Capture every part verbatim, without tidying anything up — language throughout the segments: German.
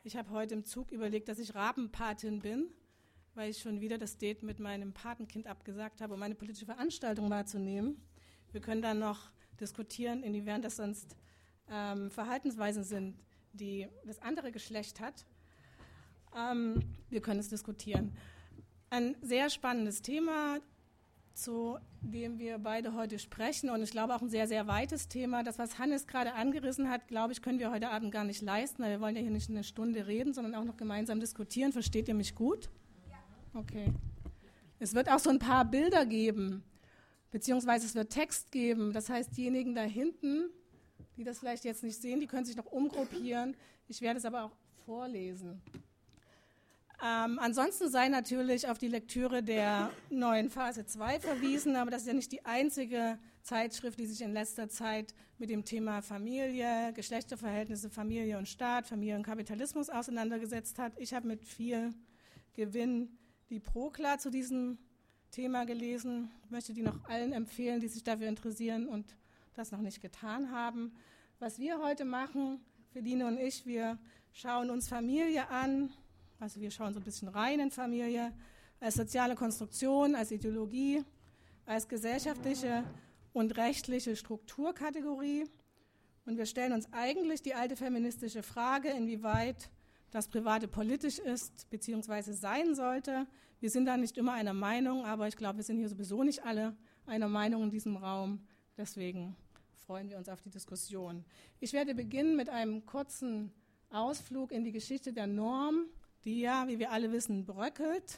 Ich habe heute im Zug überlegt, dass ich Rabenpatin bin, weil ich schon wieder das Date mit meinem Patenkind abgesagt habe, um eine politische Veranstaltung wahrzunehmen. Wir können dann noch diskutieren, inwiefern das sonst ähm, Verhaltensweisen sind, die das andere Geschlecht hat. Ähm, wir können es diskutieren. Ein sehr spannendes Thema, zu dem wir beide heute sprechen, und ich glaube auch ein sehr, sehr weites Thema. Das, was Hannes gerade angerissen hat, glaube ich, können wir heute Abend gar nicht leisten, weil wir wollen ja hier nicht eine Stunde reden, sondern auch noch gemeinsam diskutieren. Versteht ihr mich gut? Ja. Okay. Es wird auch so ein paar Bilder geben, beziehungsweise es wird Text geben. Das heißt, diejenigen da hinten, die das vielleicht jetzt nicht sehen, die können sich noch umgruppieren. Ich werde es aber auch vorlesen. Ähm, ansonsten sei natürlich auf die Lektüre der neuen Phase zwei verwiesen, aber das ist ja nicht die einzige Zeitschrift, die sich in letzter Zeit mit dem Thema Familie, Geschlechterverhältnisse, Familie und Staat, Familie und Kapitalismus auseinandergesetzt hat. Ich habe mit viel Gewinn die Prokla zu diesem Thema gelesen. Ich möchte die noch allen empfehlen, die sich dafür interessieren und das noch nicht getan haben. Was wir heute machen, Feline und ich, wir schauen uns Familie an. Also wir schauen so ein bisschen rein in Familie, als soziale Konstruktion, als Ideologie, als gesellschaftliche und rechtliche Strukturkategorie. Und wir stellen uns eigentlich die alte feministische Frage, inwieweit das Private politisch ist bzw. sein sollte. Wir sind da nicht immer einer Meinung, aber ich glaube, wir sind hier sowieso nicht alle einer Meinung in diesem Raum. Deswegen freuen wir uns auf die Diskussion. Ich werde beginnen mit einem kurzen Ausflug in die Geschichte der Norm, die ja, wie wir alle wissen, bröckelt,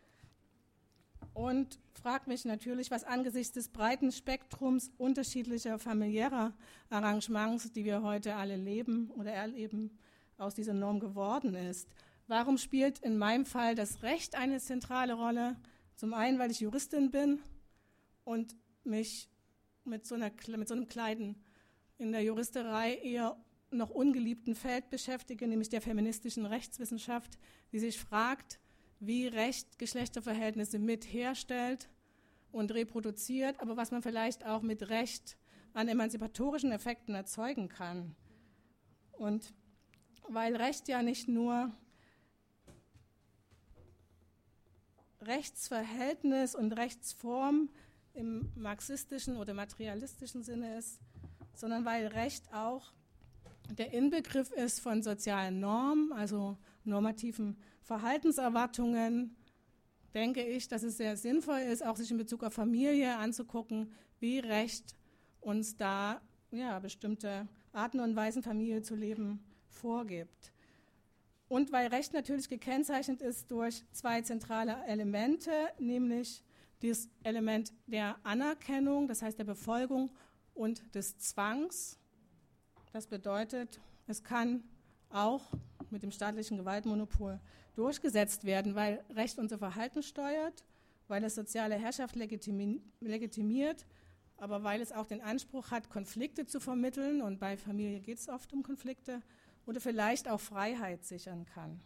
und frage mich natürlich, was angesichts des breiten Spektrums unterschiedlicher familiärer Arrangements, die wir heute alle leben oder erleben, aus dieser Norm geworden ist. Warum spielt in meinem Fall das Recht eine zentrale Rolle? Zum einen, weil ich Juristin bin und mich mit so, einer, mit so einem kleinen, in der Juristerei eher noch ungeliebten Feld beschäftige, nämlich der feministischen Rechtswissenschaft, die sich fragt, wie Recht Geschlechterverhältnisse mit herstellt und reproduziert, aber was man vielleicht auch mit Recht an emanzipatorischen Effekten erzeugen kann. Und weil Recht ja nicht nur Rechtsverhältnis und Rechtsform im marxistischen oder materialistischen Sinne ist, sondern weil Recht auch der Inbegriff ist von sozialen Normen, also normativen Verhaltenserwartungen, denke ich, dass es sehr sinnvoll ist, auch sich in Bezug auf Familie anzugucken, wie Recht uns da ja, bestimmte Arten und Weisen, Familie zu leben, vorgibt. Und weil Recht natürlich gekennzeichnet ist durch zwei zentrale Elemente, nämlich das Element der Anerkennung, das heißt der Befolgung, und des Zwangs. Das bedeutet, es kann auch mit dem staatlichen Gewaltmonopol durchgesetzt werden, weil Recht unser Verhalten steuert, weil es soziale Herrschaft legitimi- legitimiert, aber weil es auch den Anspruch hat, Konflikte zu vermitteln, und bei Familie geht es oft um Konflikte, oder vielleicht auch Freiheit sichern kann.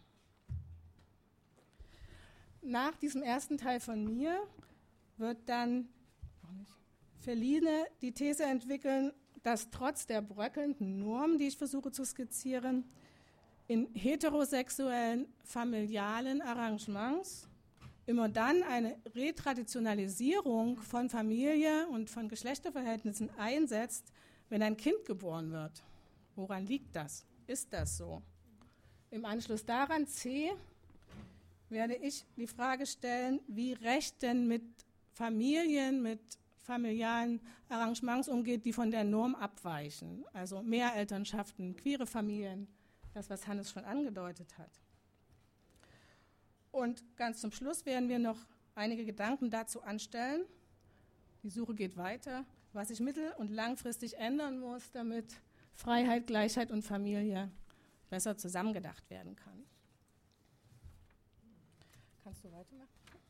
Nach diesem ersten Teil von mir wird dann Feline die These entwickeln, dass trotz der bröckelnden Norm, die ich versuche zu skizzieren, in heterosexuellen familialen Arrangements immer dann eine Retraditionalisierung von Familie und von Geschlechterverhältnissen einsetzt, wenn ein Kind geboren wird. Woran liegt das? Ist das so? Im Anschluss daran, C, werde ich die Frage stellen, wie Recht denn mit Familien, mit familialen Arrangements umgeht, die von der Norm abweichen. Also Mehrelternschaften, queere Familien, das, was Hannes schon angedeutet hat. Und ganz zum Schluss werden wir noch einige Gedanken dazu anstellen. Die Suche geht weiter, was sich mittel- und langfristig ändern muss, damit Freiheit, Gleichheit und Familie besser zusammengedacht werden kann. Kannst du weitermachen?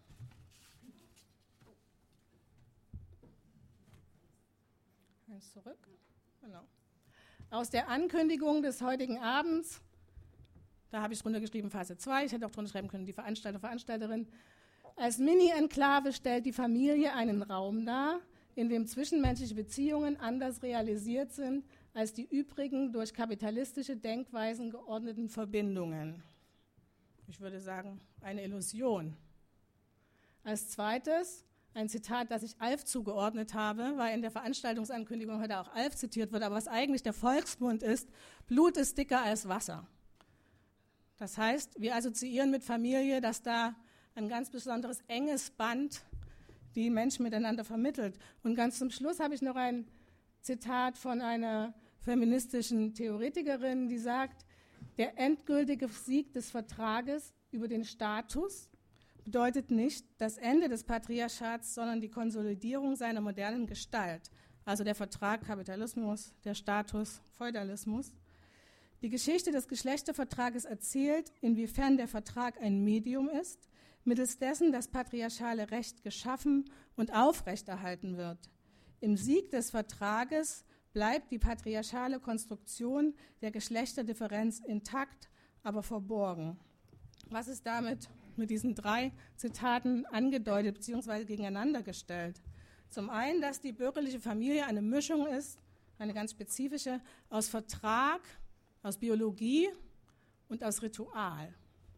Eins zurück. Genau. Aus der Ankündigung des heutigen Abends, da habe ich runtergeschrieben Phase zwei, ich hätte auch drunter schreiben können, die Veranstalter, Veranstalterin, als Mini-Enklave stellt die Familie einen Raum dar, in dem zwischenmenschliche Beziehungen anders realisiert sind als die übrigen durch kapitalistische Denkweisen geordneten Verbindungen. Ich würde sagen, eine Illusion. Als zweites ein Zitat, das ich Alf zugeordnet habe, weil in der Veranstaltungsankündigung heute auch Alf zitiert wird, aber was eigentlich der Volksmund ist: Blut ist dicker als Wasser. Das heißt, wir assoziieren mit Familie, dass da ein ganz besonderes, enges Band die Menschen miteinander vermittelt. Und ganz zum Schluss habe ich noch ein Zitat von einer feministischen Theoretikerin, die sagt: Der endgültige Sieg des Vertrages über den Status bedeutet nicht das Ende des Patriarchats, sondern die Konsolidierung seiner modernen Gestalt. Also der Vertrag Kapitalismus, der Status Feudalismus. Die Geschichte des Geschlechtervertrages erzählt, inwiefern der Vertrag ein Medium ist, mittels dessen das patriarchale Recht geschaffen und aufrechterhalten wird. Im Sieg des Vertrages bleibt die patriarchale Konstruktion der Geschlechterdifferenz intakt, aber verborgen. Was ist damit mit diesen drei Zitaten angedeutet bzw. gegeneinander gestellt? Zum einen, dass die bürgerliche Familie eine Mischung ist, eine ganz spezifische, aus Vertrag, aus Biologie und aus Ritual.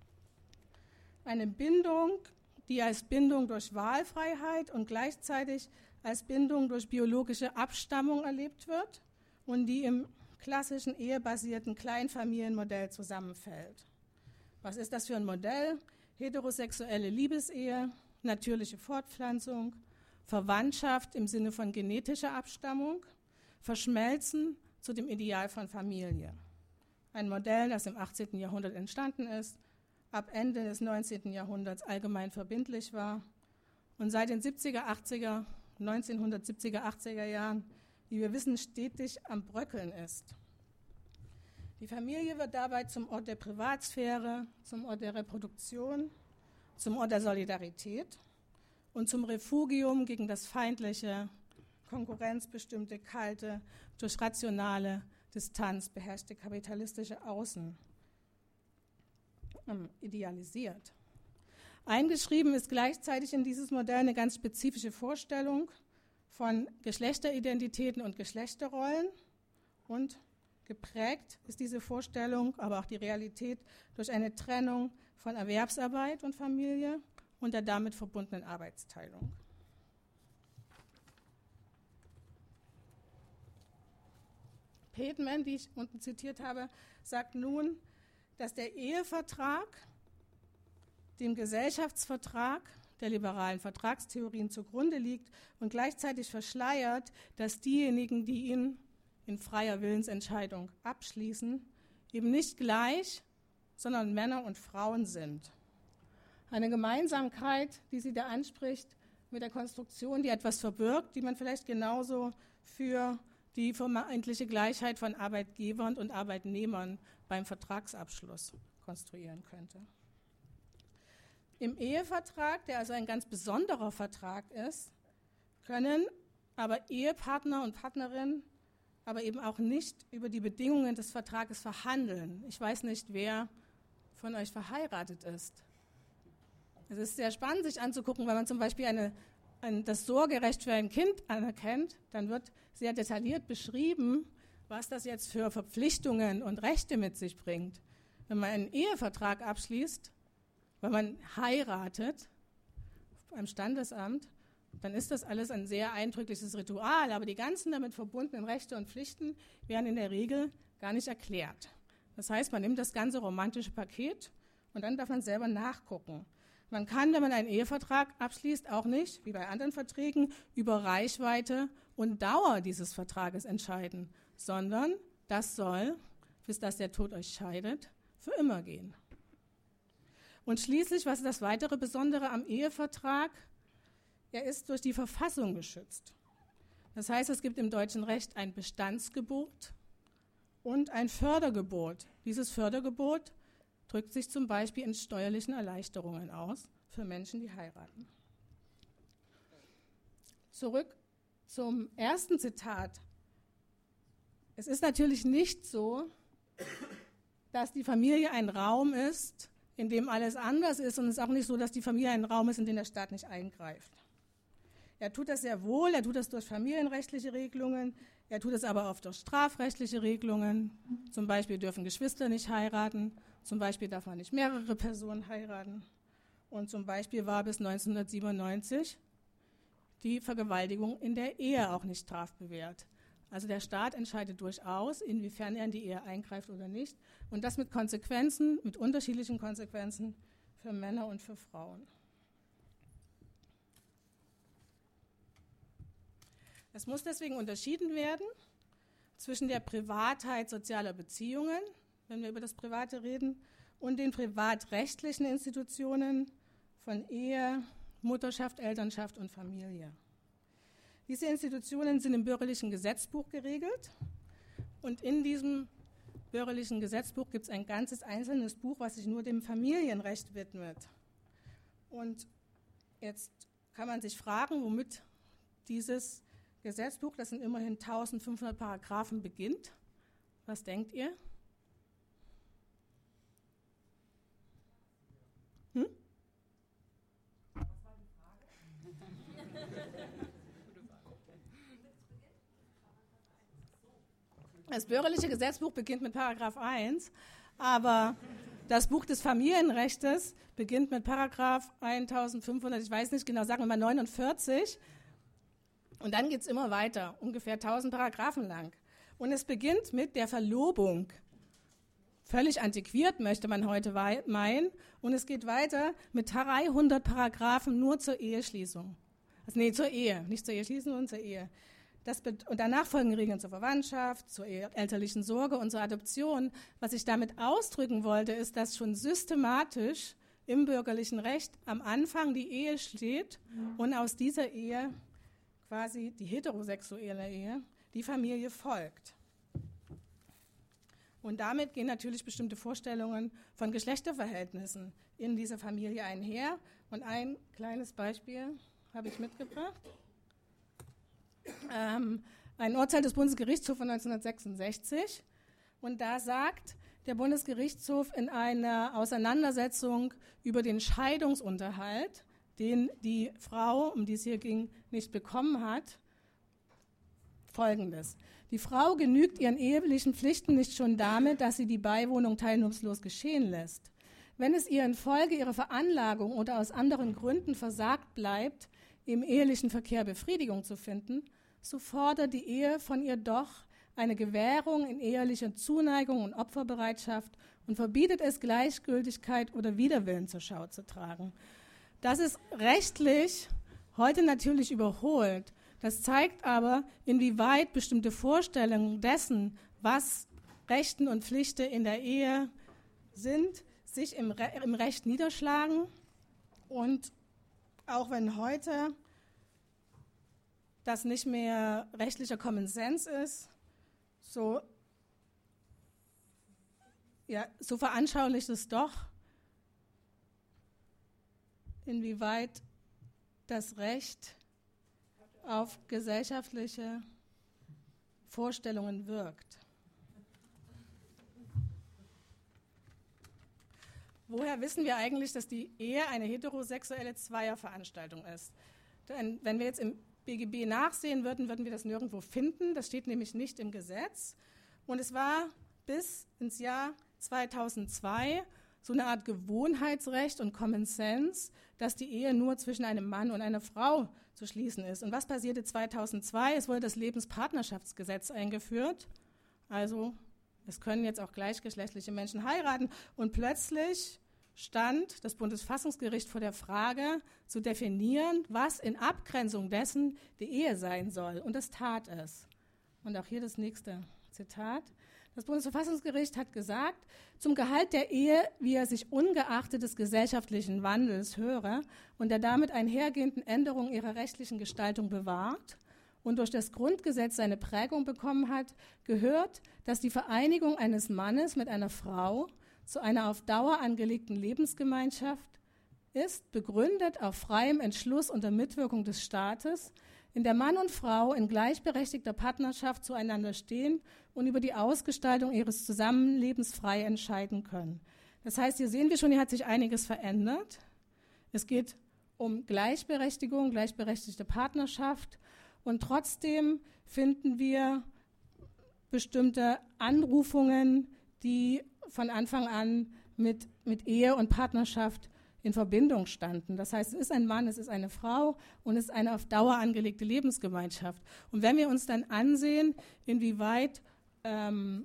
Eine Bindung, die als Bindung durch Wahlfreiheit und gleichzeitig als Bindung durch biologische Abstammung erlebt wird und die im klassischen ehebasierten Kleinfamilienmodell zusammenfällt. Was ist das für ein Modell? Heterosexuelle Liebesehe, natürliche Fortpflanzung, Verwandtschaft im Sinne von genetischer Abstammung, Verschmelzen zu dem Ideal von Familie. Ein Modell, das im achtzehnten Jahrhundert entstanden ist, ab Ende des neunzehnten Jahrhunderts allgemein verbindlich war und seit den siebziger, achtziger, neunzehnhundertsiebziger, achtziger Jahren, wie wir wissen, stetig am Bröckeln ist. Die Familie wird dabei zum Ort der Privatsphäre, zum Ort der Reproduktion, zum Ort der Solidarität und zum Refugium gegen das feindliche, konkurrenzbestimmte, kalte, durch rationale Distanz beherrschte kapitalistische Außen ähm, idealisiert. Eingeschrieben ist gleichzeitig in dieses Modell eine ganz spezifische Vorstellung von Geschlechteridentitäten und Geschlechterrollen und geprägt ist diese Vorstellung, aber auch die Realität durch eine Trennung von Erwerbsarbeit und Familie und der damit verbundenen Arbeitsteilung. Peterman, die ich unten zitiert habe, sagt nun, dass der Ehevertrag dem Gesellschaftsvertrag der liberalen Vertragstheorien zugrunde liegt und gleichzeitig verschleiert, dass diejenigen, die ihn in freier Willensentscheidung abschließen, eben nicht gleich, sondern Männer und Frauen sind. Eine Gemeinsamkeit, die sie da anspricht, mit der Konstruktion, die etwas verbirgt, die man vielleicht genauso für die vermeintliche Gleichheit von Arbeitgebern und Arbeitnehmern beim Vertragsabschluss konstruieren könnte. Im Ehevertrag, der also ein ganz besonderer Vertrag ist, können aber Ehepartner und Partnerinnen aber eben auch nicht über die Bedingungen des Vertrages verhandeln. Ich weiß nicht, wer von euch verheiratet ist. Es ist sehr spannend, sich anzugucken, wenn man zum Beispiel eine, ein, das Sorgerecht für ein Kind anerkennt, dann wird sehr detailliert beschrieben, was das jetzt für Verpflichtungen und Rechte mit sich bringt. Wenn man einen Ehevertrag abschließt, wenn man heiratet beim Standesamt, dann ist das alles ein sehr eindrückliches Ritual, aber die ganzen damit verbundenen Rechte und Pflichten werden in der Regel gar nicht erklärt. Das heißt, man nimmt das ganze romantische Paket und dann darf man selber nachgucken. Man kann, wenn man einen Ehevertrag abschließt, auch nicht, wie bei anderen Verträgen, über Reichweite und Dauer dieses Vertrages entscheiden, sondern das soll, bis dass der Tod euch scheidet, für immer gehen. Und schließlich, was ist das weitere Besondere am Ehevertrag? Er ist durch die Verfassung geschützt. Das heißt, es gibt im deutschen Recht ein Bestandsgebot und ein Fördergebot. Dieses Fördergebot drückt sich zum Beispiel in steuerlichen Erleichterungen aus für Menschen, die heiraten. Zurück zum ersten Zitat. Es ist natürlich nicht so, dass die Familie ein Raum ist, in dem alles anders ist, und es ist auch nicht so, dass die Familie ein Raum ist, in den der Staat nicht eingreift. Er tut das sehr wohl, er tut das durch familienrechtliche Regelungen, Er tut es aber oft durch strafrechtliche Regelungen. Zum Beispiel dürfen Geschwister nicht heiraten. Zum Beispiel darf man nicht mehrere Personen heiraten. Und zum Beispiel war bis neunzehnhundertsiebenundneunzig die Vergewaltigung in der Ehe auch nicht strafbewehrt. Also der Staat entscheidet durchaus, inwiefern er in die Ehe eingreift oder nicht. Und das mit Konsequenzen, mit unterschiedlichen Konsequenzen für Männer und für Frauen. Es muss deswegen unterschieden werden zwischen der Privatheit sozialer Beziehungen, wenn wir über das Private reden, und den privatrechtlichen Institutionen von Ehe, Mutterschaft, Elternschaft und Familie. Diese Institutionen sind im bürgerlichen Gesetzbuch geregelt und in diesem bürgerlichen Gesetzbuch gibt es ein ganzes einzelnes Buch, was sich nur dem Familienrecht widmet. Und jetzt kann man sich fragen, womit dieses Gesetzbuch, das sind immerhin eintausendfünfhundert Paragraphen, beginnt. Was denkt ihr? Hm? Das bürgerliche Gesetzbuch beginnt mit Paragraph eins, aber das Buch des Familienrechts beginnt mit Paragraph eintausendfünfhundert, ich weiß nicht genau, sagen wir mal neunundvierzig. Und dann geht es immer weiter, ungefähr tausend Paragraphen lang. Und es beginnt mit der Verlobung. Völlig antiquiert, möchte man heute meinen. Und es geht weiter mit dreihundert Paragraphen nur zur Eheschließung. Also nee, zur Ehe, nicht zur Eheschließung, sondern zur Ehe. Das und danach folgen Regeln zur Verwandtschaft, zur elterlichen Sorge und zur Adoption. Was ich damit ausdrücken wollte, ist, dass schon systematisch im bürgerlichen Recht am Anfang die Ehe steht und aus dieser Ehe quasi die heterosexuelle Ehe, die Familie folgt. Und damit gehen natürlich bestimmte Vorstellungen von Geschlechterverhältnissen in dieser Familie einher. Und ein kleines Beispiel habe ich mitgebracht. Ähm, ein Urteil des Bundesgerichtshofs von neunzehnhundertsechsundsechzig. Und da sagt der Bundesgerichtshof in einer Auseinandersetzung über den Scheidungsunterhalt, den die Frau, um die es hier ging, nicht bekommen hat, Folgendes. Die Frau genügt ihren ehelichen Pflichten nicht schon damit, dass sie die Beiwohnung teilnahmslos geschehen lässt. Wenn es ihr infolge ihrer Veranlagung oder aus anderen Gründen versagt bleibt, im ehelichen Verkehr Befriedigung zu finden, so fordert die Ehe von ihr doch eine Gewährung in ehelicher Zuneigung und Opferbereitschaft und verbietet es, Gleichgültigkeit oder Widerwillen zur Schau zu tragen. Das ist rechtlich heute natürlich überholt. Das zeigt aber, inwieweit bestimmte Vorstellungen dessen, was Rechten und Pflichten in der Ehe sind, sich im, Re- im Recht niederschlagen. Und auch wenn heute das nicht mehr rechtlicher Common Sense ist, so, ja, so veranschaulicht es doch, inwieweit das Recht auf gesellschaftliche Vorstellungen wirkt. Woher wissen wir eigentlich, dass die Ehe eine heterosexuelle Zweierveranstaltung ist? Denn wenn wir jetzt im B G B nachsehen würden, würden wir das nirgendwo finden. Das steht nämlich nicht im Gesetz. Und es war bis ins Jahr zweitausendzwei so eine Art Gewohnheitsrecht und Common Sense, dass die Ehe nur zwischen einem Mann und einer Frau zu schließen ist. Und was passierte zweitausendzwei? Es wurde das Lebenspartnerschaftsgesetz eingeführt. Also es können jetzt auch gleichgeschlechtliche Menschen heiraten. Und plötzlich stand das Bundesverfassungsgericht vor der Frage, zu definieren, was in Abgrenzung dessen die Ehe sein soll. Und das tat es. Und auch hier das nächste Zitat. Das Bundesverfassungsgericht hat gesagt, zum Gehalt der Ehe, wie er sich ungeachtet des gesellschaftlichen Wandels höre und der damit einhergehenden Änderung ihrer rechtlichen Gestaltung bewahrt und durch das Grundgesetz seine Prägung bekommen hat, gehört, dass die Vereinigung eines Mannes mit einer Frau zu einer auf Dauer angelegten Lebensgemeinschaft ist, begründet auf freiem Entschluss unter Mitwirkung des Staates, in der Mann und Frau in gleichberechtigter Partnerschaft zueinander stehen und über die Ausgestaltung ihres Zusammenlebens frei entscheiden können. Das heißt, hier sehen wir schon, hier hat sich einiges verändert. Es geht um Gleichberechtigung, gleichberechtigte Partnerschaft und trotzdem finden wir bestimmte Anrufungen, die von Anfang an mit, mit Ehe und Partnerschaft in Verbindung standen. Das heißt, es ist ein Mann, es ist eine Frau und es ist eine auf Dauer angelegte Lebensgemeinschaft. Und wenn wir uns dann ansehen, inwieweit, ähm,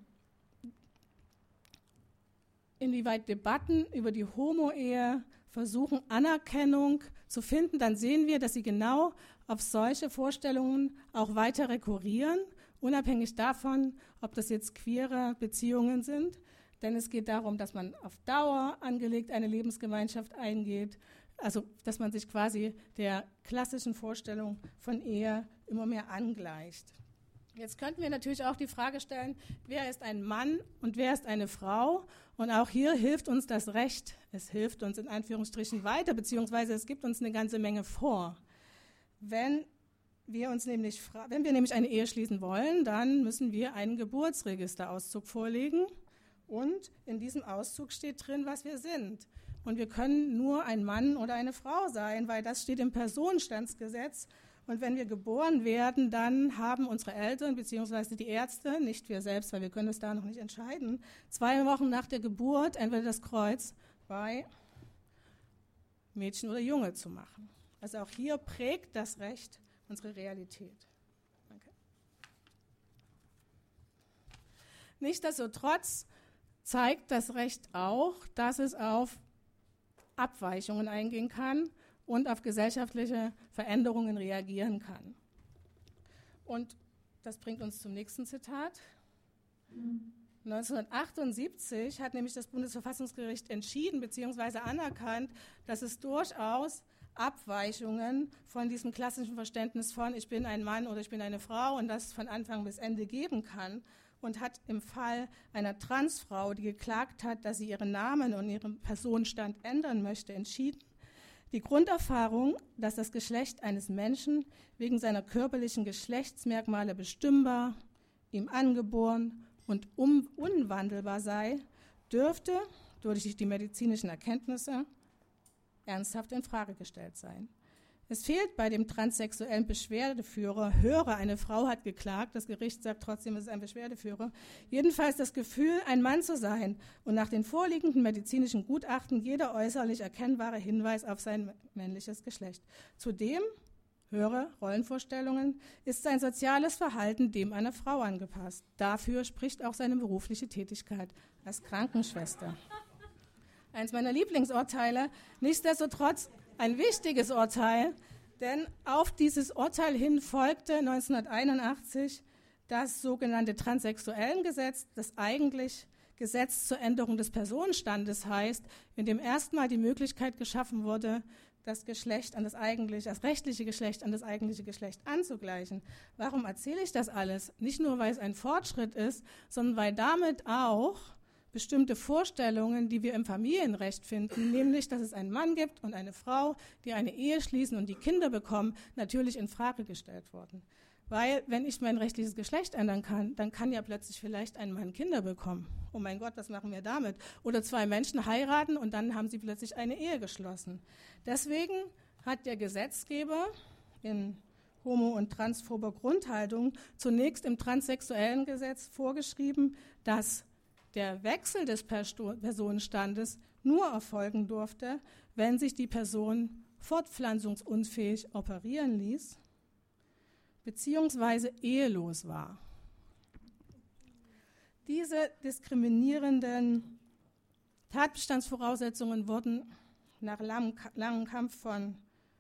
inwieweit Debatten über die Homo-Ehe versuchen, Anerkennung zu finden, dann sehen wir, dass sie genau auf solche Vorstellungen auch weiter rekurrieren, unabhängig davon, ob das jetzt queere Beziehungen sind. Denn es geht darum, dass man auf Dauer angelegt eine Lebensgemeinschaft eingeht, also dass man sich quasi der klassischen Vorstellung von Ehe immer mehr angleicht. Jetzt könnten wir natürlich auch die Frage stellen, wer ist ein Mann und wer ist eine Frau? Und auch hier hilft uns das Recht, es hilft uns in Anführungsstrichen weiter, beziehungsweise es gibt uns eine ganze Menge vor. Wenn wir uns nämlich, wenn wir nämlich eine Ehe schließen wollen, dann müssen wir einen Geburtsregisterauszug vorlegen. Und in diesem Auszug steht drin, was wir sind. Und wir können nur ein Mann oder eine Frau sein, weil das steht im Personenstandsgesetz. Und wenn wir geboren werden, dann haben unsere Eltern bzw. die Ärzte, nicht wir selbst, weil wir können es da noch nicht entscheiden, zwei Wochen nach der Geburt entweder das Kreuz bei Mädchen oder Junge zu machen. Also auch hier prägt das Recht unsere Realität. Danke. Nichtsdestotrotz zeigt das Recht auch, dass es auf Abweichungen eingehen kann und auf gesellschaftliche Veränderungen reagieren kann. Und das bringt uns zum nächsten Zitat. neunzehnhundertachtundsiebzig hat nämlich das Bundesverfassungsgericht entschieden bzw. anerkannt, dass es durchaus Abweichungen von diesem klassischen Verständnis von ich bin ein Mann oder ich bin eine Frau und das von Anfang bis Ende geben kann. Und hat im Fall einer Transfrau, die geklagt hat, dass sie ihren Namen und ihren Personenstand ändern möchte, entschieden, die Grunderfahrung, dass das Geschlecht eines Menschen wegen seiner körperlichen Geschlechtsmerkmale bestimmbar, ihm angeboren und um, unwandelbar sei, dürfte durch die medizinischen Erkenntnisse ernsthaft in Frage gestellt sein. Es fehlt bei dem transsexuellen Beschwerdeführer, höre, eine Frau hat geklagt, das Gericht sagt trotzdem, es ist ein Beschwerdeführer, jedenfalls das Gefühl, ein Mann zu sein und nach den vorliegenden medizinischen Gutachten jeder äußerlich erkennbare Hinweis auf sein männliches Geschlecht. Zudem, höre, Rollenvorstellungen, ist sein soziales Verhalten dem einer Frau angepasst. Dafür spricht auch seine berufliche Tätigkeit als Krankenschwester. Eins meiner Lieblingsurteile, nichtsdestotrotz ein wichtiges Urteil, denn auf dieses Urteil hin folgte neunzehnhunderteinundachtzig das sogenannte Transsexuellengesetz, das eigentlich Gesetz zur Änderung des Personenstandes heißt, in dem erstmal die Möglichkeit geschaffen wurde, das Geschlecht an das eigentliche, das rechtliche Geschlecht an das eigentliche Geschlecht anzugleichen. Warum erzähle ich das alles? Nicht nur, weil es ein Fortschritt ist, sondern weil damit auch bestimmte Vorstellungen, die wir im Familienrecht finden, nämlich, dass es einen Mann gibt und eine Frau, die eine Ehe schließen und die Kinder bekommen, natürlich in Frage gestellt wurden. Weil, wenn ich mein rechtliches Geschlecht ändern kann, dann kann ja plötzlich vielleicht ein Mann Kinder bekommen. Oh mein Gott, was machen wir damit? Oder zwei Menschen heiraten und dann haben sie plötzlich eine Ehe geschlossen. Deswegen hat der Gesetzgeber in homo- und transphober Grundhaltung zunächst im transsexuellen Gesetz vorgeschrieben, dass der Wechsel des Personenstandes nur erfolgen durfte, wenn sich die Person fortpflanzungsunfähig operieren ließ, beziehungsweise ehelos war. Diese diskriminierenden Tatbestandsvoraussetzungen wurden nach langem, langem Kampf von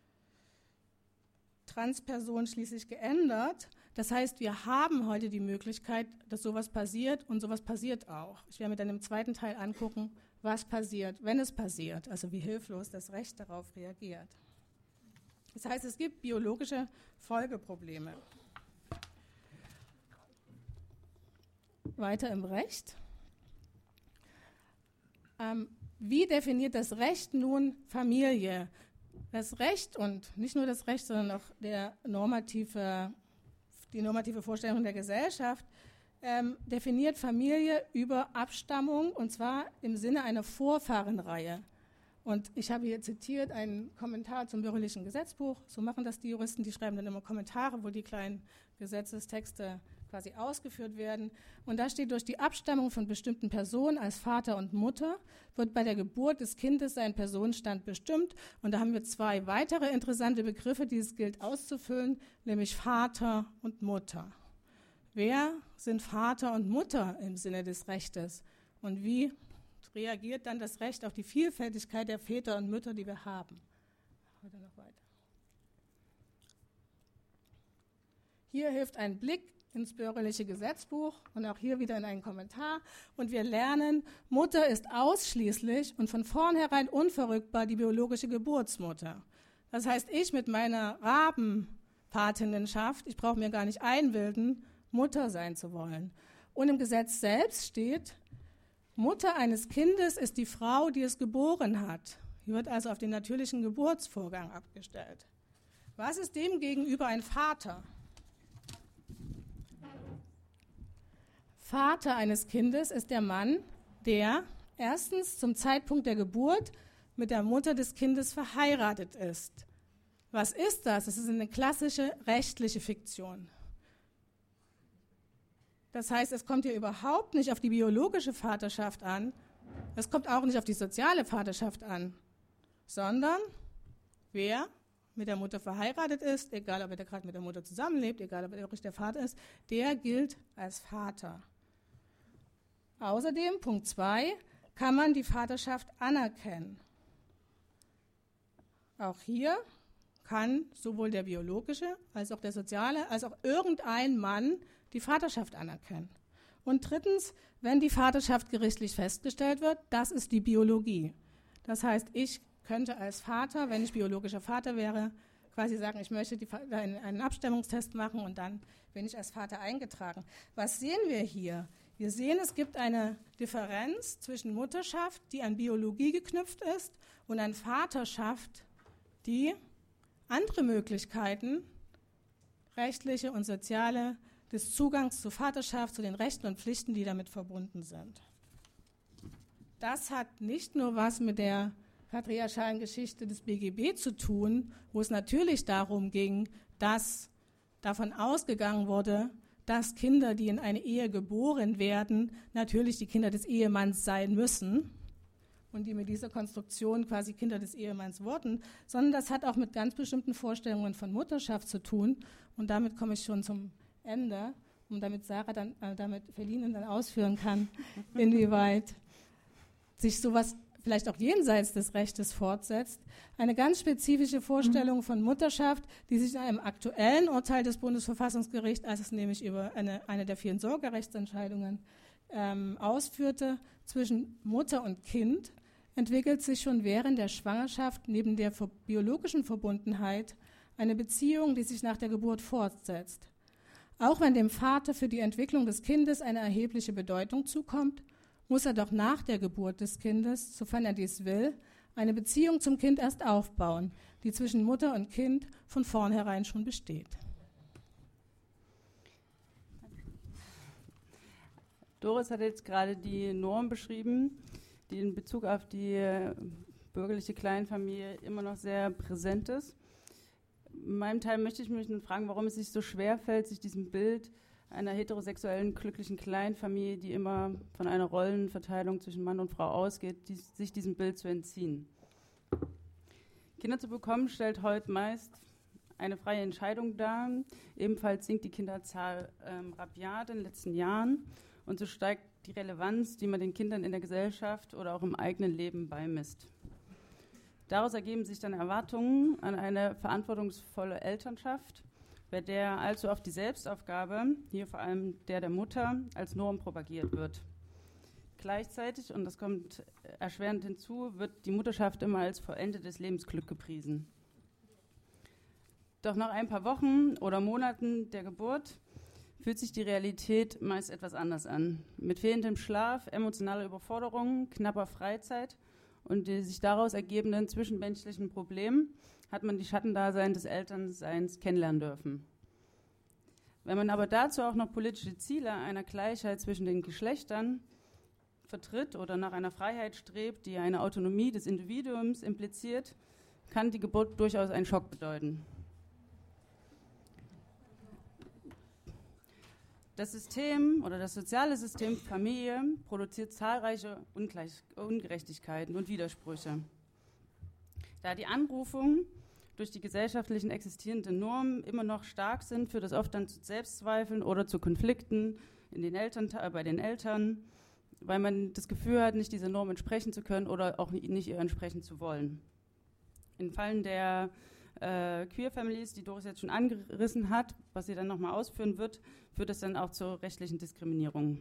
Transpersonen schließlich geändert. Das heißt, wir haben heute die Möglichkeit, dass sowas passiert und sowas passiert auch. Ich werde mir dann im zweiten Teil angucken, was passiert, wenn es passiert, also wie hilflos das Recht darauf reagiert. Das heißt, es gibt biologische Folgeprobleme. Weiter im Recht. Ähm, wie definiert das Recht nun Familie? Das Recht und nicht nur das Recht, sondern auch der normative, die normative Vorstellung der Gesellschaft ähm, definiert Familie über Abstammung und zwar im Sinne einer Vorfahrenreihe. Und ich habe hier zitiert einen Kommentar zum bürgerlichen Gesetzbuch. So machen das die Juristen, die schreiben dann immer Kommentare, wo die kleinen Gesetzestexte quasi ausgeführt werden. Und da steht, durch die Abstammung von bestimmten Personen als Vater und Mutter wird bei der Geburt des Kindes sein Personenstand bestimmt. Und da haben wir zwei weitere interessante Begriffe, die es gilt auszufüllen, nämlich Vater und Mutter. Wer sind Vater und Mutter im Sinne des Rechtes? Und wie reagiert dann das Recht auf die Vielfältigkeit der Väter und Mütter, die wir haben? Heute noch weiter. Hier hilft ein Blick ins bürgerliche Gesetzbuch und auch hier wieder in einen Kommentar. Und wir lernen, Mutter ist ausschließlich und von vornherein unverrückbar die biologische Geburtsmutter. Das heißt, ich mit meiner Rabenpatinnenschaft, ich brauche mir gar nicht einbilden, Mutter sein zu wollen. Und im Gesetz selbst steht, Mutter eines Kindes ist die Frau, die es geboren hat. Hier wird also auf den natürlichen Geburtsvorgang abgestellt. Was ist dem gegenüber ein Vater? Vater eines Kindes ist der Mann, der erstens zum Zeitpunkt der Geburt mit der Mutter des Kindes verheiratet ist. Was ist das? Das ist eine klassische rechtliche Fiktion. Das heißt, es kommt hier überhaupt nicht auf die biologische Vaterschaft an, es kommt auch nicht auf die soziale Vaterschaft an, sondern wer mit der Mutter verheiratet ist, egal ob er gerade mit der Mutter zusammenlebt, egal ob er wirklich der Vater ist, der gilt als Vater. Außerdem, Punkt zwei, kann man die Vaterschaft anerkennen. Auch hier kann sowohl der biologische als auch der soziale, als auch irgendein Mann die Vaterschaft anerkennen. Und drittens, wenn die Vaterschaft gerichtlich festgestellt wird, das ist die Biologie. Das heißt, ich könnte als Vater, wenn ich biologischer Vater wäre, quasi sagen, ich möchte die, einen Abstammungstest machen und dann bin ich als Vater eingetragen. Was sehen wir hier? Wir sehen, es gibt eine Differenz zwischen Mutterschaft, die an Biologie geknüpft ist, und an Vaterschaft, die andere Möglichkeiten, rechtliche und soziale, des Zugangs zur Vaterschaft, zu den Rechten und Pflichten, die damit verbunden sind. Das hat nicht nur was mit der patriarchalen Geschichte des B G B zu tun, wo es natürlich darum ging, dass davon ausgegangen wurde, dass Kinder, die in eine Ehe geboren werden, natürlich die Kinder des Ehemanns sein müssen und die mit dieser Konstruktion quasi Kinder des Ehemanns wurden, sondern das hat auch mit ganz bestimmten Vorstellungen von Mutterschaft zu tun. Und damit komme ich schon zum Ende, um damit Sarah dann, äh, damit Feline dann ausführen kann, inwieweit sich sowas vielleicht auch jenseits des Rechtes fortsetzt. Eine ganz spezifische Vorstellung von Mutterschaft, die sich in einem aktuellen Urteil des Bundesverfassungsgerichts, als es nämlich über eine, eine der vielen Sorgerechtsentscheidungen ähm, ausführte, zwischen Mutter und Kind, entwickelt sich schon während der Schwangerschaft neben der biologischen Verbundenheit eine Beziehung, die sich nach der Geburt fortsetzt. Auch wenn dem Vater für die Entwicklung des Kindes eine erhebliche Bedeutung zukommt, muss er doch nach der Geburt des Kindes, sofern er dies will, eine Beziehung zum Kind erst aufbauen, die zwischen Mutter und Kind von vornherein schon besteht. Doris hat jetzt gerade die Norm beschrieben, die in Bezug auf die bürgerliche Kleinfamilie immer noch sehr präsent ist. In meinem Teil möchte ich mich nun fragen, warum es sich so schwer fällt, sich diesem Bild einer heterosexuellen, glücklichen Kleinfamilie, die immer von einer Rollenverteilung zwischen Mann und Frau ausgeht, die, sich diesem Bild zu entziehen. Kinder zu bekommen stellt heute meist eine freie Entscheidung dar. Ebenfalls sinkt die Kinderzahl ähm, rabiat in den letzten Jahren und so steigt die Relevanz, die man den Kindern in der Gesellschaft oder auch im eigenen Leben beimisst. Daraus ergeben sich dann Erwartungen an eine verantwortungsvolle Elternschaft, bei der allzu oft die Selbstaufgabe, hier vor allem der der Mutter, als Norm propagiert wird. Gleichzeitig, und das kommt erschwerend hinzu, wird die Mutterschaft immer als vollendetes Lebensglück gepriesen. Doch nach ein paar Wochen oder Monaten der Geburt fühlt sich die Realität meist etwas anders an. Mit fehlendem Schlaf, emotionaler Überforderung, knapper Freizeit und die sich daraus ergebenden zwischenmenschlichen Problemen hat man die Schattendasein des Elternseins kennenlernen dürfen. Wenn man aber dazu auch noch politische Ziele einer Gleichheit zwischen den Geschlechtern vertritt oder nach einer Freiheit strebt, die eine Autonomie des Individuums impliziert, kann die Geburt durchaus einen Schock bedeuten. Das System oder das soziale System Familie produziert zahlreiche Ungleich- Ungerechtigkeiten und Widersprüche. Da die Anrufungen durch die gesellschaftlichen existierenden Normen immer noch stark sind, führt das oft dann zu Selbstzweifeln oder zu Konflikten in den Eltern, äh, bei den Eltern, weil man das Gefühl hat, nicht dieser Norm entsprechen zu können oder auch nicht ihr entsprechen zu wollen. In Fällen der äh, Queer Families, die Doris jetzt schon angerissen hat, was sie dann nochmal ausführen wird, führt das dann auch zur rechtlichen Diskriminierung.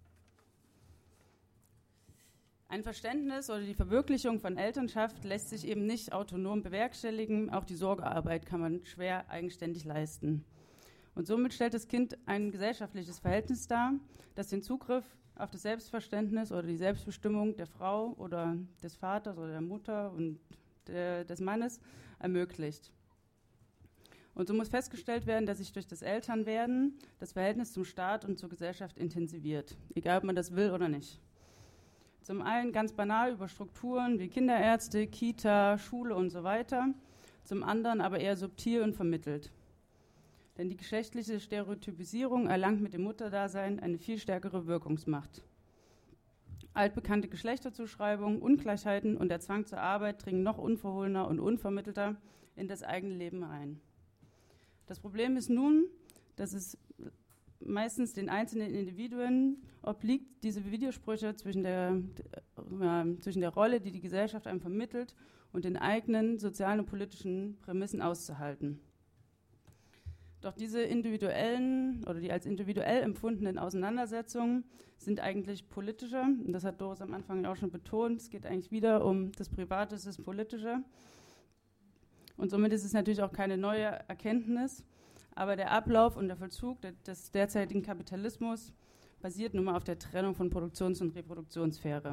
Ein Verständnis oder die Verwirklichung von Elternschaft lässt sich eben nicht autonom bewerkstelligen. Auch die Sorgearbeit kann man schwer eigenständig leisten. Und somit stellt das Kind ein gesellschaftliches Verhältnis dar, das den Zugriff auf das Selbstverständnis oder die Selbstbestimmung der Frau oder des Vaters oder der Mutter und der, des Mannes ermöglicht. Und so muss festgestellt werden, dass sich durch das Elternwerden das Verhältnis zum Staat und zur Gesellschaft intensiviert, egal ob man das will oder nicht. Zum einen ganz banal über Strukturen wie Kinderärzte, Kita, Schule und so weiter, zum anderen aber eher subtil und vermittelt. Denn die geschlechtliche Stereotypisierung erlangt mit dem Mutterdasein eine viel stärkere Wirkungsmacht. Altbekannte Geschlechterzuschreibungen, Ungleichheiten und der Zwang zur Arbeit dringen noch unverhohlener und unvermittelter in das eigene Leben ein. Das Problem ist nun, dass es meistens den einzelnen Individuen obliegt, diese Widersprüche zwischen der, äh, zwischen der Rolle, die die Gesellschaft einem vermittelt, und den eigenen sozialen und politischen Prämissen auszuhalten. Doch diese individuellen oder die als individuell empfundenen Auseinandersetzungen sind eigentlich politischer. Und das hat Doris am Anfang auch schon betont. Es geht eigentlich wieder um das Private, das Politische. Und somit ist es natürlich auch keine neue Erkenntnis. Aber der Ablauf und der Vollzug des derzeitigen Kapitalismus basiert nun mal auf der Trennung von Produktions- und Reproduktionssphäre.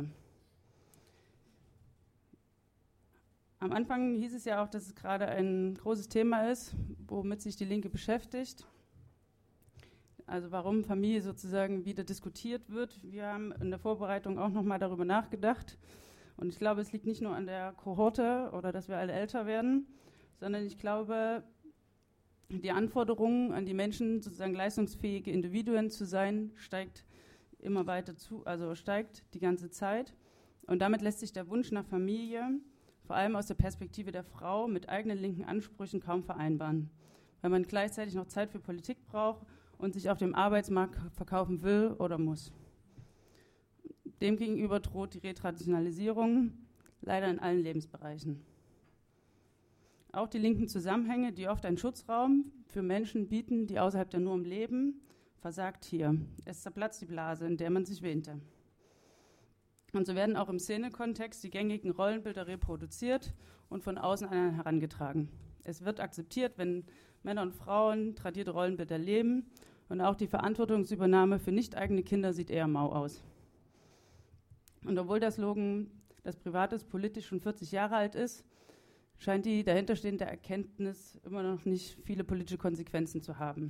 Am Anfang hieß es ja auch, dass es gerade ein großes Thema ist, womit sich die Linke beschäftigt. Also warum Familie sozusagen wieder diskutiert wird. Wir haben in der Vorbereitung auch nochmal darüber nachgedacht. Und ich glaube, es liegt nicht nur an der Kohorte oder dass wir alle älter werden, sondern ich glaube, die Anforderungen an die Menschen, sozusagen leistungsfähige Individuen zu sein, steigt immer weiter zu, also steigt die ganze Zeit. Und damit lässt sich der Wunsch nach Familie, vor allem aus der Perspektive der Frau, mit eigenen linken Ansprüchen kaum vereinbaren, weil man gleichzeitig noch Zeit für Politik braucht und sich auf dem Arbeitsmarkt verkaufen will oder muss. Demgegenüber droht die Retraditionalisierung leider in allen Lebensbereichen. Auch die linken Zusammenhänge, die oft einen Schutzraum für Menschen bieten, die außerhalb der Norm leben, versagt hier. Es zerplatzt die Blase, in der man sich wähnte. Und so werden auch im Szenekontext die gängigen Rollenbilder reproduziert und von außen an einen herangetragen. Es wird akzeptiert, wenn Männer und Frauen tradierte Rollenbilder leben, und auch die Verantwortungsübernahme für nicht eigene Kinder sieht eher mau aus. Und obwohl der Slogan "Das Private ist politisch" schon vierzig Jahre alt ist, scheint die dahinterstehende Erkenntnis immer noch nicht viele politische Konsequenzen zu haben.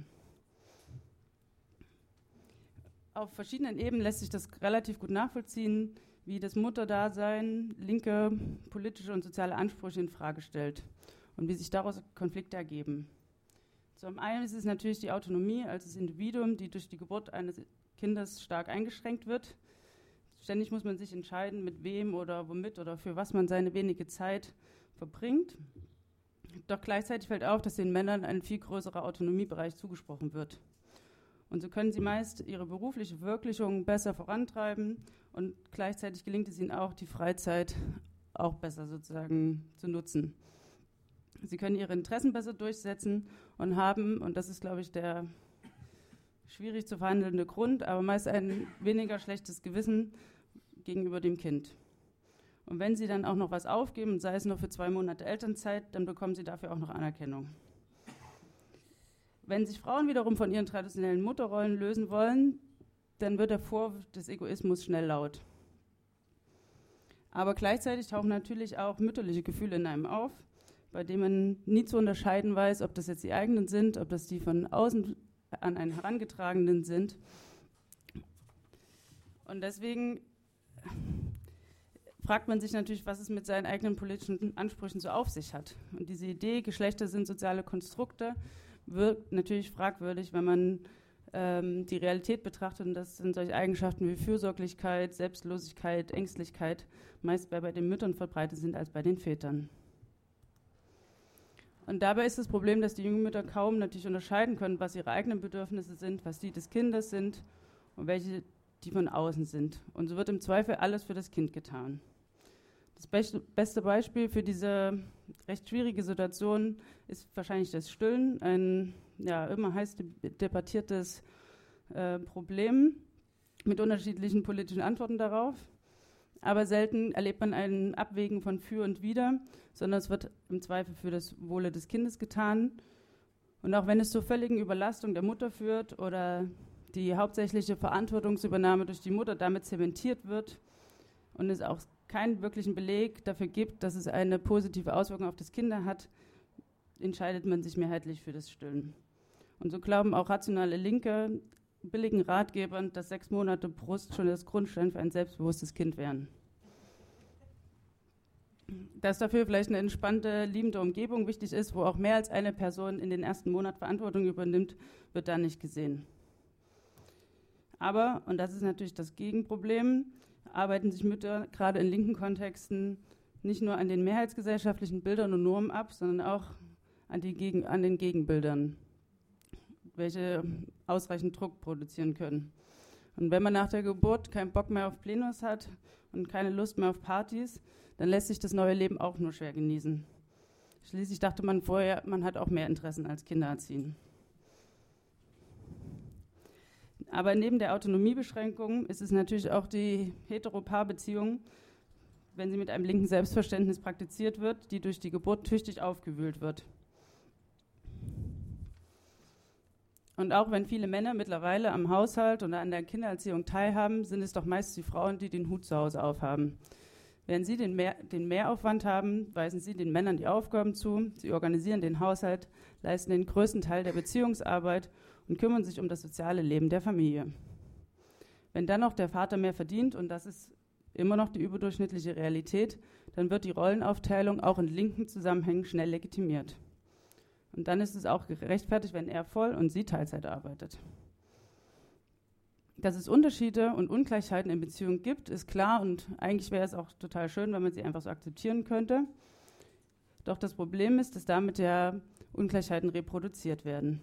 Auf verschiedenen Ebenen lässt sich das relativ gut nachvollziehen, wie das Mutterdasein linke politische und soziale Ansprüche in Frage stellt und wie sich daraus Konflikte ergeben. Zum einen ist es natürlich die Autonomie als das Individuum, die durch die Geburt eines Kindes stark eingeschränkt wird. Ständig muss man sich entscheiden, mit wem oder womit oder für was man seine wenige Zeit verbringt. Doch gleichzeitig fällt auf, dass den Männern ein viel größerer Autonomiebereich zugesprochen wird. Und so können sie meist ihre berufliche Verwirklichung besser vorantreiben und gleichzeitig gelingt es ihnen auch, die Freizeit auch besser sozusagen zu nutzen. Sie können ihre Interessen besser durchsetzen und haben, und das ist, glaube ich, der schwierig zu verhandelnde Grund, aber meist ein weniger schlechtes Gewissen gegenüber dem Kind. Und wenn sie dann auch noch was aufgeben, sei es nur für zwei Monate Elternzeit, dann bekommen sie dafür auch noch Anerkennung. Wenn sich Frauen wiederum von ihren traditionellen Mutterrollen lösen wollen, dann wird der Vorwurf des Egoismus schnell laut. Aber gleichzeitig tauchen natürlich auch mütterliche Gefühle in einem auf, bei denen man nie zu unterscheiden weiß, ob das jetzt die eigenen sind, ob das die von außen an einen herangetragenen sind. Und deswegen fragt man sich natürlich, was es mit seinen eigenen politischen Ansprüchen so auf sich hat. Und diese Idee, Geschlechter sind soziale Konstrukte, wirkt natürlich fragwürdig, wenn man ähm, die Realität betrachtet, und das sind solche Eigenschaften wie Fürsorglichkeit, Selbstlosigkeit, Ängstlichkeit meist bei, bei den Müttern verbreitet sind als bei den Vätern. Und dabei ist das Problem, dass die jungen Mütter kaum natürlich unterscheiden können, was ihre eigenen Bedürfnisse sind, was die des Kindes sind und welche die von außen sind. Und so wird im Zweifel alles für das Kind getan. Das beste, beste Beispiel für diese recht schwierige Situation ist wahrscheinlich das Stillen, ein ja, immer heiß debattiertes äh, Problem mit unterschiedlichen politischen Antworten darauf. Aber selten erlebt man ein Abwägen von für und wider, sondern es wird im Zweifel für das Wohle des Kindes getan. Und auch wenn es zur völligen Überlastung der Mutter führt oder die hauptsächliche Verantwortungsübernahme durch die Mutter damit zementiert wird und es auch keinen wirklichen Beleg dafür gibt, dass es eine positive Auswirkung auf das Kind hat, entscheidet man sich mehrheitlich für das Stillen. Und so glauben auch rationale Linke billigen Ratgebern, dass sechs Monate Brust schon das Grundstein für ein selbstbewusstes Kind wären. Dass dafür vielleicht eine entspannte, liebende Umgebung wichtig ist, wo auch mehr als eine Person in den ersten Monat Verantwortung übernimmt, wird da nicht gesehen. Aber, und das ist natürlich das Gegenproblem, arbeiten sich Mütter gerade in linken Kontexten nicht nur an den mehrheitsgesellschaftlichen Bildern und Normen ab, sondern auch an, die Gegen, an den Gegenbildern, welche ausreichend Druck produzieren können. Und wenn man nach der Geburt keinen Bock mehr auf Plenus hat und keine Lust mehr auf Partys, dann lässt sich das neue Leben auch nur schwer genießen. Schließlich dachte man vorher, man hat auch mehr Interessen als Kindererziehen. Aber neben der Autonomiebeschränkung ist es natürlich auch die Heteropaarbeziehung, wenn sie mit einem linken Selbstverständnis praktiziert wird, die durch die Geburt tüchtig aufgewühlt wird. Und auch wenn viele Männer mittlerweile am Haushalt oder an der Kindererziehung teilhaben, sind es doch meist die Frauen, die den Hut zu Hause aufhaben. Während sie den, Mehr, den Mehraufwand haben, weisen sie den Männern die Aufgaben zu, sie organisieren den Haushalt, leisten den größten Teil der Beziehungsarbeit und kümmern sich um das soziale Leben der Familie. Wenn dann noch der Vater mehr verdient, und das ist immer noch die überdurchschnittliche Realität, dann wird die Rollenaufteilung auch in linken Zusammenhängen schnell legitimiert. Und dann ist es auch gerechtfertigt, wenn er voll und sie Teilzeit arbeitet. Dass es Unterschiede und Ungleichheiten in Beziehungen gibt, ist klar, und eigentlich wäre es auch total schön, wenn man sie einfach so akzeptieren könnte. Doch das Problem ist, dass damit ja Ungleichheiten reproduziert werden.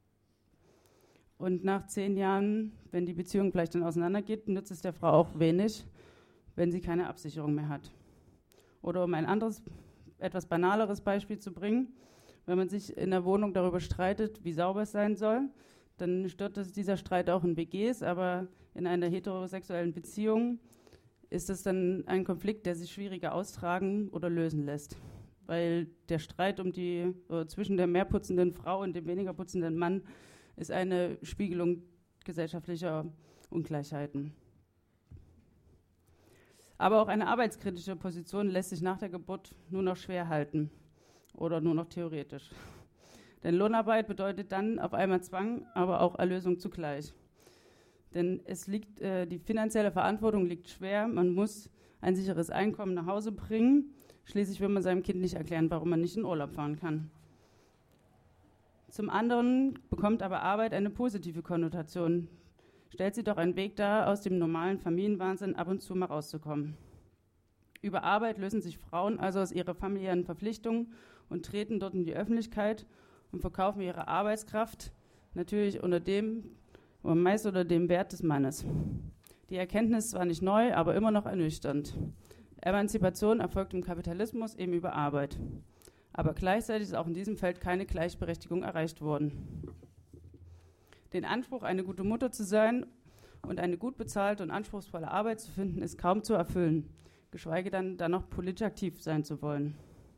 Und nach zehn Jahren, wenn die Beziehung vielleicht dann auseinandergeht, nützt es der Frau auch wenig, wenn sie keine Absicherung mehr hat. Oder um ein anderes, etwas banaleres Beispiel zu bringen, wenn man sich in der Wohnung darüber streitet, wie sauber es sein soll, dann stört das dieser Streit auch in W Gs, aber in einer heterosexuellen Beziehung ist es dann ein Konflikt, der sich schwieriger austragen oder lösen lässt. Weil der Streit um die, äh, zwischen der mehr putzenden Frau und dem weniger putzenden Mann ist eine Spiegelung gesellschaftlicher Ungleichheiten. Aber auch eine arbeitskritische Position lässt sich nach der Geburt nur noch schwer halten oder nur noch theoretisch. Denn Lohnarbeit bedeutet dann auf einmal Zwang, aber auch Erlösung zugleich. Denn es liegt, äh, die finanzielle Verantwortung liegt schwer, man muss ein sicheres Einkommen nach Hause bringen. Schließlich will man seinem Kind nicht erklären, warum man nicht in Urlaub fahren kann. Zum anderen bekommt aber Arbeit eine positive Konnotation. Stellt sie doch einen Weg dar, aus dem normalen Familienwahnsinn ab und zu mal rauszukommen. Über Arbeit lösen sich Frauen also aus ihrer familiären Verpflichtung und treten dort in die Öffentlichkeit und verkaufen ihre Arbeitskraft, natürlich unter dem, oder meist unter dem Wert des Mannes. Die Erkenntnis ist zwar nicht neu, aber immer noch ernüchternd. Emanzipation erfolgt im Kapitalismus eben über Arbeit. Aber gleichzeitig ist auch in diesem Feld keine Gleichberechtigung erreicht worden. Den Anspruch, eine gute Mutter zu sein und eine gut bezahlte und anspruchsvolle Arbeit zu finden, ist kaum zu erfüllen, geschweige dann, dann noch politisch aktiv sein zu wollen.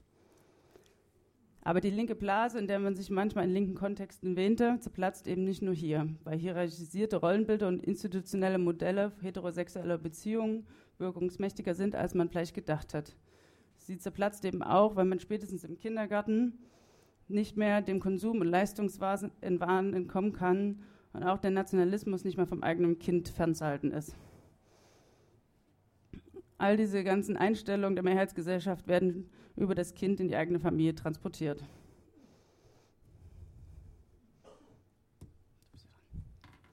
Aber die linke Blase, in der man sich manchmal in linken Kontexten wähnte, zerplatzt eben nicht nur hier, weil hierarchisierte Rollenbilder und institutionelle Modelle heterosexueller Beziehungen wirkungsmächtiger sind, als man vielleicht gedacht hat. Sie zerplatzt eben auch, weil man spätestens im Kindergarten nicht mehr dem Konsum- und Leistungswahn entkommen kann und auch der Nationalismus nicht mehr vom eigenen Kind fernzuhalten ist. All diese ganzen Einstellungen der Mehrheitsgesellschaft werden über das Kind in die eigene Familie transportiert.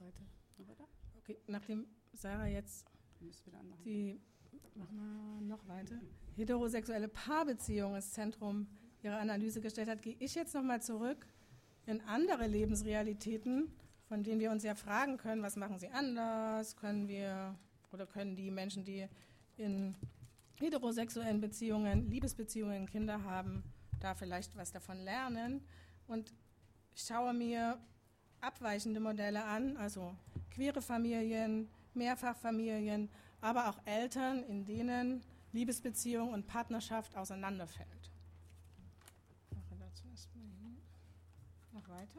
weiter. Okay, nachdem Sarah jetzt die, machen wir noch weiter, heterosexuelle Paarbeziehung ins Zentrum ihrer Analyse gestellt hat, gehe ich jetzt nochmal zurück in andere Lebensrealitäten, von denen wir uns ja fragen können, was machen sie anders, können wir oder können die Menschen, die in heterosexuellen Beziehungen, Liebesbeziehungen, Kinder haben, da vielleicht was davon lernen. Und ich schaue mir abweichende Modelle an, also queere Familien, Mehrfachfamilien, aber auch Eltern, in denen Liebesbeziehung und Partnerschaft auseinanderfällt. Ich mache dazu erstmal hier noch weiter.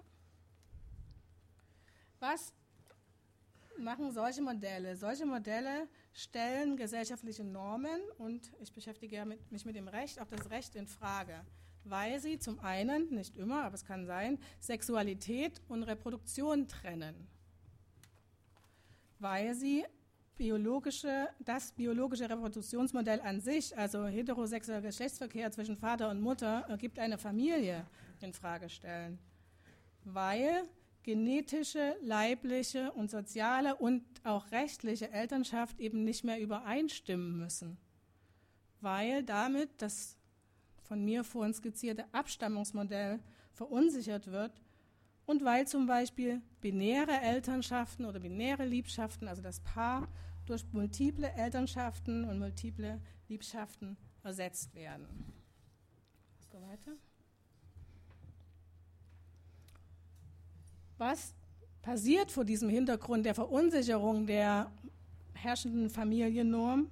Was machen solche Modelle? Solche Modelle stellen gesellschaftliche Normen und ich beschäftige mit, mich mit dem Recht, auch das Recht in Frage, weil sie zum einen, nicht immer, aber es kann sein, Sexualität und Reproduktion trennen, weil sie biologische, das biologische Reproduktionsmodell an sich, also heterosexueller Geschlechtsverkehr zwischen Vater und Mutter, ergibt eine Familie, in Frage stellen, weil genetische, leibliche und soziale und auch rechtliche Elternschaft eben nicht mehr übereinstimmen müssen, weil damit das von mir vorhin skizzierte Abstammungsmodell verunsichert wird und weil zum Beispiel binäre Elternschaften oder binäre Liebschaften, also das Paar, durch multiple Elternschaften und multiple Liebschaften ersetzt werden. So weiter. Was passiert vor diesem Hintergrund der Verunsicherung der herrschenden Familiennorm?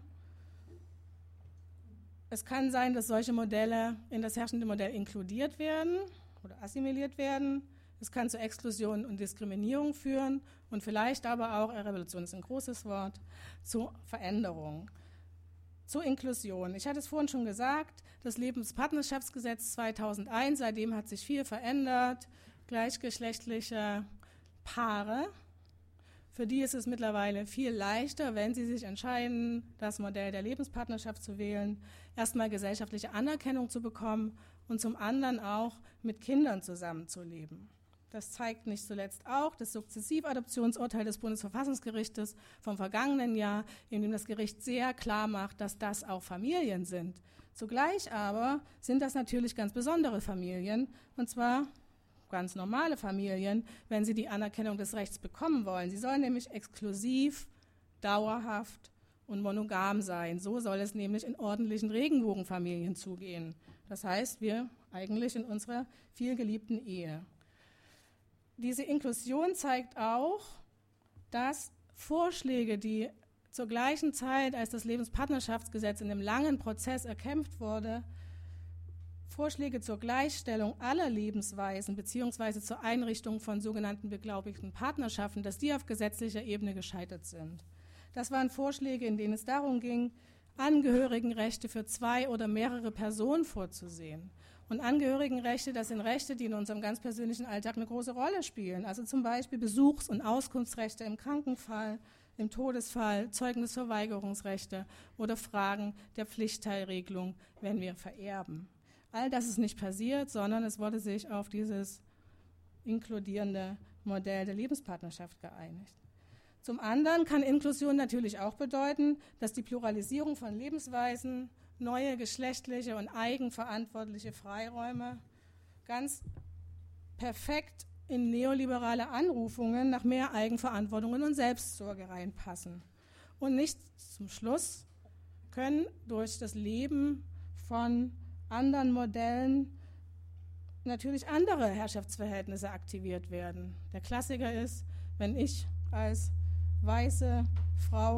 Es kann sein, dass solche Modelle in das herrschende Modell inkludiert werden oder assimiliert werden. Es kann zu Exklusion und Diskriminierung führen und vielleicht aber auch, Revolution ist ein großes Wort, zu Veränderung, zur Inklusion. Ich hatte es vorhin schon gesagt, das Lebenspartnerschaftsgesetz zweitausendeins, seitdem hat sich viel verändert. Gleichgeschlechtliche Paare, für die ist es mittlerweile viel leichter, wenn sie sich entscheiden, das Modell der Lebenspartnerschaft zu wählen, erstmal gesellschaftliche Anerkennung zu bekommen und zum anderen auch mit Kindern zusammenzuleben. Das zeigt nicht zuletzt auch das Sukzessivadoptionsurteil des Bundesverfassungsgerichtes vom vergangenen Jahr, in dem das Gericht sehr klar macht, dass das auch Familien sind. Zugleich aber sind das natürlich ganz besondere Familien, und zwar ganz normale Familien, wenn sie die Anerkennung des Rechts bekommen wollen. Sie sollen nämlich exklusiv, dauerhaft und monogam sein. So soll es nämlich in ordentlichen Regenbogenfamilien zugehen. Das heißt, wir eigentlich in unserer vielgeliebten Ehe. Diese Inklusion zeigt auch, dass Vorschläge, die zur gleichen Zeit, als das Lebenspartnerschaftsgesetz in einem langen Prozess erkämpft wurde, Vorschläge zur Gleichstellung aller Lebensweisen bzw. zur Einrichtung von sogenannten beglaubigten Partnerschaften, dass die auf gesetzlicher Ebene gescheitert sind. Das waren Vorschläge, in denen es darum ging, Angehörigenrechte für zwei oder mehrere Personen vorzusehen. Und Angehörigenrechte, das sind Rechte, die in unserem ganz persönlichen Alltag eine große Rolle spielen. Also zum Beispiel Besuchs- und Auskunftsrechte im Krankenfall, im Todesfall, Zeugnisverweigerungsrechte oder Fragen der Pflichtteilregelung, wenn wir vererben. All das ist nicht passiert, sondern es wurde sich auf dieses inkludierende Modell der Lebenspartnerschaft geeinigt. Zum anderen kann Inklusion natürlich auch bedeuten, dass die Pluralisierung von Lebensweisen, neue geschlechtliche und eigenverantwortliche Freiräume ganz perfekt in neoliberale Anrufungen nach mehr Eigenverantwortungen und Selbstsorge reinpassen. Und nicht zum Schluss können durch das Leben von anderen Modellen natürlich andere Herrschaftsverhältnisse aktiviert werden. Der Klassiker ist, wenn ich als weiße Frau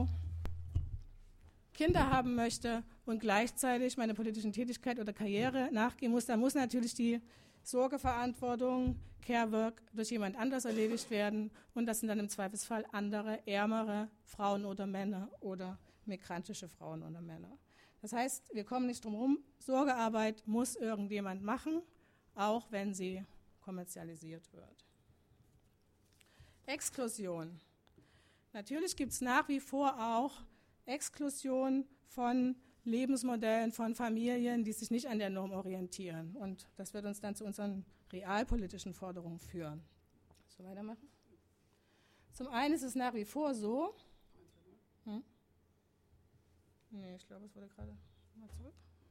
Kinder haben möchte und gleichzeitig meiner politischen Tätigkeit oder Karriere nachgehen muss, dann muss natürlich die Sorgeverantwortung, Care-Work durch jemand anders erledigt werden und das sind dann im Zweifelsfall andere, ärmere Frauen oder Männer oder migrantische Frauen oder Männer. Das heißt, wir kommen nicht drum herum, Sorgearbeit muss irgendjemand machen, auch wenn sie kommerzialisiert wird. Exklusion. Natürlich gibt es nach wie vor auch Exklusion von Lebensmodellen, von Familien, die sich nicht an der Norm orientieren. Und das wird uns dann zu unseren realpolitischen Forderungen führen. So weitermachen. Zum einen ist es nach wie vor so, hm? Nee, ich glaube, es wurde gerade mal zurück.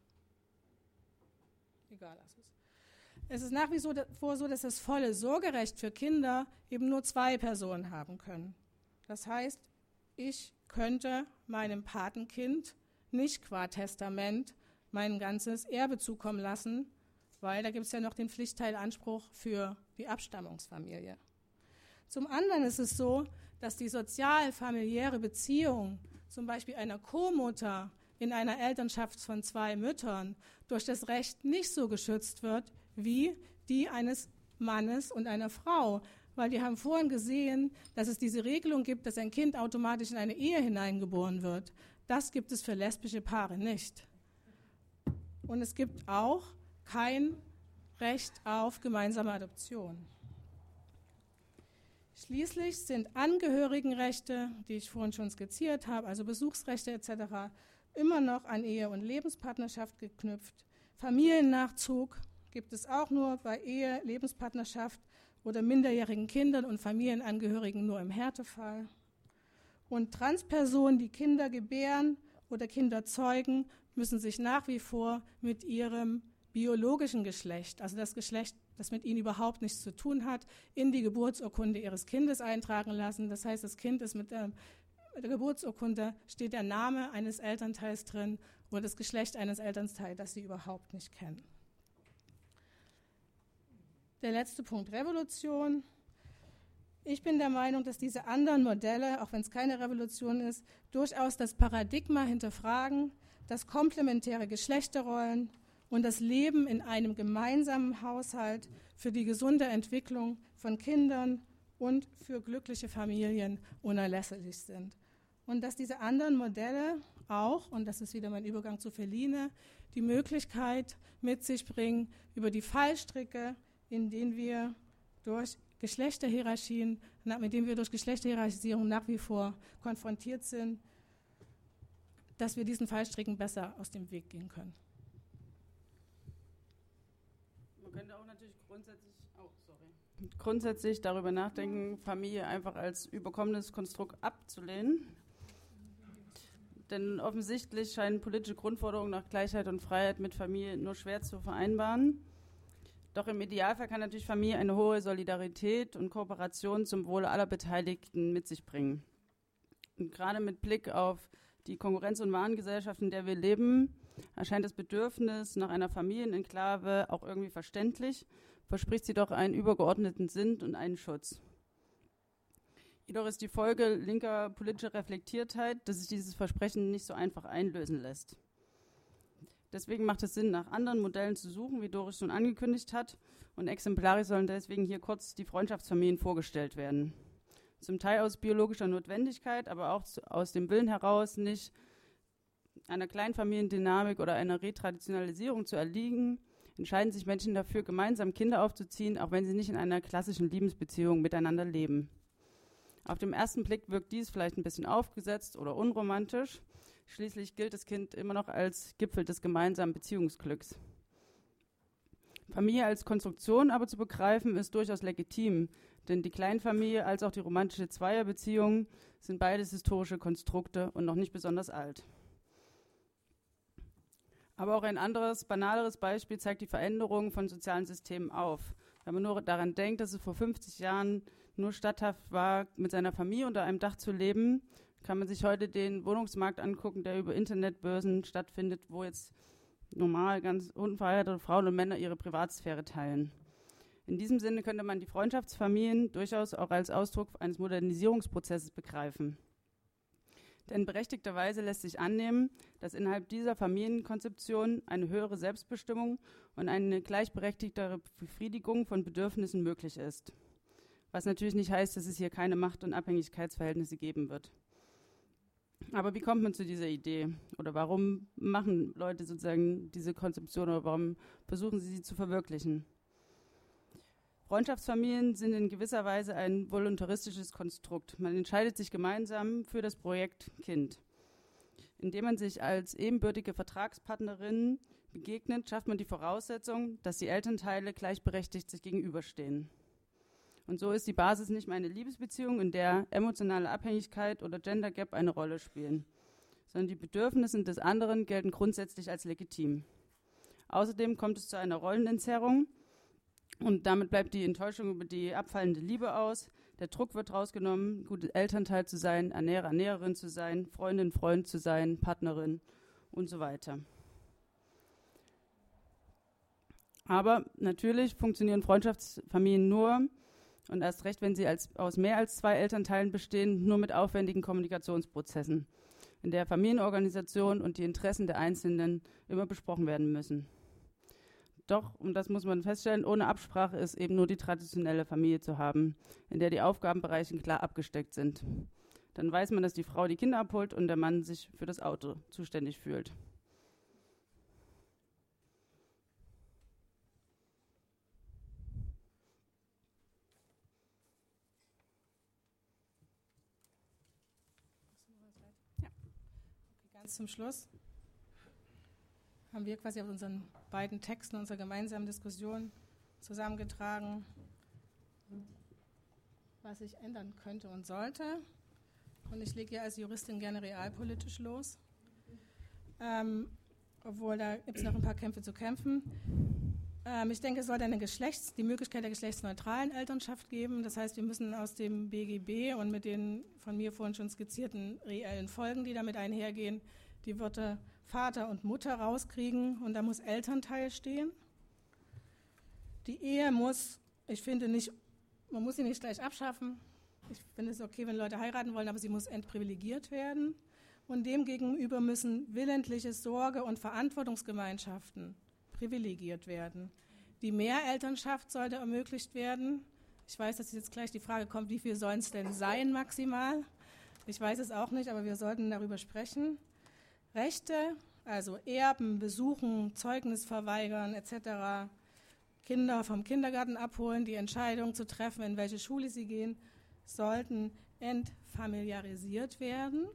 Egal, lass es. Es ist nach wie vor so, dass das volle Sorgerecht für Kinder eben nur zwei Personen haben können. Das heißt, ich könnte meinem Patenkind nicht qua Testament mein ganzes Erbe zukommen lassen, weil da gibt es ja noch den Pflichtteilanspruch für die Abstammungsfamilie. Zum anderen ist es so, dass die sozial-familiäre Beziehung, zum Beispiel einer Co-Mutter in einer Elternschaft von zwei Müttern, durch das Recht nicht so geschützt wird wie die eines Mannes und einer Frau. Weil wir haben vorhin gesehen, dass es diese Regelung gibt, dass ein Kind automatisch in eine Ehe hineingeboren wird. Das gibt es für lesbische Paare nicht. Und es gibt auch kein Recht auf gemeinsame Adoption. Schließlich sind Angehörigenrechte, die ich vorhin schon skizziert habe, also Besuchsrechte et cetera, immer noch an Ehe und Lebenspartnerschaft geknüpft. Familiennachzug gibt es auch nur bei Ehe, Lebenspartnerschaft oder minderjährigen Kindern und Familienangehörigen nur im Härtefall. Und Transpersonen, die Kinder gebären oder Kinder zeugen, müssen sich nach wie vor mit ihrem biologischen Geschlecht, also das Geschlecht, das mit ihnen überhaupt nichts zu tun hat, in die Geburtsurkunde ihres Kindes eintragen lassen. Das heißt, das Kind ist mit der, mit der Geburtsurkunde, steht der Name eines Elternteils drin oder das Geschlecht eines Elternteils, das sie überhaupt nicht kennen. Der letzte Punkt, Revolution. Ich bin der Meinung, dass diese anderen Modelle, auch wenn es keine Revolution ist, durchaus das Paradigma hinterfragen, dass komplementäre Geschlechterrollen und das Leben in einem gemeinsamen Haushalt für die gesunde Entwicklung von Kindern und für glückliche Familien unerlässlich sind. Und dass diese anderen Modelle auch, und das ist wieder mein Übergang zu Feline, die Möglichkeit mit sich bringen, über die Fallstricke, in denen wir durch Geschlechterhierarchien, mit denen wir durch Geschlechterhierarchisierung nach wie vor konfrontiert sind, dass wir diesen Fallstricken besser aus dem Weg gehen können. Man könnte auch natürlich grundsätzlich, oh, sorry. grundsätzlich darüber nachdenken, Familie einfach als überkommenes Konstrukt abzulehnen. Denn offensichtlich scheinen politische Grundforderungen nach Gleichheit und Freiheit mit Familie nur schwer zu vereinbaren. Doch im Idealfall kann natürlich Familie eine hohe Solidarität und Kooperation zum Wohle aller Beteiligten mit sich bringen. Und gerade mit Blick auf die Konkurrenz- und Warengesellschaft, in der wir leben, erscheint das Bedürfnis nach einer Familienenklave auch irgendwie verständlich, verspricht sie doch einen übergeordneten Sinn und einen Schutz. Jedoch ist die Folge linker politischer Reflektiertheit, dass sich dieses Versprechen nicht so einfach einlösen lässt. Deswegen macht es Sinn, nach anderen Modellen zu suchen, wie Doris schon angekündigt hat. Und exemplarisch sollen deswegen hier kurz die Freundschaftsfamilien vorgestellt werden. Zum Teil aus biologischer Notwendigkeit, aber auch aus dem Willen heraus, nicht einer Kleinfamiliendynamik oder einer Retraditionalisierung zu erliegen, entscheiden sich Menschen dafür, gemeinsam Kinder aufzuziehen, auch wenn sie nicht in einer klassischen Liebesbeziehung miteinander leben. Auf den ersten Blick wirkt dies vielleicht ein bisschen aufgesetzt oder unromantisch. Schließlich gilt das Kind immer noch als Gipfel des gemeinsamen Beziehungsglücks. Familie als Konstruktion aber zu begreifen, ist durchaus legitim, denn die Kleinfamilie als auch die romantische Zweierbeziehung sind beides historische Konstrukte und noch nicht besonders alt. Aber auch ein anderes, banaleres Beispiel zeigt die Veränderung von sozialen Systemen auf. Wenn man nur daran denkt, dass es vor fünfzig Jahren nur statthaft war, mit seiner Familie unter einem Dach zu leben, kann man sich heute den Wohnungsmarkt angucken, der über Internetbörsen stattfindet, wo jetzt normal ganz unverheiratete Frauen und Männer ihre Privatsphäre teilen. In diesem Sinne könnte man die Freundschaftsfamilien durchaus auch als Ausdruck eines Modernisierungsprozesses begreifen. Denn berechtigterweise lässt sich annehmen, dass innerhalb dieser Familienkonzeption eine höhere Selbstbestimmung und eine gleichberechtigtere Befriedigung von Bedürfnissen möglich ist. Was natürlich nicht heißt, dass es hier keine Macht- und Abhängigkeitsverhältnisse geben wird. Aber wie kommt man zu dieser Idee? Oder warum machen Leute sozusagen diese Konzeption oder warum versuchen sie sie zu verwirklichen? Freundschaftsfamilien sind in gewisser Weise ein voluntaristisches Konstrukt. Man entscheidet sich gemeinsam für das Projekt Kind. Indem man sich als ebenbürtige Vertragspartnerinnen begegnet, schafft man die Voraussetzung, dass die Elternteile gleichberechtigt sich gegenüberstehen. Und so ist die Basis nicht mehr eine Liebesbeziehung, in der emotionale Abhängigkeit oder Gender Gap eine Rolle spielen, sondern die Bedürfnisse des anderen gelten grundsätzlich als legitim. Außerdem kommt es zu einer Rollenentzerrung und damit bleibt die Enttäuschung über die abfallende Liebe aus. Der Druck wird rausgenommen, gut Elternteil zu sein, Ernährer, Ernährerin zu sein, Freundin, Freund zu sein, Partnerin und so weiter. Aber natürlich funktionieren Freundschaftsfamilien nur, und erst recht, wenn sie als, aus mehr als zwei Elternteilen bestehen, nur mit aufwendigen Kommunikationsprozessen, in der Familienorganisation und die Interessen der Einzelnen immer besprochen werden müssen. Doch, und das muss man feststellen, ohne Absprache ist eben nur die traditionelle Familie zu haben, in der die Aufgabenbereiche klar abgesteckt sind. Dann weiß man, dass die Frau die Kinder abholt und der Mann sich für das Auto zuständig fühlt. Ja. Okay, ganz zum Schluss haben wir quasi auf unseren beiden Texten unserer gemeinsamen Diskussion zusammengetragen, was sich ändern könnte und sollte. Und ich lege ja als Juristin gerne realpolitisch los, ähm, obwohl da gibt es noch ein paar Kämpfe zu kämpfen. Ähm, ich denke, es sollte eine Geschlechts-, die Möglichkeit der geschlechtsneutralen Elternschaft geben. Das heißt, wir müssen aus dem B G B und mit den von mir vorhin schon skizzierten reellen Folgen, die damit einhergehen, die Wörter Vater und Mutter rauskriegen und da muss Elternteil stehen. Die Ehe muss, ich finde nicht, man muss sie nicht gleich abschaffen. Ich finde es okay, wenn Leute heiraten wollen, aber sie muss entprivilegiert werden. Und demgegenüber müssen willentliche Sorge- und Verantwortungsgemeinschaften privilegiert werden. Die Mehrelternschaft sollte ermöglicht werden. Ich weiß, dass jetzt gleich die Frage kommt, wie viel sollen es denn sein maximal? Ich weiß es auch nicht, aber wir sollten darüber sprechen. Rechte, also Erben, Besuchen, Zeugnis verweigern et cetera, Kinder vom Kindergarten abholen, die Entscheidung zu treffen, in welche Schule sie gehen, sollten entfamiliarisiert werden.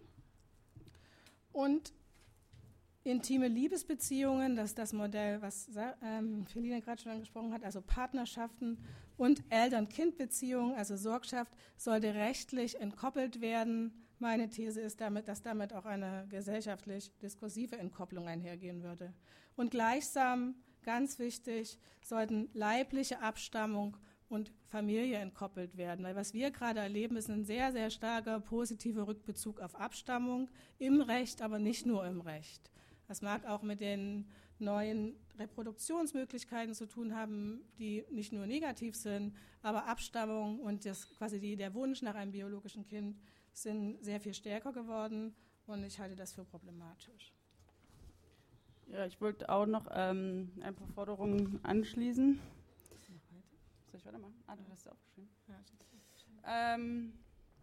Und intime Liebesbeziehungen, das ist das Modell, was ähm, Feline gerade schon angesprochen hat, also Partnerschaften und Eltern-Kind-Beziehungen, also Sorgschaft, sollte rechtlich entkoppelt werden. Meine These ist damit, dass damit auch eine gesellschaftlich diskursive Entkopplung einhergehen würde. Und gleichsam, ganz wichtig, sollten leibliche Abstammung und Familie entkoppelt werden. Weil was wir gerade erleben, ist ein sehr, sehr starker positiver Rückbezug auf Abstammung im Recht, aber nicht nur im Recht. Das mag auch mit den neuen Reproduktionsmöglichkeiten zu tun haben, die nicht nur negativ sind, aber Abstammung und das, quasi die, der Wunsch nach einem biologischen Kind sind sehr viel stärker geworden und ich halte das für problematisch. Ja, ich wollte auch noch ähm, ein paar Forderungen anschließen. Soll ich weitermachen? Ah, du hast es aufgeschrieben. Ja, ähm,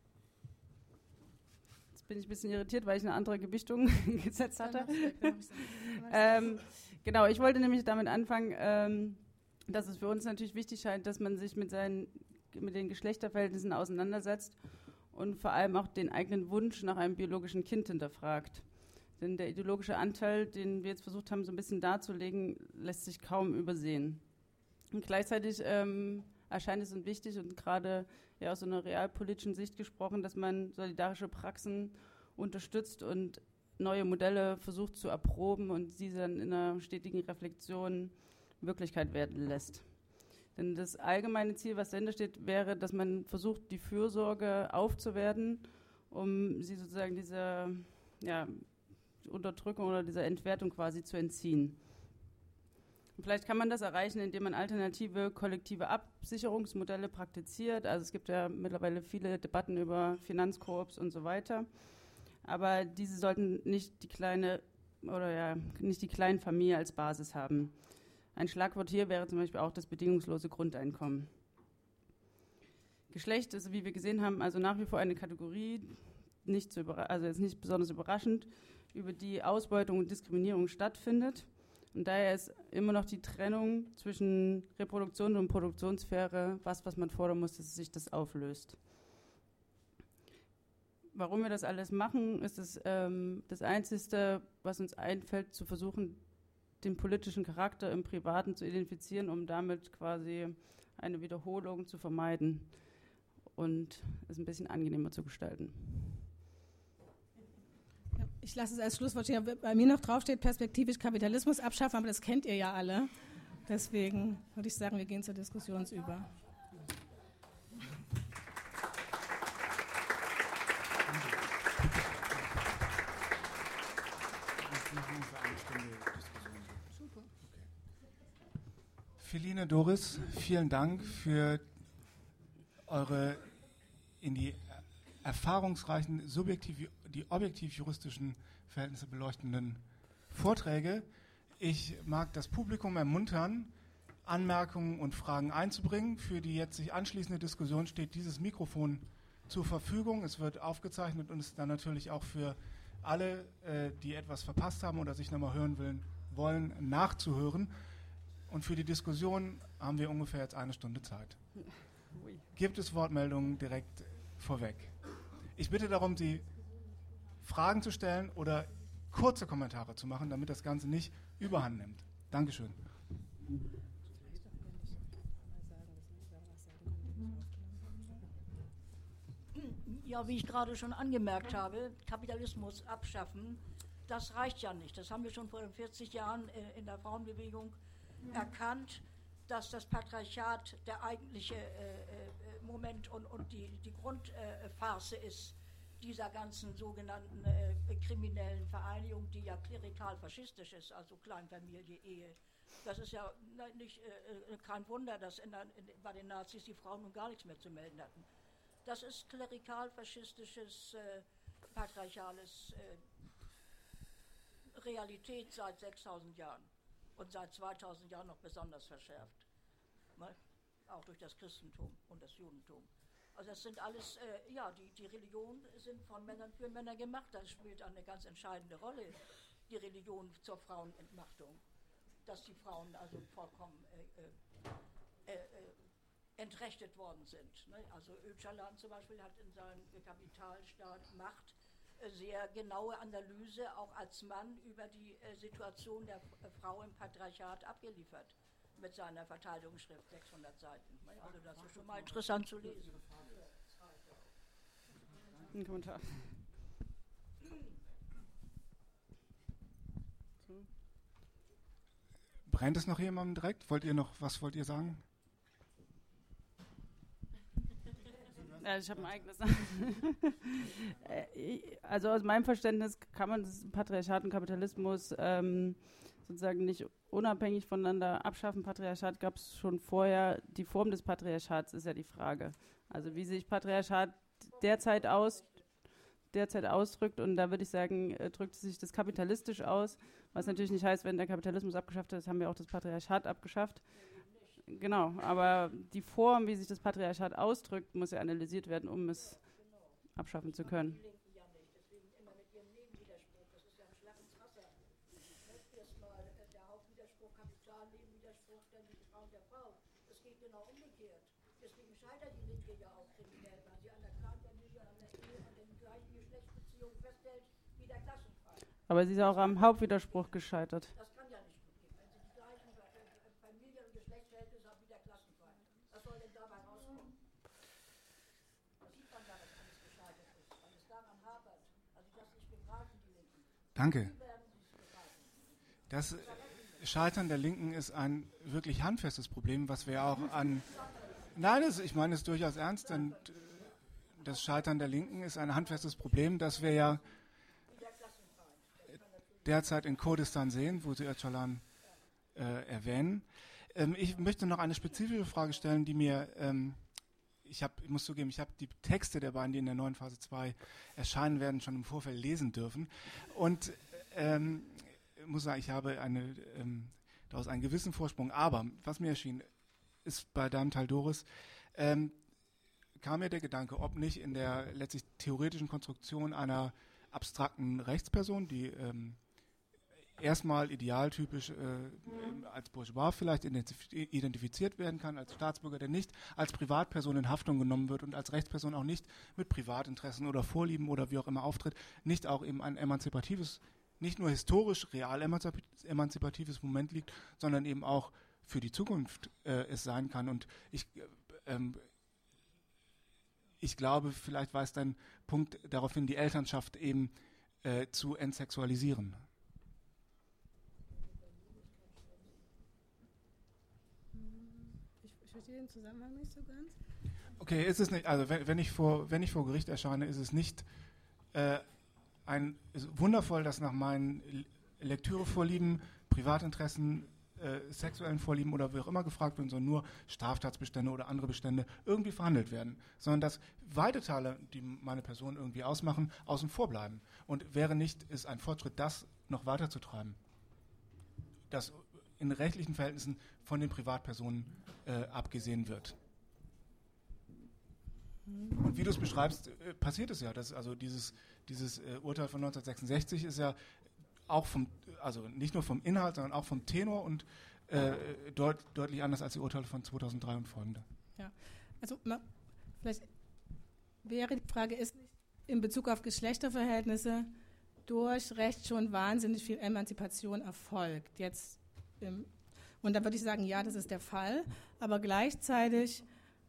jetzt bin ich ein bisschen irritiert, weil ich eine andere Gewichtung gesetzt hatte. ähm, genau, ich wollte nämlich damit anfangen, ähm, dass es für uns natürlich wichtig scheint, dass man sich mit, seinen, mit den Geschlechterverhältnissen auseinandersetzt und vor allem auch den eigenen Wunsch nach einem biologischen Kind hinterfragt. Denn der ideologische Anteil, den wir jetzt versucht haben, so ein bisschen darzulegen, lässt sich kaum übersehen. Und gleichzeitig ähm, erscheint es uns wichtig und gerade ja, aus so einer realpolitischen Sicht gesprochen, dass man solidarische Praxen unterstützt und neue Modelle versucht zu erproben und sie dann in einer stetigen Reflexion Wirklichkeit werden lässt. Denn das allgemeine Ziel, was dahinter steht, wäre, dass man versucht, die Fürsorge aufzuwerten, um sie sozusagen dieser ja, Unterdrückung oder dieser Entwertung quasi zu entziehen. Und vielleicht kann man das erreichen, indem man alternative kollektive Absicherungsmodelle praktiziert. Also es gibt ja mittlerweile viele Debatten über Finanzkorps und so weiter. Aber diese sollten nicht die kleine oder ja nicht die Kleinfamilie als Basis haben. Ein Schlagwort hier wäre zum Beispiel auch das bedingungslose Grundeinkommen. Geschlecht ist, wie wir gesehen haben, also nach wie vor eine Kategorie, nicht zu überra- also jetzt nicht besonders überraschend, über die Ausbeutung und Diskriminierung stattfindet. Und daher ist immer noch die Trennung zwischen Reproduktion und Produktionssphäre was, was man fordern muss, dass sich das auflöst. Warum wir das alles machen, ist es ähm, das Einzige, was uns einfällt, zu versuchen, den politischen Charakter im Privaten zu identifizieren, um damit quasi eine Wiederholung zu vermeiden und es ein bisschen angenehmer zu gestalten. Ja, ich lasse es als Schlusswort stehen. Bei mir noch draufsteht, perspektivisch Kapitalismus abschaffen, aber das kennt ihr ja alle. Deswegen würde ich sagen, wir gehen zur Diskussion über. Feline, Doris, vielen Dank für eure in die erfahrungsreichen, subjektiv, die objektiv-juristischen Verhältnisse beleuchtenden Vorträge. Ich mag das Publikum ermuntern, Anmerkungen und Fragen einzubringen. Für die jetzt sich anschließende Diskussion steht dieses Mikrofon zur Verfügung. Es wird aufgezeichnet und ist dann natürlich auch für alle, äh, die etwas verpasst haben oder sich nochmal hören will, wollen, nachzuhören. Und für die Diskussion haben wir ungefähr jetzt eine Stunde Zeit. Gibt es Wortmeldungen direkt vorweg? Ich bitte darum, Sie Fragen zu stellen oder kurze Kommentare zu machen, damit das Ganze nicht überhand nimmt. Dankeschön. Ja, wie ich gerade schon angemerkt habe, Kapitalismus abschaffen, das reicht ja nicht. Das haben wir schon vor vierzig Jahren in der Frauenbewegung erkannt, dass das Patriarchat der eigentliche äh, Moment und, und die, die Grundfarce äh, ist dieser ganzen sogenannten äh, kriminellen Vereinigung, die ja klerikal-faschistisch ist, also Kleinfamilie, Ehe. Das ist ja ne, nicht, äh, kein Wunder, dass in der, in, bei den Nazis die Frauen nun gar nichts mehr zu melden hatten. Das ist klerikal-faschistisches, äh, patriarchales äh, Realität seit sechstausend Jahren. Und seit zweitausend Jahren noch besonders verschärft. Ne? Auch durch das Christentum und das Judentum. Also das sind alles, äh, ja, die, die Religionen sind von Männern für Männer gemacht. Das spielt eine ganz entscheidende Rolle, die Religion zur Frauenentmachtung. Dass die Frauen also vollkommen äh, äh, äh, entrechtet worden sind. Ne? Also Öcalan zum Beispiel hat in seinem Kapitalstaat Macht sehr genaue Analyse auch als Mann über die äh, Situation der äh, Frau im Patriarchat abgeliefert mit seiner Verteidigungsschrift, sechshundert Seiten. Also das ist schon mal interessant zu lesen. Ein Kommentar. Brennt es noch jemandem direkt? Wollt ihr noch, was wollt ihr sagen? Ich habe ein eigenes. Also aus meinem Verständnis kann man das Patriarchat und Kapitalismus ähm, sozusagen nicht unabhängig voneinander abschaffen. Patriarchat gab es schon vorher. Die Form des Patriarchats ist ja die Frage. Also wie sich Patriarchat derzeit aus, derzeit ausdrückt. Und da würde ich sagen, äh, drückt sich das kapitalistisch aus. Was natürlich nicht heißt, wenn der Kapitalismus abgeschafft ist, haben wir auch das Patriarchat abgeschafft. Genau, aber die Form, wie sich das Patriarchat ausdrückt, muss ja analysiert werden, um es abschaffen zu können. Deswegen immer mit ihrem Nebenwiderspruch. Das ist ja ein Schlag ins Wasser. Erstmal der Hauptwiderspruch, Kapital, Nebenwiderspruch, ständig die Frau und der Frau. Das geht genau umgekehrt. Deswegen scheitert die Linke ja auch kriminell, weil sie an der Kleinfamilie, an der Ehe, an den gleichen Geschlechtsbeziehungen festhält wie der Klassenfall. Aber sie ist auch am Hauptwiderspruch gescheitert. Das kann ja nicht gut gehen, wenn sie die gleichen Familien- und Geschlechtsverhältnisse haben wie der Klassenfall. Was soll denn dabei rauskommen? Das sieht man ja, dass alles gescheitert ist, weil es daran hapert. Also das nicht begreifen, die Linken. Danke. Das Scheitern der Linken ist ein wirklich handfestes Problem, was wir auch an... Nein, das, ich meine es durchaus ernst, denn das Scheitern der Linken ist ein handfestes Problem, das wir ja derzeit in Kurdistan sehen, wo Sie Öcalan äh, erwähnen. Ähm, ich möchte noch eine spezifische Frage stellen, die mir... Ähm, Ich, hab, ich muss zugeben, ich habe die Texte der beiden, die in der neuen Phase zwei erscheinen werden, schon im Vorfeld lesen dürfen. Und ähm, ich muss sagen, ich habe eine, ähm, daraus einen gewissen Vorsprung. Aber was mir erschien, ist bei deinem Teil, Doris, ähm, kam mir der Gedanke, ob nicht in der letztlich theoretischen Konstruktion einer abstrakten Rechtsperson, die ähm, erstmal idealtypisch äh, als Bourgeois vielleicht identifiziert werden kann, als Staatsbürger, der nicht als Privatperson in Haftung genommen wird und als Rechtsperson auch nicht mit Privatinteressen oder Vorlieben oder wie auch immer auftritt, nicht auch eben ein emanzipatives nicht nur historisch real emanzipatives Moment liegt, sondern eben auch für die Zukunft äh, es sein kann. Und ich, äh, ähm, ich glaube, vielleicht weist dein Punkt darauf hin, die Elternschaft eben äh, zu entsexualisieren. Ich, ich verstehe den Zusammenhang nicht so ganz. Okay, ist es nicht, also wenn, wenn, ich, vor, wenn ich vor Gericht erscheine, ist es nicht äh, ein, ist wundervoll, dass nach meinen Lektürevorlieben, Privatinteressen, äh, sexuellen Vorlieben oder wie auch immer gefragt werden, sondern nur Straftatsbestände oder andere Bestände irgendwie verhandelt werden, sondern dass weite Teile, die meine Person irgendwie ausmachen, außen vor bleiben. Und wäre nicht, ist ein Fortschritt, das noch weiterzutreiben, dass in rechtlichen Verhältnissen von den Privatpersonen äh, abgesehen wird. Und wie du es beschreibst, äh, passiert es ja. Dass, also dieses, dieses äh, Urteil von neunzehnhundertsechsundsechzig ist ja auch vom, also nicht nur vom Inhalt, sondern auch vom Tenor und äh, deut, deutlich anders als die Urteile von zweitausenddrei und folgende. Ja, also ma, vielleicht wäre die Frage, ist nicht in Bezug auf Geschlechterverhältnisse durch Recht schon wahnsinnig viel Emanzipation erfolgt. Jetzt, ähm, und da würde ich sagen, ja, das ist der Fall, aber gleichzeitig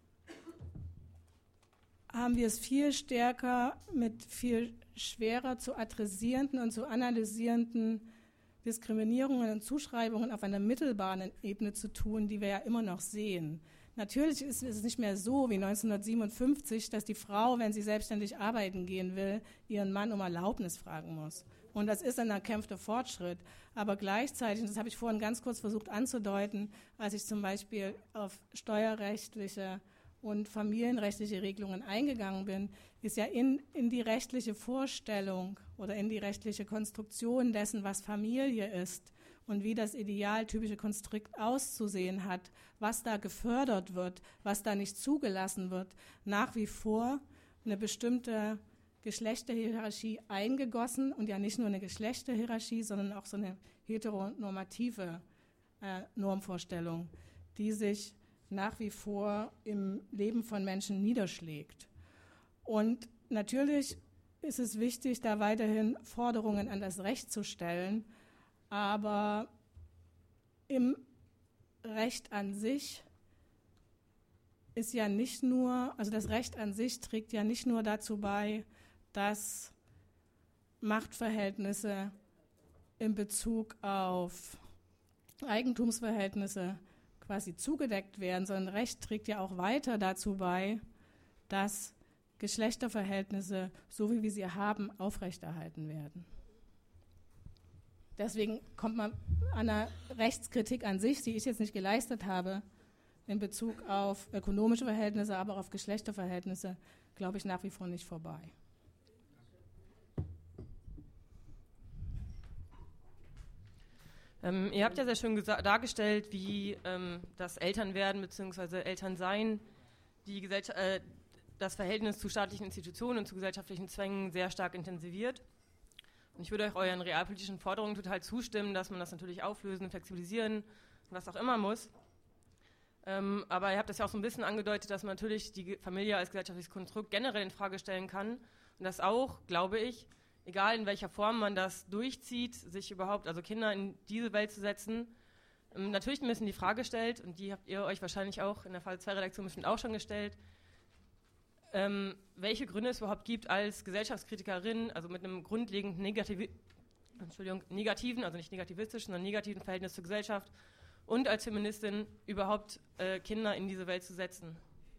haben wir es viel stärker mit viel schwerer zu adressierenden und zu analysierenden Diskriminierungen und Zuschreibungen auf einer mittelbaren Ebene zu tun, die wir ja immer noch sehen. Natürlich ist es nicht mehr so wie neunzehnhundertsiebenundfünfzig, dass die Frau, wenn sie selbstständig arbeiten gehen will, ihren Mann um Erlaubnis fragen muss. Und das ist ein erkämpfter Fortschritt. Aber gleichzeitig, und das habe ich vorhin ganz kurz versucht anzudeuten, als ich zum Beispiel auf steuerrechtliche und familienrechtliche Regelungen eingegangen bin, ist ja in, in die rechtliche Vorstellung oder in die rechtliche Konstruktion dessen, was Familie ist und wie das idealtypische Konstrukt auszusehen hat, was da gefördert wird, was da nicht zugelassen wird, nach wie vor eine bestimmte Geschlechterhierarchie eingegossen und ja nicht nur eine Geschlechterhierarchie, sondern auch so eine heteronormative äh, Normvorstellung, die sich nach wie vor im Leben von Menschen niederschlägt. Und natürlich ist es wichtig, da weiterhin Forderungen an das Recht zu stellen, aber im Recht an sich ist ja nicht nur, also das Recht an sich trägt ja nicht nur dazu bei, dass Machtverhältnisse in Bezug auf Eigentumsverhältnisse quasi zugedeckt werden, sondern Recht trägt ja auch weiter dazu bei, dass Geschlechterverhältnisse, so wie wir sie haben, aufrechterhalten werden. Deswegen kommt man an einer Rechtskritik an sich, die ich jetzt nicht geleistet habe, in Bezug auf ökonomische Verhältnisse, aber auch auf Geschlechterverhältnisse, glaube ich, nach wie vor nicht vorbei. Ähm, ihr habt ja sehr schön gesa- dargestellt, wie ähm, das Elternwerden bzw. Elternsein die Gesellschaft, äh, das Verhältnis zu staatlichen Institutionen und zu gesellschaftlichen Zwängen sehr stark intensiviert. Und ich würde euch euren realpolitischen Forderungen total zustimmen, dass man das natürlich auflösen, flexibilisieren und was auch immer muss. Ähm, aber ihr habt das ja auch so ein bisschen angedeutet, dass man natürlich die Familie als gesellschaftliches Konstrukt generell in Frage stellen kann und das auch, glaube ich, egal in welcher Form man das durchzieht, sich überhaupt, also Kinder in diese Welt zu setzen, ähm, natürlich ein bisschen die Frage stellt, und die habt ihr euch wahrscheinlich auch in der Fall zwei Redaktion bestimmt auch schon gestellt, ähm, welche Gründe es überhaupt gibt als Gesellschaftskritikerin, also mit einem grundlegend negativi- Entschuldigung, negativen, also nicht negativistischen, sondern negativen Verhältnis zur Gesellschaft und als Feministin überhaupt äh, Kinder in diese Welt zu setzen.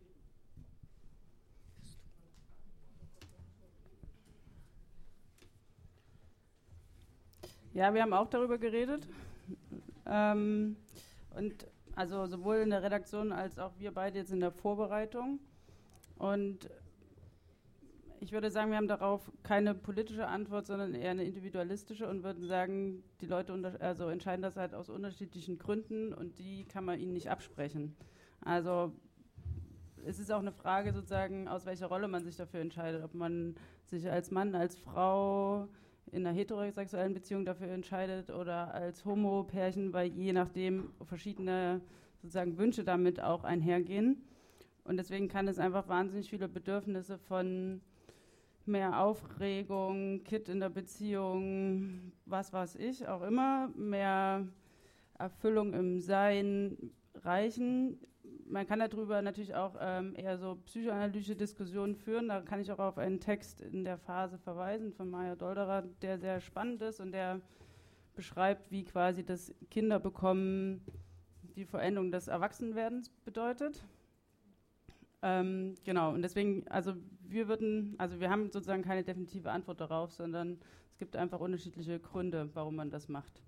Ja, wir haben auch darüber geredet. Ähm, und also sowohl in der Redaktion als auch wir beide jetzt in der Vorbereitung. Und ich würde sagen, wir haben darauf keine politische Antwort, sondern eher eine individualistische und würden sagen, die Leute unter- also entscheiden das halt aus unterschiedlichen Gründen und die kann man ihnen nicht absprechen. Also es ist auch eine Frage sozusagen, aus welcher Rolle man sich dafür entscheidet, ob man sich als Mann, als Frau in einer heterosexuellen Beziehung dafür entscheidet oder als Homo-Pärchen, weil je nachdem verschiedene sozusagen Wünsche damit auch einhergehen. Und deswegen kann es einfach wahnsinnig viele Bedürfnisse von mehr Aufregung, Kid in der Beziehung, was weiß ich, auch immer, mehr Erfüllung im Sein reichen. Man kann darüber natürlich auch ähm, eher so psychoanalytische Diskussionen führen. Da kann ich auch auf einen Text in der Phase verweisen von Maya Dolderer, der sehr spannend ist und der beschreibt, wie quasi das Kinderbekommen die Vollendung des Erwachsenwerdens bedeutet. Ähm, genau, und deswegen, also wir würden, also wir haben sozusagen keine definitive Antwort darauf, sondern es gibt einfach unterschiedliche Gründe, warum man das macht.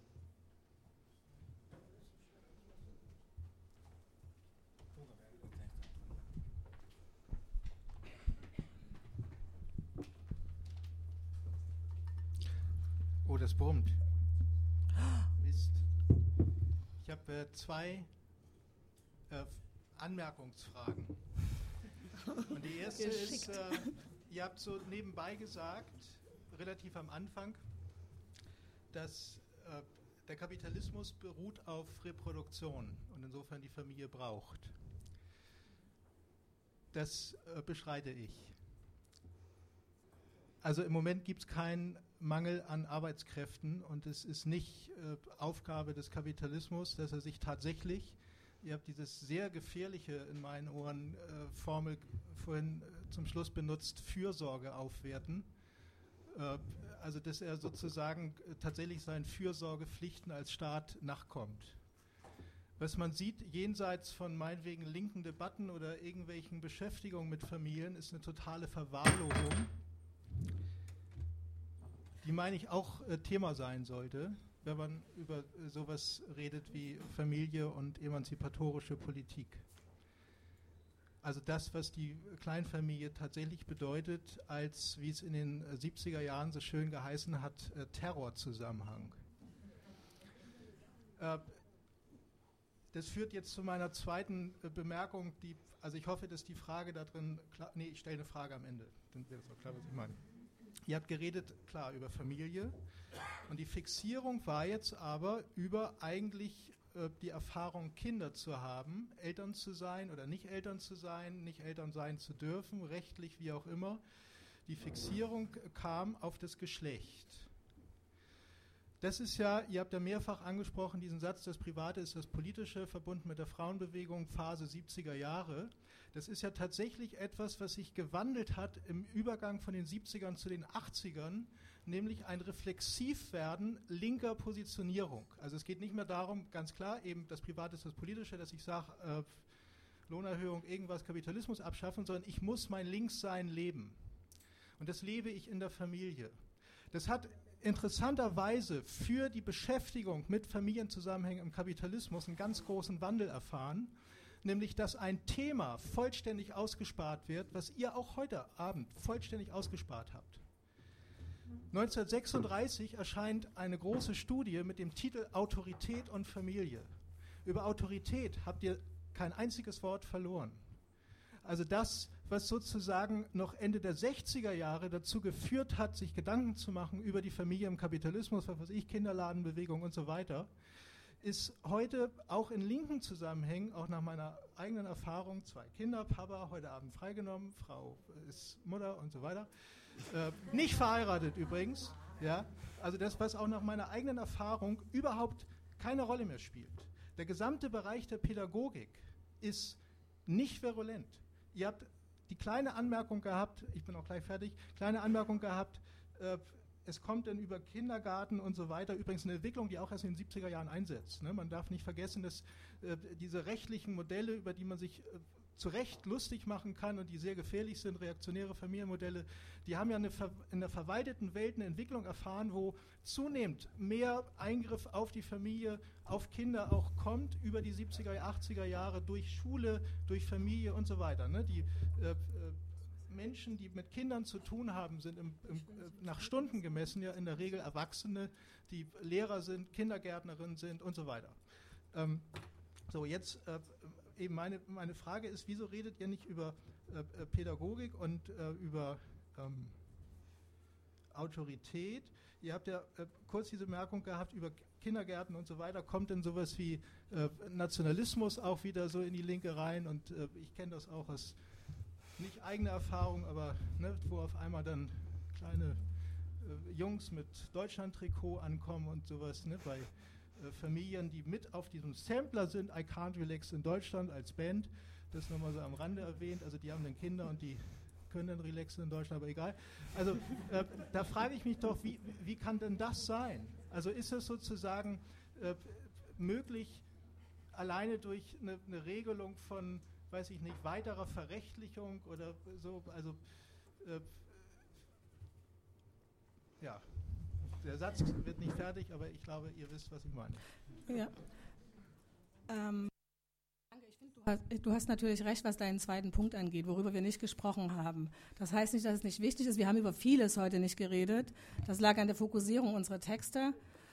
Oh, das brummt. Mist. Ich habe äh, zwei äh, Anmerkungsfragen. Und die erste ist, äh, ihr habt so nebenbei gesagt, relativ am Anfang, dass äh, der Kapitalismus beruht auf Reproduktion und insofern die Familie braucht. Das äh, bestreite ich. Also im Moment gibt es keinen Mangel an Arbeitskräften und es ist nicht äh, Aufgabe des Kapitalismus, dass er sich tatsächlich, ihr habt dieses sehr gefährliche in meinen Ohren äh, Formel vorhin äh, zum Schluss benutzt, Fürsorge aufwerten, äh, also dass er sozusagen äh, tatsächlich seinen Fürsorgepflichten als Staat nachkommt. Was man sieht, jenseits von meinetwegen linken Debatten oder irgendwelchen Beschäftigungen mit Familien, ist eine totale Verwahrlosung, die, meine ich, auch äh, Thema sein sollte, wenn man über äh, sowas redet wie Familie und emanzipatorische Politik. Also das, was die Kleinfamilie tatsächlich bedeutet, als, wie es in den äh, siebziger Jahren so schön geheißen hat, äh, Terrorzusammenhang. Äh, das führt jetzt zu meiner zweiten äh, Bemerkung, die, also ich hoffe, dass die Frage da drin, klar, nee, ich stelle eine Frage am Ende, dann wäre es auch klar, was ich meine. Ihr habt geredet, klar, über Familie und die Fixierung war jetzt aber über eigentlich äh, die Erfahrung, Kinder zu haben, Eltern zu sein oder nicht Eltern zu sein, nicht Eltern sein zu dürfen, rechtlich wie auch immer. Die Fixierung kam auf das Geschlecht. Das ist ja, ihr habt ja mehrfach angesprochen, diesen Satz, das Private ist das Politische, verbunden mit der Frauenbewegung, Phase siebziger Jahre. Das ist ja tatsächlich etwas, was sich gewandelt hat im Übergang von den siebzigern zu den achtzigern, nämlich ein Reflexivwerden linker Positionierung. Also es geht nicht mehr darum, ganz klar, eben das Private ist das Politische, dass ich sage, äh, Lohnerhöhung, irgendwas, Kapitalismus abschaffen, sondern ich muss mein Linkssein leben. Und das lebe ich in der Familie. Das hat interessanterweise für die Beschäftigung mit Familienzusammenhängen im Kapitalismus einen ganz großen Wandel erfahren, nämlich dass ein Thema vollständig ausgespart wird, was ihr auch heute Abend vollständig ausgespart habt. neunzehnhundertsechsunddreißig erscheint eine große Studie mit dem Titel Autorität und Familie. Über Autorität habt ihr kein einziges Wort verloren. Also das, was sozusagen noch Ende der sechziger Jahre dazu geführt hat, sich Gedanken zu machen über die Familie im Kapitalismus, was weiß ich, Kinderladenbewegung und so weiter, ist heute auch in linken Zusammenhängen, auch nach meiner eigenen Erfahrung, zwei Kinder, Papa, heute Abend freigenommen, Frau ist Mutter und so weiter, äh, nicht verheiratet übrigens, ja, also das, was auch nach meiner eigenen Erfahrung überhaupt keine Rolle mehr spielt. Der gesamte Bereich der Pädagogik ist nicht virulent. Ihr habt die kleine Anmerkung gehabt, ich bin auch gleich fertig, kleine Anmerkung gehabt, äh, es kommt dann über Kindergarten und so weiter, übrigens eine Entwicklung, die auch erst in den siebziger Jahren einsetzt. Ne? Man darf nicht vergessen, dass äh, diese rechtlichen Modelle, über die man sich äh, zu Recht lustig machen kann und die sehr gefährlich sind, reaktionäre Familienmodelle, die haben ja eine ver- in der verwalteten Welt eine Entwicklung erfahren, wo zunehmend mehr Eingriff auf die Familie, auf Kinder auch kommt, über die siebziger, achtziger Jahre, durch Schule, durch Familie und so weiter. Ne? Die äh, äh, Menschen, die mit Kindern zu tun haben, sind im, im, äh, nach Stunden gemessen ja in der Regel Erwachsene, die Lehrer sind, Kindergärtnerinnen sind und so weiter. Ähm, so, jetzt äh, eben meine, meine Frage ist, wieso redet ihr nicht über äh, Pädagogik und äh, über ähm, Autorität? Ihr habt ja äh, kurz diese Bemerkung gehabt über Kindergärten und so weiter. Kommt denn sowas wie äh, Nationalismus auch wieder so in die Linke rein? Und äh, ich kenne das auch aus nicht eigene Erfahrung, aber ne, wo auf einmal dann kleine äh, Jungs mit Deutschland-Trikot ankommen und sowas, ne, bei äh, Familien, die mit auf diesem Sampler sind, I Can't Relax in Deutschland als Band, das nochmal so am Rande erwähnt, also die haben dann Kinder und die können dann relaxen in Deutschland, aber egal. Also äh, da frage ich mich doch, wie, wie kann denn das sein? Also ist es sozusagen äh, möglich, alleine durch eine, eine Regelung von, weiß ich nicht, weiterer Verrechtlichung oder so, also äh, ja, der Satz wird nicht fertig, aber ich glaube, ihr wisst, was ich meine. Ja. Ähm, ich find, du, hast, du hast natürlich recht, was deinen zweiten Punkt angeht, worüber wir nicht gesprochen haben. Das heißt nicht, dass es nicht wichtig ist. Wir haben über vieles heute nicht geredet. Das lag an der Fokussierung unserer Texte.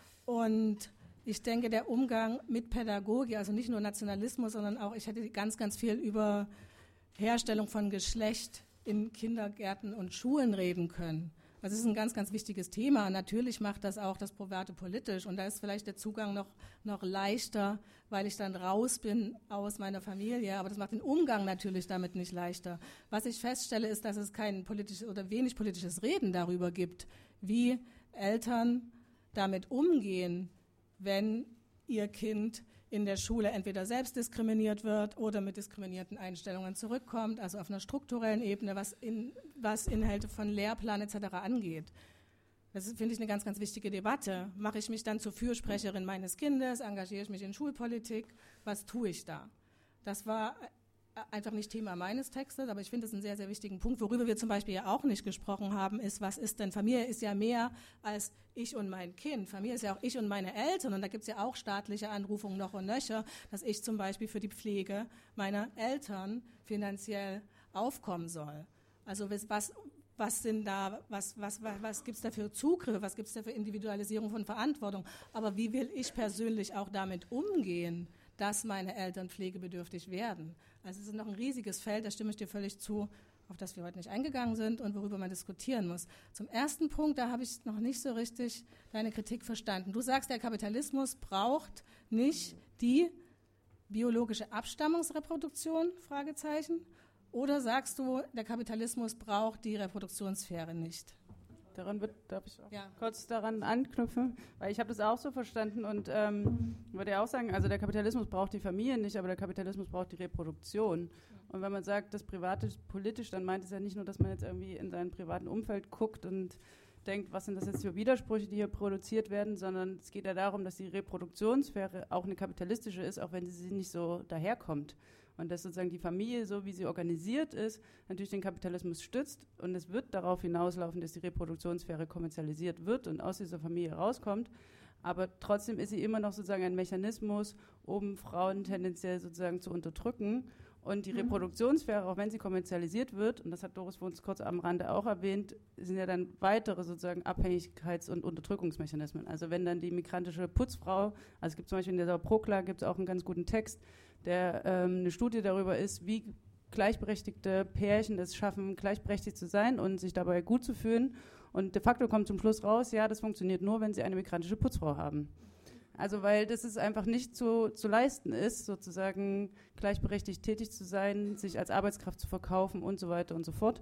Und ich denke, der Umgang mit Pädagogik, also nicht nur Nationalismus, sondern auch, ich hätte ganz, ganz viel über Herstellung von Geschlecht in Kindergärten und Schulen reden können. Das ist ein ganz, ganz wichtiges Thema. Natürlich macht das auch das Private politisch. Und da ist vielleicht der Zugang noch, noch leichter, weil ich dann raus bin aus meiner Familie. Aber das macht den Umgang natürlich damit nicht leichter. Was ich feststelle, ist, dass es kein politisches oder wenig politisches Reden darüber gibt, wie Eltern damit umgehen, wenn ihr Kind in der Schule entweder selbst diskriminiert wird oder mit diskriminierten Einstellungen zurückkommt, also auf einer strukturellen Ebene, was, in, was Inhalte von Lehrplan et cetera angeht. Das finde ich eine ganz, ganz wichtige Debatte. Mache ich mich dann zur Fürsprecherin meines Kindes, engagiere ich mich in Schulpolitik, was tue ich da? Das war einfach nicht Thema meines Textes, aber ich finde es einen sehr, sehr wichtigen Punkt. Worüber wir zum Beispiel ja auch nicht gesprochen haben, ist, was ist denn, Familie ist ja mehr als ich und mein Kind. Familie ist ja auch ich und meine Eltern und da gibt es ja auch staatliche Anrufungen noch und nöcher, dass ich zum Beispiel für die Pflege meiner Eltern finanziell aufkommen soll. Also was, was sind da, was, was, was, was gibt es da für Zugriffe, was gibt es da für Individualisierung von Verantwortung? Aber wie will ich persönlich auch damit umgehen, dass meine Eltern pflegebedürftig werden? Also es ist noch ein riesiges Feld, da stimme ich dir völlig zu, auf das wir heute nicht eingegangen sind und worüber man diskutieren muss. Zum ersten Punkt, da habe ich noch nicht so richtig deine Kritik verstanden. Du sagst, der Kapitalismus braucht nicht die biologische Abstammungsreproduktion, Fragezeichen, oder sagst du, der Kapitalismus braucht die Reproduktionssphäre nicht? Daran wird, darf ich auch ja. kurz daran anknüpfen, weil ich habe das auch so verstanden und ähm, würde ja auch sagen, also der Kapitalismus braucht die Familie nicht, aber der Kapitalismus braucht die Reproduktion. Und wenn man sagt, das Private ist politisch, dann meint es ja nicht nur, dass man jetzt irgendwie in seinem privaten Umfeld guckt und denkt, was sind das jetzt für Widersprüche, die hier produziert werden, sondern es geht ja darum, dass die Reproduktionssphäre auch eine kapitalistische ist, auch wenn sie nicht so daherkommt. Und dass sozusagen die Familie, so wie sie organisiert ist, natürlich den Kapitalismus stützt und es wird darauf hinauslaufen, dass die Reproduktionssphäre kommerzialisiert wird und aus dieser Familie rauskommt. Aber trotzdem ist sie immer noch sozusagen ein Mechanismus, um Frauen tendenziell sozusagen zu unterdrücken. Und die Reproduktionssphäre, auch wenn sie kommerzialisiert wird, und das hat Doris für uns kurz am Rande auch erwähnt, sind ja dann weitere sozusagen Abhängigkeits- und Unterdrückungsmechanismen. Also wenn dann die migrantische Putzfrau, also es gibt zum Beispiel in der Prokla gibt es auch einen ganz guten Text, der ähm, eine Studie darüber ist, wie gleichberechtigte Pärchen es schaffen, gleichberechtigt zu sein und sich dabei gut zu fühlen. Und de facto kommt zum Schluss raus, ja, das funktioniert nur, wenn sie eine migrantische Putzfrau haben. Also weil das ist einfach nicht zu, zu leisten ist, sozusagen gleichberechtigt tätig zu sein, sich als Arbeitskraft zu verkaufen und so weiter und so fort.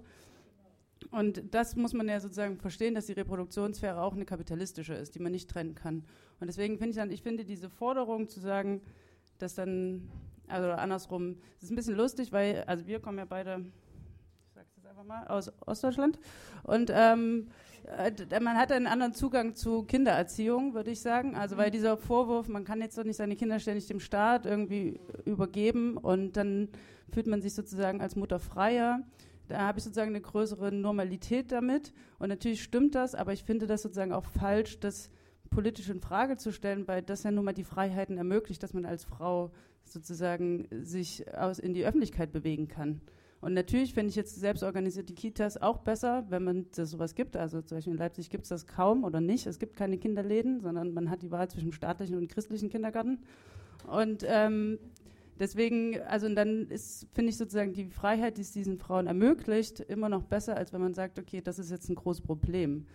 Und das muss man ja sozusagen verstehen, dass die Reproduktionssphäre auch eine kapitalistische ist, die man nicht trennen kann. Und deswegen finde ich dann, ich finde diese Forderung zu sagen, dass dann, also andersrum, es ist ein bisschen lustig, weil, also wir kommen ja beide, ich sage es jetzt einfach mal, aus Ostdeutschland und ähm, äh, man hat einen anderen Zugang zu Kindererziehung, würde ich sagen, also weil dieser Vorwurf, man kann jetzt doch nicht seine Kinder ständig dem Staat irgendwie übergeben und dann fühlt man sich sozusagen als Mutter freier. Da habe ich sozusagen eine größere Normalität damit und natürlich stimmt das, aber ich finde das sozusagen auch falsch, das politisch in Frage zu stellen, weil das ja nun mal die Freiheiten ermöglicht, dass man als Frau sozusagen sich aus in die Öffentlichkeit bewegen kann. Und natürlich finde ich jetzt selbstorganisierte Kitas auch besser, wenn man das sowas gibt. Also zum Beispiel in Leipzig gibt es das kaum oder nicht. Es gibt keine Kinderläden, sondern man hat die Wahl zwischen staatlichen und christlichen Kindergarten. Und ähm, deswegen, also und dann ist, finde ich sozusagen die Freiheit, die es diesen Frauen ermöglicht, immer noch besser, als wenn man sagt, okay, das ist jetzt ein großes Problem.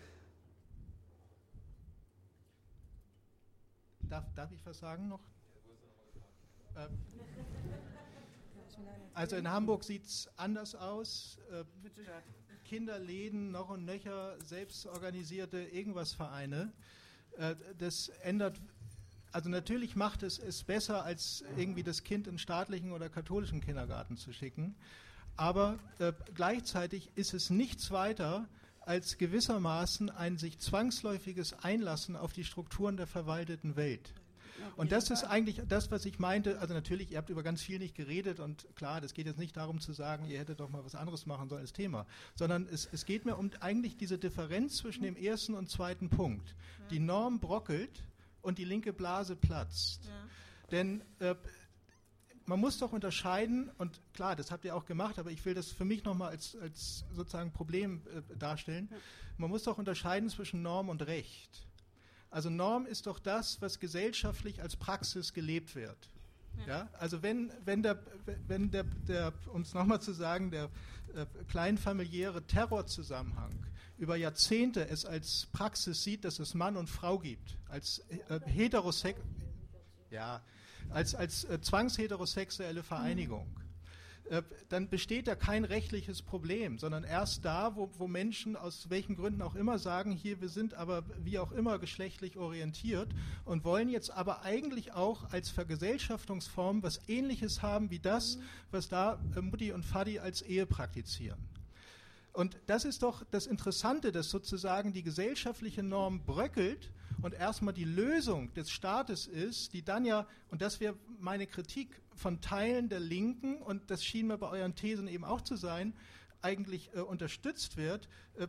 Darf, darf ich was sagen noch? Ähm, Also in Hamburg sieht es anders aus. Äh, Kinderläden, noch und nöcher, selbstorganisierte Irgendwas-Vereine. Äh, das ändert, also natürlich macht es es besser, als irgendwie das Kind in staatlichen oder katholischen Kindergarten zu schicken. Aber äh, gleichzeitig ist es nichts weiter als gewissermaßen ein sich zwangsläufiges Einlassen auf die Strukturen der verwalteten Welt. Und das ist eigentlich das, was ich meinte. Also natürlich, ihr habt über ganz viel nicht geredet und klar, das geht jetzt nicht darum zu sagen, ihr hättet doch mal was anderes machen sollen als Thema, sondern es, es geht mir um eigentlich diese Differenz zwischen dem ersten und zweiten Punkt. Die Norm brockelt und die linke Blase platzt. Ja. Denn äh, man muss doch unterscheiden, und klar, das habt ihr auch gemacht, aber ich will das für mich nochmal als, als sozusagen Problem äh, darstellen. Ja. Man muss doch unterscheiden zwischen Norm und Recht. Also Norm ist doch das, was gesellschaftlich als Praxis gelebt wird. Ja. Ja? Also wenn, wenn, der, wenn der, der um es nochmal zu sagen, der äh, kleinfamiliäre Terrorzusammenhang über Jahrzehnte es als Praxis sieht, dass es Mann und Frau gibt, als äh, heterosex ja, als, als äh, zwangsheterosexuelle Vereinigung, mhm. äh, dann besteht da kein rechtliches Problem, sondern erst da, wo, wo Menschen aus welchen Gründen auch immer sagen, hier, wir sind aber wie auch immer geschlechtlich orientiert und wollen jetzt aber eigentlich auch als Vergesellschaftungsform was Ähnliches haben wie das, mhm. was da äh, Mutti und Vati als Ehe praktizieren. Und das ist doch das Interessante, dass sozusagen die gesellschaftliche Norm bröckelt und erstmal die Lösung des Staates ist, die dann ja, und das wäre meine Kritik von Teilen der Linken, und das schien mir bei euren Thesen eben auch zu sein, eigentlich äh, unterstützt wird. Äh,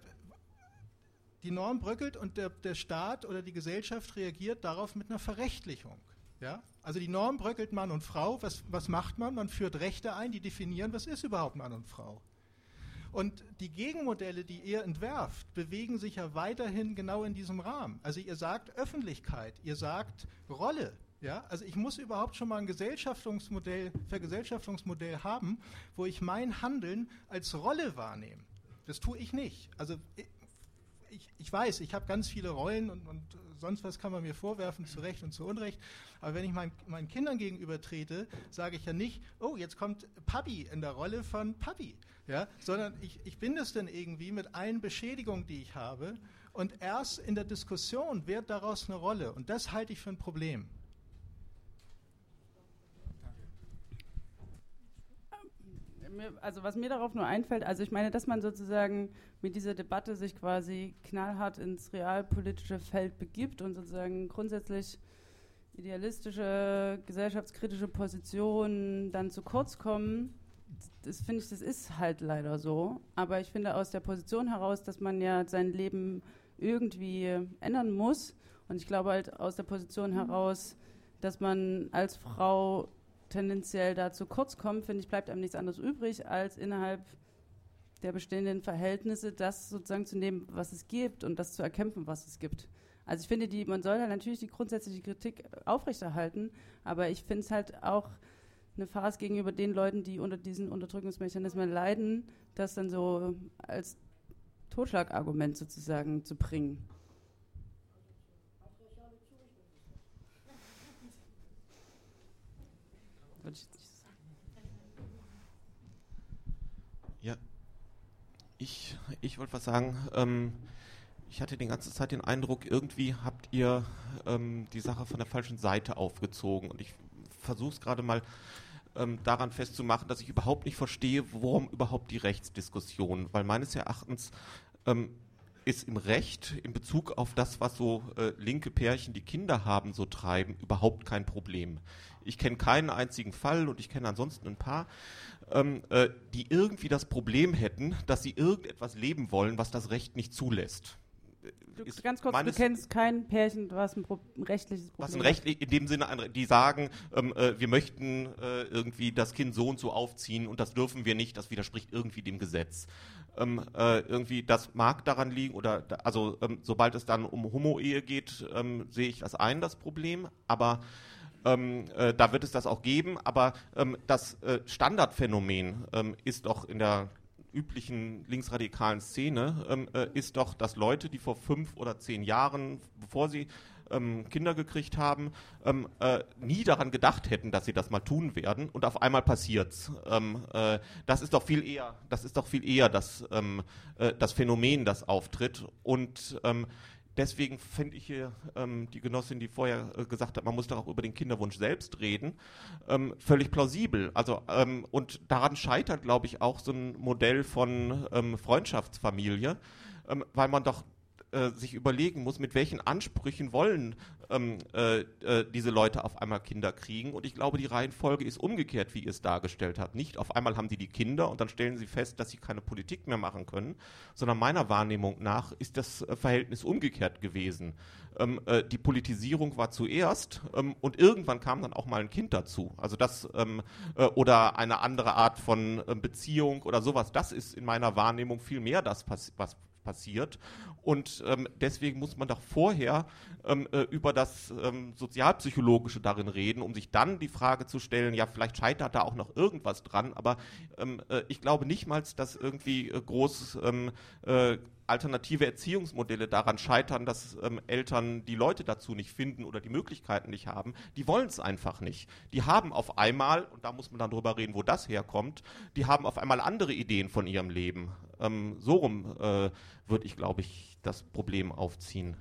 die Norm bröckelt und der, der Staat oder die Gesellschaft reagiert darauf mit einer Verrechtlichung. Ja? Also die Norm bröckelt Mann und Frau. Was, was macht man? Man führt Rechte ein, die definieren, was ist überhaupt Mann und Frau. Und die Gegenmodelle, die ihr entwerft, bewegen sich ja weiterhin genau in diesem Rahmen. Also ihr sagt Öffentlichkeit, ihr sagt Rolle. Ja? Also ich muss überhaupt schon mal ein Gesellschaftungsmodell, Vergesellschaftungsmodell haben, wo ich mein Handeln als Rolle wahrnehme. Das tue ich nicht. Also ich, ich weiß, ich habe ganz viele Rollen und, und sonst was kann man mir vorwerfen, zu Recht und zu Unrecht. Aber wenn ich mein, meinen Kindern gegenüber trete, sage ich ja nicht, oh, jetzt kommt Papi in der Rolle von Papi. Ja, sondern ich, ich bin das dann irgendwie mit allen Beschädigungen, die ich habe. Und erst in der Diskussion wird daraus eine Rolle. Und das halte ich für ein Problem. Also was mir darauf nur einfällt, also ich meine, dass man sozusagen mit dieser Debatte sich quasi knallhart ins realpolitische Feld begibt und sozusagen grundsätzlich idealistische, gesellschaftskritische Positionen dann zu kurz kommen. Das finde ich, das ist halt leider so. Aber ich finde aus der Position heraus, dass man ja sein Leben irgendwie ändern muss. Und ich glaube halt aus der Position heraus, dass man als Frau tendenziell da zu kurz kommt, finde ich, bleibt einem nichts anderes übrig, als innerhalb der bestehenden Verhältnisse das sozusagen zu nehmen, was es gibt und das zu erkämpfen, was es gibt. Also ich finde, die, man soll ja natürlich die grundsätzliche Kritik aufrechterhalten, aber ich finde es halt auch eine Farce gegenüber den Leuten, die unter diesen Unterdrückungsmechanismen leiden, das dann so als Totschlagargument sozusagen zu bringen. Würde ich jetzt nicht sagen. Ja, ich, ich wollte was sagen. Ähm, ich hatte die ganze Zeit den Eindruck, irgendwie habt ihr ähm, die Sache von der falschen Seite aufgezogen. Und ich versuche es gerade mal ähm, daran festzumachen, dass ich überhaupt nicht verstehe, warum überhaupt die Rechtsdiskussion. Weil meines Erachtens ähm, ist im Recht in Bezug auf das, was so äh, linke Pärchen, die Kinder haben, so treiben, überhaupt kein Problem. Ich kenne keinen einzigen Fall und ich kenne ansonsten ein paar, ähm, äh, die irgendwie das Problem hätten, dass sie irgendetwas leben wollen, was das Recht nicht zulässt. Du, ganz kurz, du kennst kein Pärchen, was ein, Pro- ein rechtliches Problem was ein Recht, in dem Sinne, die sagen, ähm, äh, wir möchten äh, irgendwie das Kind so und so aufziehen und das dürfen wir nicht, das widerspricht irgendwie dem Gesetz. Ähm, äh, irgendwie, das mag daran liegen, oder da, also ähm, sobald es dann um Homo-Ehe geht, ähm, sehe ich das ein, das Problem, aber ähm, äh, da wird es das auch geben, aber ähm, das äh, Standardphänomen ähm, ist doch in der üblichen linksradikalen Szene, ähm, äh, ist doch, dass Leute, die vor fünf oder zehn Jahren, bevor sie ähm, Kinder gekriegt haben, ähm, äh, nie daran gedacht hätten, dass sie das mal tun werden und auf einmal passiert's. Ähm, äh, das ist doch viel eher, das ist doch viel eher das, ähm, äh, das Phänomen, das auftritt. Und ähm, deswegen finde ich hier ähm, die Genossin, die vorher äh, gesagt hat, man muss doch auch über den Kinderwunsch selbst reden, ähm, völlig plausibel. Also ähm, und daran scheitert, glaube ich, auch so ein Modell von ähm, Freundschaftsfamilie, ähm, weil man doch äh, sich überlegen muss, mit welchen Ansprüchen wollen ähm, äh, äh, diese Leute auf einmal Kinder kriegen. Und ich glaube, die Reihenfolge ist umgekehrt, wie ihr es dargestellt habt. Nicht auf einmal haben die die Kinder und dann stellen sie fest, dass sie keine Politik mehr machen können, sondern meiner Wahrnehmung nach ist das äh, Verhältnis umgekehrt gewesen. Ähm, äh, die Politisierung war zuerst ähm, und irgendwann kam dann auch mal ein Kind dazu. Also das ähm, äh, oder eine andere Art von äh, Beziehung oder sowas. Das ist in meiner Wahrnehmung viel mehr das, was passiert. Und ähm, deswegen muss man doch vorher ähm, äh, über das ähm, Sozialpsychologische darin reden, um sich dann die Frage zu stellen, ja, vielleicht scheitert da auch noch irgendwas dran, aber ähm, äh, ich glaube nicht mal, dass irgendwie äh, groß ähm, äh, alternative Erziehungsmodelle daran scheitern, dass ähm, Eltern die Leute dazu nicht finden oder die Möglichkeiten nicht haben. Die wollen es einfach nicht. Die haben auf einmal, und da muss man dann drüber reden, wo das herkommt, die haben auf einmal andere Ideen von ihrem Leben. Ähm, so rum äh, würde ich, glaube ich, das Problem aufziehen.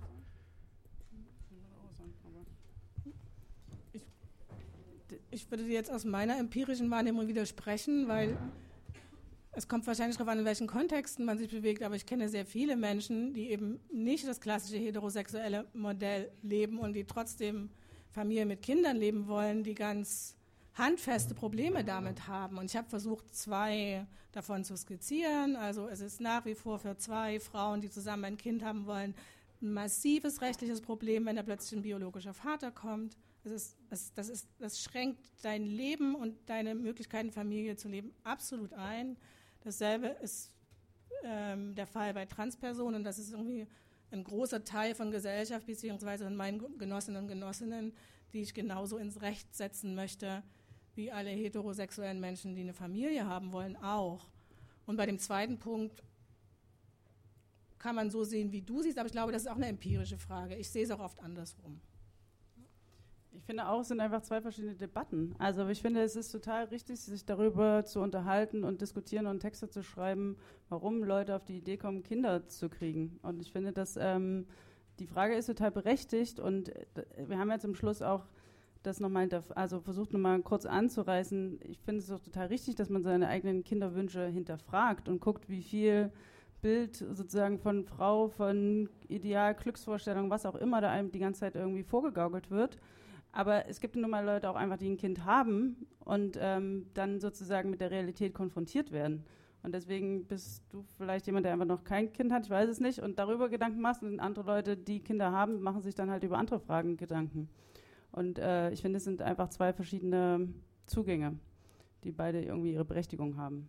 Ich, ich würde dir jetzt aus meiner empirischen Wahrnehmung widersprechen, weil es kommt wahrscheinlich darauf an, in welchen Kontexten man sich bewegt, aber ich kenne sehr viele Menschen, die eben nicht das klassische heterosexuelle Modell leben und die trotzdem Familie mit Kindern leben wollen, die ganz handfeste Probleme damit haben. Und ich habe versucht, zwei davon zu skizzieren. Also es ist nach wie vor für zwei Frauen, die zusammen ein Kind haben wollen, ein massives rechtliches Problem, wenn da plötzlich ein biologischer Vater kommt. Das, ist, das, das, ist, das schränkt dein Leben und deine Möglichkeiten, Familie zu leben, absolut ein. Dasselbe ist ähm, der Fall bei Transpersonen. Und das ist irgendwie ein großer Teil von Gesellschaft, beziehungsweise von meinen Genossinnen und Genossinnen, die ich genauso ins Recht setzen möchte, wie alle heterosexuellen Menschen, die eine Familie haben wollen, auch. Und bei dem zweiten Punkt kann man so sehen, wie du siehst, aber ich glaube, das ist auch eine empirische Frage. Ich sehe es auch oft andersrum. Ich finde auch, es sind einfach zwei verschiedene Debatten. Also ich finde, es ist total richtig, sich darüber zu unterhalten und diskutieren und Texte zu schreiben, warum Leute auf die Idee kommen, Kinder zu kriegen. Und ich finde, dass ähm, die Frage ist total berechtigt und äh, wir haben ja zum Schluss auch das nochmal, also versucht nochmal kurz anzureißen. Ich finde es auch total richtig, dass man seine eigenen Kinderwünsche hinterfragt und guckt, wie viel Bild sozusagen von Frau, von Ideal, Glücksvorstellung, was auch immer da einem die ganze Zeit irgendwie vorgegaukelt wird. Aber es gibt nun mal Leute auch einfach, die ein Kind haben und ähm, dann sozusagen mit der Realität konfrontiert werden. Und deswegen bist du vielleicht jemand, der einfach noch kein Kind hat, ich weiß es nicht, und darüber Gedanken machst. Und andere Leute, die Kinder haben, machen sich dann halt über andere Fragen Gedanken. Und äh, ich finde, es sind einfach zwei verschiedene Zugänge, die beide irgendwie ihre Berechtigung haben.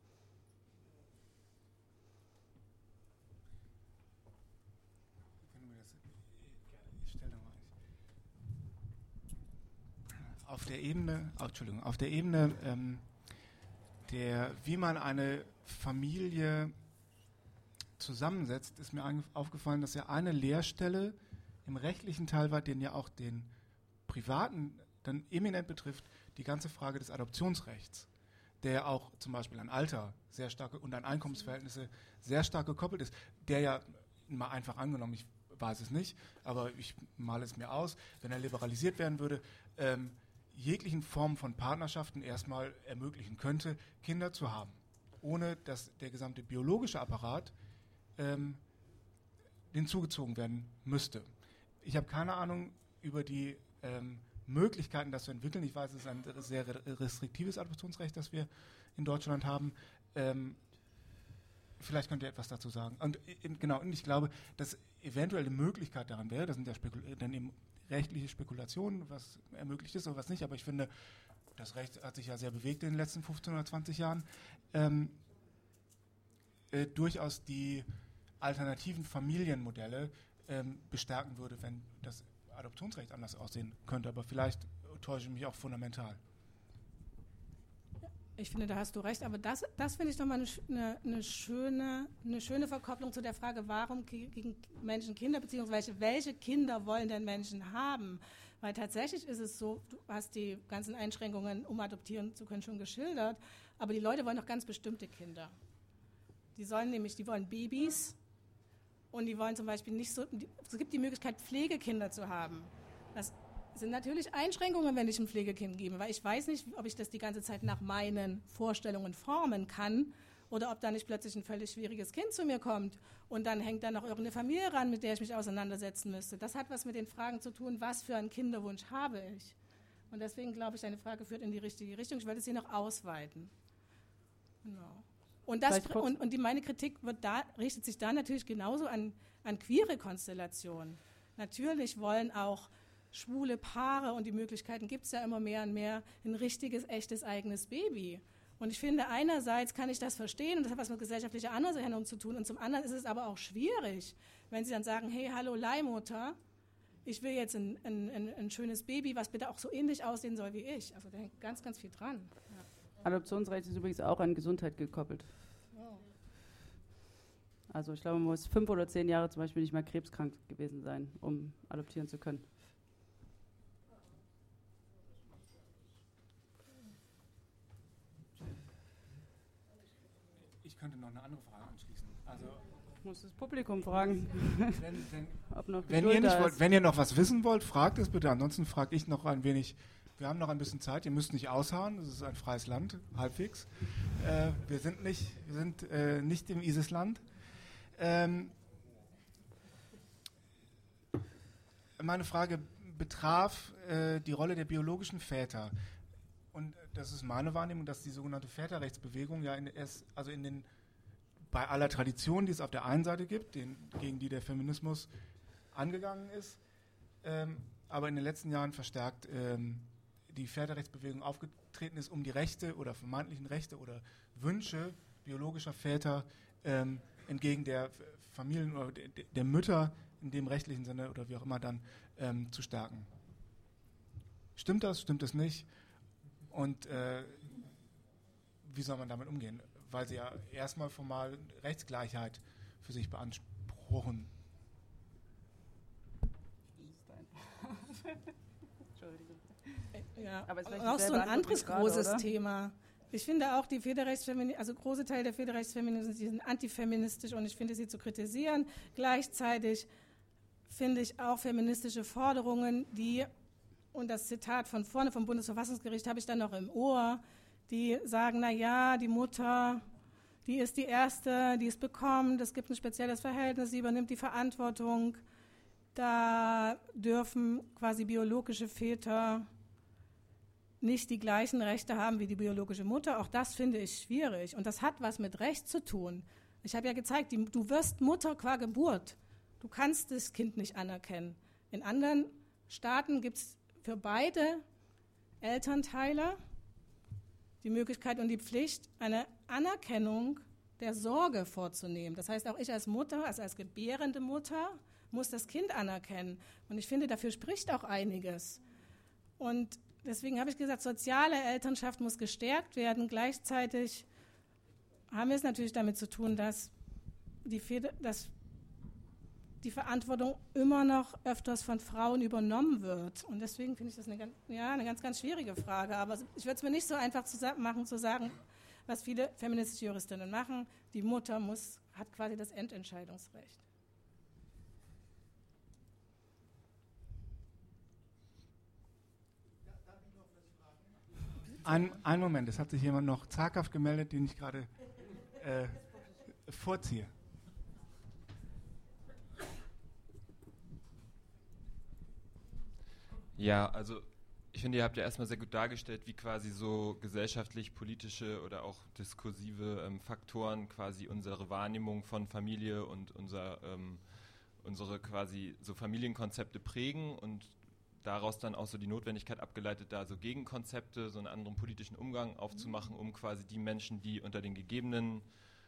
Auf der Ebene, oh, Entschuldigung, auf der Ebene, ähm, der, wie man eine Familie zusammensetzt, ist mir aufgefallen, dass ja eine Leerstelle im rechtlichen Teil war, den ja auch den privaten dann eminent betrifft, die ganze Frage des Adoptionsrechts, der auch zum Beispiel an Alter sehr stark und an Einkommensverhältnisse sehr stark gekoppelt ist, der ja mal einfach angenommen, ich weiß es nicht, aber ich male es mir aus, wenn er liberalisiert werden würde, ähm, jeglichen Formen von Partnerschaften erstmal ermöglichen könnte, Kinder zu haben, ohne dass der gesamte biologische Apparat ähm, hinzugezogen werden müsste. Ich habe keine Ahnung über die ähm, Möglichkeiten, das zu entwickeln. Ich weiß, es ist ein sehr restriktives Adoptionsrecht, das wir in Deutschland haben. Ähm, vielleicht könnt ihr etwas dazu sagen. Und in, genau, und ich glaube, dass eventuell eine Möglichkeit daran wäre, das sind ja Spekul- dann eben rechtliche Spekulationen, was ermöglicht ist oder was nicht, aber ich finde, das Recht hat sich ja sehr bewegt in den letzten fünfzehn oder zwanzig Jahren, ähm, äh, durchaus die alternativen Familienmodelle ähm, bestärken würde, wenn das Adoptionsrecht anders aussehen könnte, aber vielleicht täusche ich mich auch fundamental. Ich finde, da hast du recht, aber das, das finde ich nochmal eine, eine, eine, schöne, eine schöne Verkopplung zu der Frage, warum kriegen Menschen Kinder, beziehungsweise welche Kinder wollen denn Menschen haben? Weil tatsächlich ist es so, du hast die ganzen Einschränkungen, um adoptieren zu können, schon geschildert, aber die Leute wollen doch ganz bestimmte Kinder. Die sollen nämlich, die wollen Babys und die wollen zum Beispiel nicht so, es gibt die Möglichkeit, Pflegekinder zu haben. Das sind natürlich Einschränkungen, wenn ich ein Pflegekind gebe, weil ich weiß nicht, ob ich das die ganze Zeit nach meinen Vorstellungen formen kann oder ob da nicht plötzlich ein völlig schwieriges Kind zu mir kommt und dann hängt da noch irgendeine Familie ran, mit der ich mich auseinandersetzen müsste. Das hat was mit den Fragen zu tun, was für einen Kinderwunsch habe ich. Und deswegen glaube ich, deine Frage führt in die richtige Richtung. Ich werde sie noch ausweiten. Genau. Und, das, und, und die, meine Kritik wird da, richtet sich da natürlich genauso an, an queere Konstellationen. Natürlich wollen auch schwule Paare, und die Möglichkeiten gibt es ja immer mehr und mehr, ein richtiges, echtes, eigenes Baby. Und ich finde, einerseits kann ich das verstehen, und das hat was mit gesellschaftlicher Anerkennung zu tun, und zum anderen ist es aber auch schwierig, wenn sie dann sagen, hey, hallo Leihmutter, ich will jetzt ein, ein, ein, ein schönes Baby, was bitte auch so ähnlich aussehen soll wie ich. Also da hängt ganz, ganz viel dran. Ja. Adoptionsrecht ist übrigens auch an Gesundheit gekoppelt. Wow. Also ich glaube, man muss fünf oder zehn Jahre zum Beispiel nicht mal krebskrank gewesen sein, um adoptieren zu können. Ich könnte noch eine andere Frage anschließen. Also, ich muss das Publikum fragen, wenn, wenn, ob noch wenn, ihr nicht wollt, wenn ihr noch was wissen wollt, fragt es bitte. Ansonsten frage ich noch ein wenig. Wir haben noch ein bisschen Zeit. Ihr müsst nicht ausharren. Das ist ein freies Land, halbwegs. Äh, wir sind nicht, wir sind äh, nicht im ISIS-Land. Ähm, meine Frage betraf äh, die Rolle der biologischen Väter. Und das ist meine Wahrnehmung, dass die sogenannte Väterrechtsbewegung ja in, erst, also in den, bei aller Tradition, die es auf der einen Seite gibt, den, gegen die der Feminismus angegangen ist, ähm, aber in den letzten Jahren verstärkt ähm, die Väterrechtsbewegung aufgetreten ist, um die Rechte oder vermeintlichen Rechte oder Wünsche biologischer Väter ähm, entgegen der Familien oder de, de, der Mütter in dem rechtlichen Sinne oder wie auch immer dann ähm, zu stärken. Stimmt das? Stimmt das nicht? Und äh, wie soll man damit umgehen? Weil sie ja erstmal formal Rechtsgleichheit für sich beanspruchen. Entschuldigung. Ja, aber auch so ein anderes großes gerade, Thema. Ich finde auch, die Federrechtsfeministi- also große Teile der Federrechtsfeministinnen, die sind antifeministisch und ich finde sie zu kritisieren. Gleichzeitig finde ich auch feministische Forderungen, die, und das Zitat von vorne vom Bundesverfassungsgericht habe ich dann noch im Ohr, die sagen, na ja, die Mutter, die ist die Erste, die es bekommt, es gibt ein spezielles Verhältnis, sie übernimmt die Verantwortung. Da dürfen quasi biologische Väter nicht die gleichen Rechte haben wie die biologische Mutter. Auch das finde ich schwierig. Und das hat was mit Recht zu tun. Ich habe ja gezeigt, die, du wirst Mutter qua Geburt. Du kannst das Kind nicht anerkennen. In anderen Staaten gibt es für beide Elternteile die Möglichkeit und die Pflicht, eine Anerkennung der Sorge vorzunehmen. Das heißt, auch ich als Mutter, also als gebärende Mutter, muss das Kind anerkennen. Und ich finde, dafür spricht auch einiges. Und deswegen habe ich gesagt, soziale Elternschaft muss gestärkt werden. Gleichzeitig haben wir es natürlich damit zu tun, dass die, Feder, dass die Verantwortung immer noch öfters von Frauen übernommen wird. Und deswegen finde ich das eine ganz, ja, eine ganz, ganz schwierige Frage. Aber ich würde es mir nicht so einfach zu machen, zu sagen, was viele feministische Juristinnen machen, die Mutter muss, hat quasi das Endentscheidungsrecht. Ein, ein Moment, es hat sich jemand noch zaghaft gemeldet, den ich gerade äh, vorziehe. Ja, also ich finde, ihr habt ja erstmal sehr gut dargestellt, wie quasi so gesellschaftlich-politische oder auch diskursive ähm, Faktoren quasi unsere Wahrnehmung von Familie und unser, ähm, unsere quasi so Familienkonzepte prägen und daraus dann auch so die Notwendigkeit abgeleitet, da so Gegenkonzepte, so einen anderen politischen Umgang aufzumachen, um quasi die Menschen, die unter den gegebenen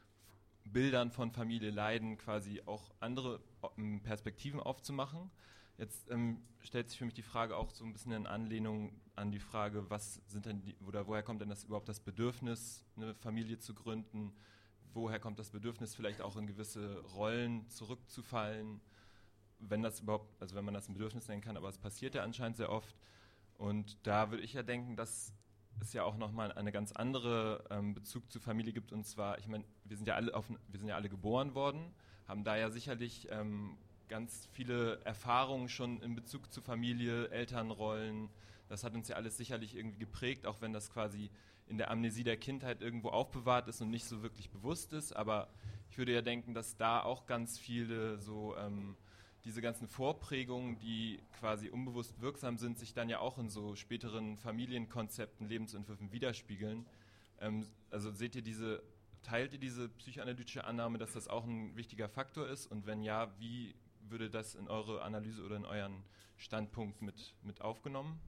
Bildern von Familie leiden, quasi auch andere Perspektiven aufzumachen. Jetzt ähm, stellt sich für mich die Frage auch so ein bisschen in Anlehnung an die Frage, was sind denn die, oder woher kommt denn das überhaupt das Bedürfnis, eine Familie zu gründen? Woher kommt das Bedürfnis, vielleicht auch in gewisse Rollen zurückzufallen, wenn das überhaupt, also wenn man das ein Bedürfnis nennen kann, aber es passiert ja anscheinend sehr oft. Und da würde ich ja denken, dass es ja auch nochmal einen ganz anderen ähm, Bezug zur Familie gibt. Und zwar, ich meine, wir sind ja alle auf, wir sind ja alle geboren worden, haben da ja sicherlich ähm, ganz viele Erfahrungen schon in Bezug zur Familie, Elternrollen. Das hat uns ja alles sicherlich irgendwie geprägt, auch wenn das quasi in der Amnesie der Kindheit irgendwo aufbewahrt ist und nicht so wirklich bewusst ist. Aber ich würde ja denken, dass da auch ganz viele so ähm, diese ganzen Vorprägungen, die quasi unbewusst wirksam sind, sich dann ja auch in so späteren Familienkonzepten, Lebensentwürfen widerspiegeln. Ähm, also seht ihr diese, teilt ihr diese psychoanalytische Annahme, dass das auch ein wichtiger Faktor ist? Und wenn ja, wie würde das in eure Analyse oder in euren Standpunkt mit, mit aufgenommen?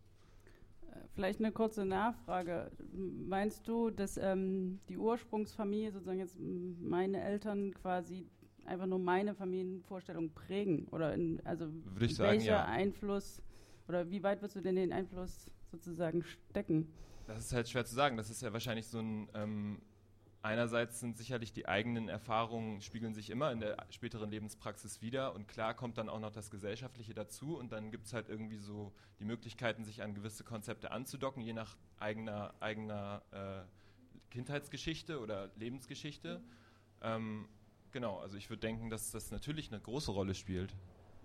Vielleicht eine kurze Nachfrage. Meinst du, dass ähm, die Ursprungsfamilie, sozusagen jetzt meine Eltern quasi einfach nur meine Familienvorstellung prägen? Oder in, also Würde ich sagen, welcher ja. Einfluss oder wie weit wirst du denn den Einfluss sozusagen stecken? Das ist halt schwer zu sagen. Das ist ja wahrscheinlich so ein, ähm, einerseits sind sicherlich die eigenen Erfahrungen, spiegeln sich immer in der späteren Lebenspraxis wider und klar kommt dann auch noch das Gesellschaftliche dazu und dann gibt es halt irgendwie so die Möglichkeiten, sich an gewisse Konzepte anzudocken, je nach eigener, eigener äh, Kindheitsgeschichte oder Lebensgeschichte. Mhm. Ähm, Genau, also ich würde denken, dass das natürlich eine große Rolle spielt.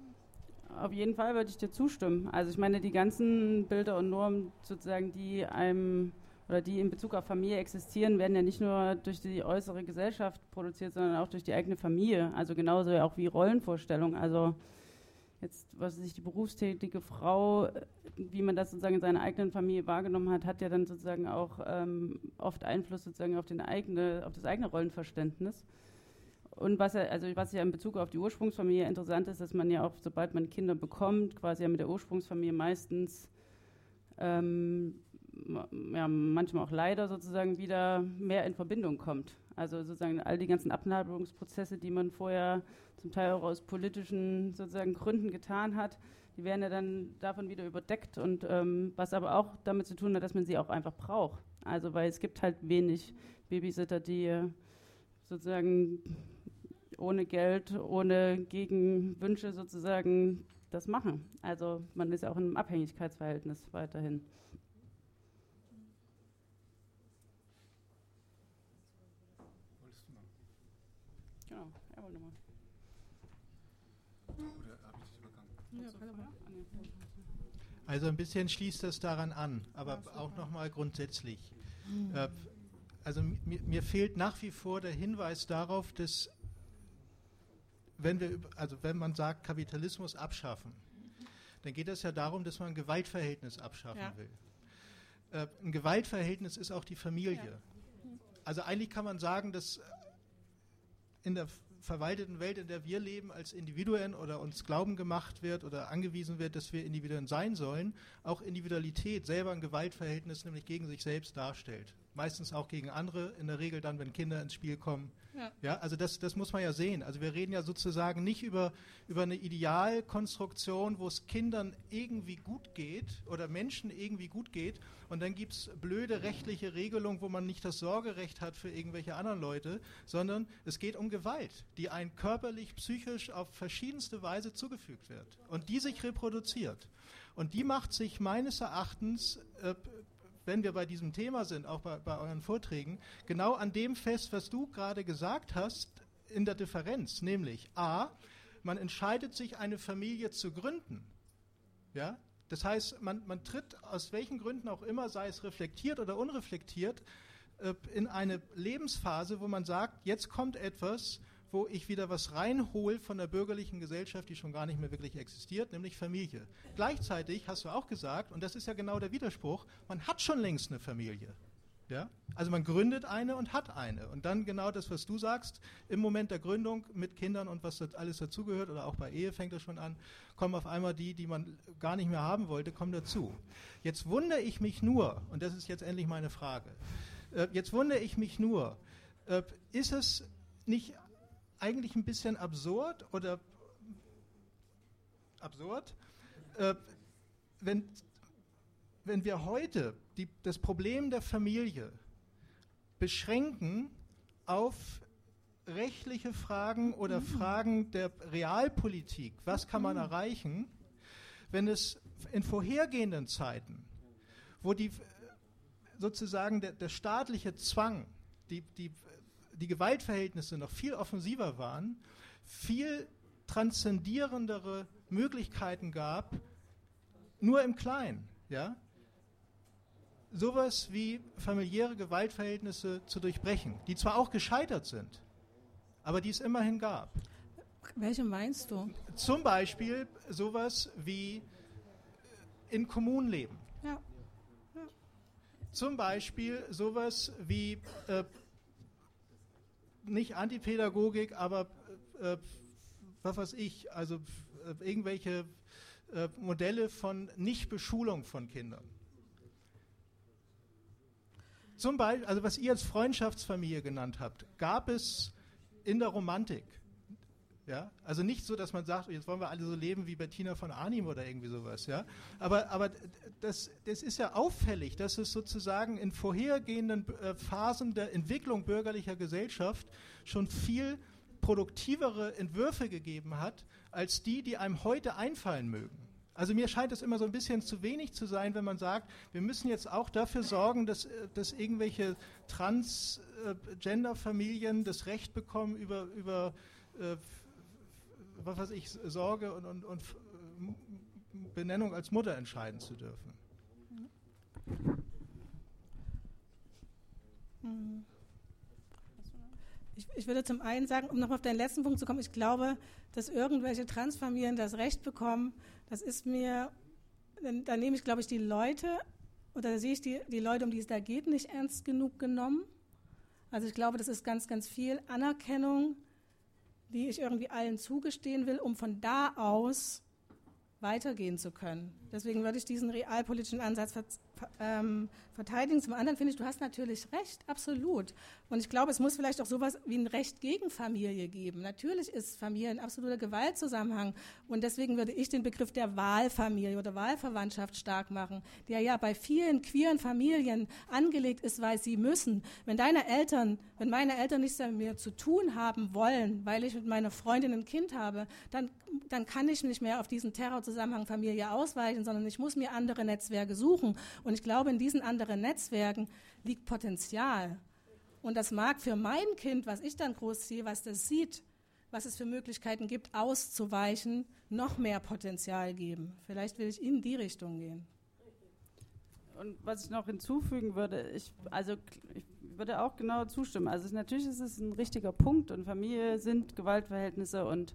Auf jeden Fall würde ich dir zustimmen. Also ich meine, die ganzen Bilder und Normen sozusagen, die einem oder die in Bezug auf Familie existieren, werden ja nicht nur durch die äußere Gesellschaft produziert, sondern auch durch die eigene Familie. Also genauso ja auch wie Rollenvorstellungen. Also jetzt, was sich die berufstätige Frau, wie man das sozusagen in seiner eigenen Familie wahrgenommen hat, hat ja dann sozusagen auch ähm, oft Einfluss sozusagen auf, den eigene, auf das eigene Rollenverständnis. Und was ja, also was ja in Bezug auf die Ursprungsfamilie interessant ist, dass man ja auch, sobald man Kinder bekommt, quasi ja mit der Ursprungsfamilie meistens ähm, ja, manchmal auch leider sozusagen wieder mehr in Verbindung kommt. Also sozusagen all die ganzen Abnabelungsprozesse, die man vorher zum Teil auch aus politischen sozusagen Gründen getan hat, die werden ja dann davon wieder überdeckt und ähm, was aber auch damit zu tun hat, dass man sie auch einfach braucht. Also weil es gibt halt wenig Babysitter, die sozusagen ohne Geld, ohne Gegenwünsche sozusagen das machen. Also man ist ja auch in einem Abhängigkeitsverhältnis weiterhin. Wolltest du mal? Genau, er wollte mal. Oder habe ich dich übergangen? Ja, also ein bisschen schließt das daran an, aber auch nochmal grundsätzlich. Mhm. Äh, also mir, mir fehlt nach wie vor der Hinweis darauf, dass wenn wir, also wenn man sagt, Kapitalismus abschaffen, dann geht es ja darum, dass man ein Gewaltverhältnis abschaffen ja. will. Äh, ein Gewaltverhältnis ist auch die Familie. Ja. Also eigentlich kann man sagen, dass in der verwalteten Welt, in der wir leben, als Individuen oder uns glauben gemacht wird oder angewiesen wird, dass wir Individuen sein sollen, auch Individualität selber ein Gewaltverhältnis, nämlich gegen sich selbst darstellt. Meistens auch gegen andere, in der Regel dann, wenn Kinder ins Spiel kommen. Ja, ja also das, das muss man ja sehen. Also wir reden ja sozusagen nicht über, über eine Idealkonstruktion, wo es Kindern irgendwie gut geht oder Menschen irgendwie gut geht und dann gibt es blöde rechtliche Regelungen, wo man nicht das Sorgerecht hat für irgendwelche anderen Leute, sondern es geht um Gewalt, die einem körperlich, psychisch auf verschiedenste Weise zugefügt wird und die sich reproduziert. Und die macht sich meines Erachtens äh, wenn wir bei diesem Thema sind, auch bei, bei euren Vorträgen, genau an dem fest, was du gerade gesagt hast, in der Differenz, nämlich a, man entscheidet sich, eine Familie zu gründen. Ja? Das heißt, man, man tritt aus welchen Gründen auch immer, sei es reflektiert oder unreflektiert, äh, in eine Lebensphase, wo man sagt, jetzt kommt etwas, wo ich wieder was reinhole von der bürgerlichen Gesellschaft, die schon gar nicht mehr wirklich existiert, nämlich Familie. Gleichzeitig hast du auch gesagt, und das ist ja genau der Widerspruch, man hat schon längst eine Familie. Ja? Also man gründet eine und hat eine. Und dann genau das, was du sagst, im Moment der Gründung mit Kindern und was das alles dazugehört, oder auch bei Ehe fängt das schon an, kommen auf einmal die, die man gar nicht mehr haben wollte, kommen dazu. Jetzt wundere ich mich nur, und das ist jetzt endlich meine Frage, äh, jetzt wundere ich mich nur, äh, ist es nicht eigentlich ein bisschen absurd oder absurd. Äh, wenn, wenn wir heute die, das Problem der Familie beschränken auf rechtliche Fragen oder mhm. Fragen der Realpolitik, was kann man mhm. erreichen, wenn es in vorhergehenden Zeiten, wo die sozusagen der, der staatliche Zwang, die, die, die Gewaltverhältnisse noch viel offensiver waren, viel transzendierendere Möglichkeiten gab, nur im Kleinen, ja, sowas wie familiäre Gewaltverhältnisse zu durchbrechen, die zwar auch gescheitert sind, aber die es immerhin gab. Welche meinst du? Zum Beispiel sowas wie in Kommunen leben. Ja. Ja. Zum Beispiel sowas wie äh, nicht Antipädagogik, aber äh, was weiß ich, also äh, irgendwelche äh, Modelle von Nichtbeschulung von Kindern. Zum Beispiel, also was ihr als Freundschaftsfamilie genannt habt, gab es in der Romantik. Ja? Also nicht so, dass man sagt, jetzt wollen wir alle so leben wie Bettina von Arnim oder irgendwie sowas. Ja? Aber, aber das, das ist ja auffällig, dass es sozusagen in vorhergehenden äh, Phasen der Entwicklung bürgerlicher Gesellschaft schon viel produktivere Entwürfe gegeben hat, als die, die einem heute einfallen mögen. Also mir scheint es immer so ein bisschen zu wenig zu sein, wenn man sagt, wir müssen jetzt auch dafür sorgen, dass, dass irgendwelche Transgender-Familien das Recht bekommen, über, über äh, was weiß ich, Sorge und, und, und Benennung als Mutter entscheiden zu dürfen. Ich, ich würde zum einen sagen, um nochmal auf deinen letzten Punkt zu kommen, ich glaube, dass irgendwelche Transfamilien das Recht bekommen, das ist mir, da nehme ich, glaube ich, die Leute, oder da sehe ich die, die Leute, um die es da geht, nicht ernst genug genommen. Also ich glaube, das ist ganz, ganz viel Anerkennung, die ich irgendwie allen zugestehen will, um von da aus weitergehen zu können. Deswegen würde ich diesen realpolitischen Ansatz ver- ähm, verteidigen. Zum anderen finde ich, du hast natürlich recht, absolut. Und ich glaube, es muss vielleicht auch sowas wie ein Recht gegen Familie geben. Natürlich ist Familie ein absoluter Gewaltzusammenhang. Und deswegen würde ich den Begriff der Wahlfamilie oder Wahlverwandtschaft stark machen, der ja bei vielen queeren Familien angelegt ist, weil sie müssen. Wenn deine Eltern, wenn meine Eltern nichts mit mir zu tun haben wollen, weil ich mit meiner Freundin ein Kind habe, dann, dann kann ich nicht mehr auf diesen Terrorzusammenhang Familie ausweichen, sondern ich muss mir andere Netzwerke suchen. Und ich glaube, in diesen anderen Netzwerken liegt Potenzial. Und das mag für mein Kind, was ich dann groß sehe, was das sieht, was es für Möglichkeiten gibt, auszuweichen, noch mehr Potenzial geben. Vielleicht will ich in die Richtung gehen. Und was ich noch hinzufügen würde, ich, also ich würde auch genau zustimmen. Also es, natürlich ist es ein richtiger Punkt und Familie sind Gewaltverhältnisse und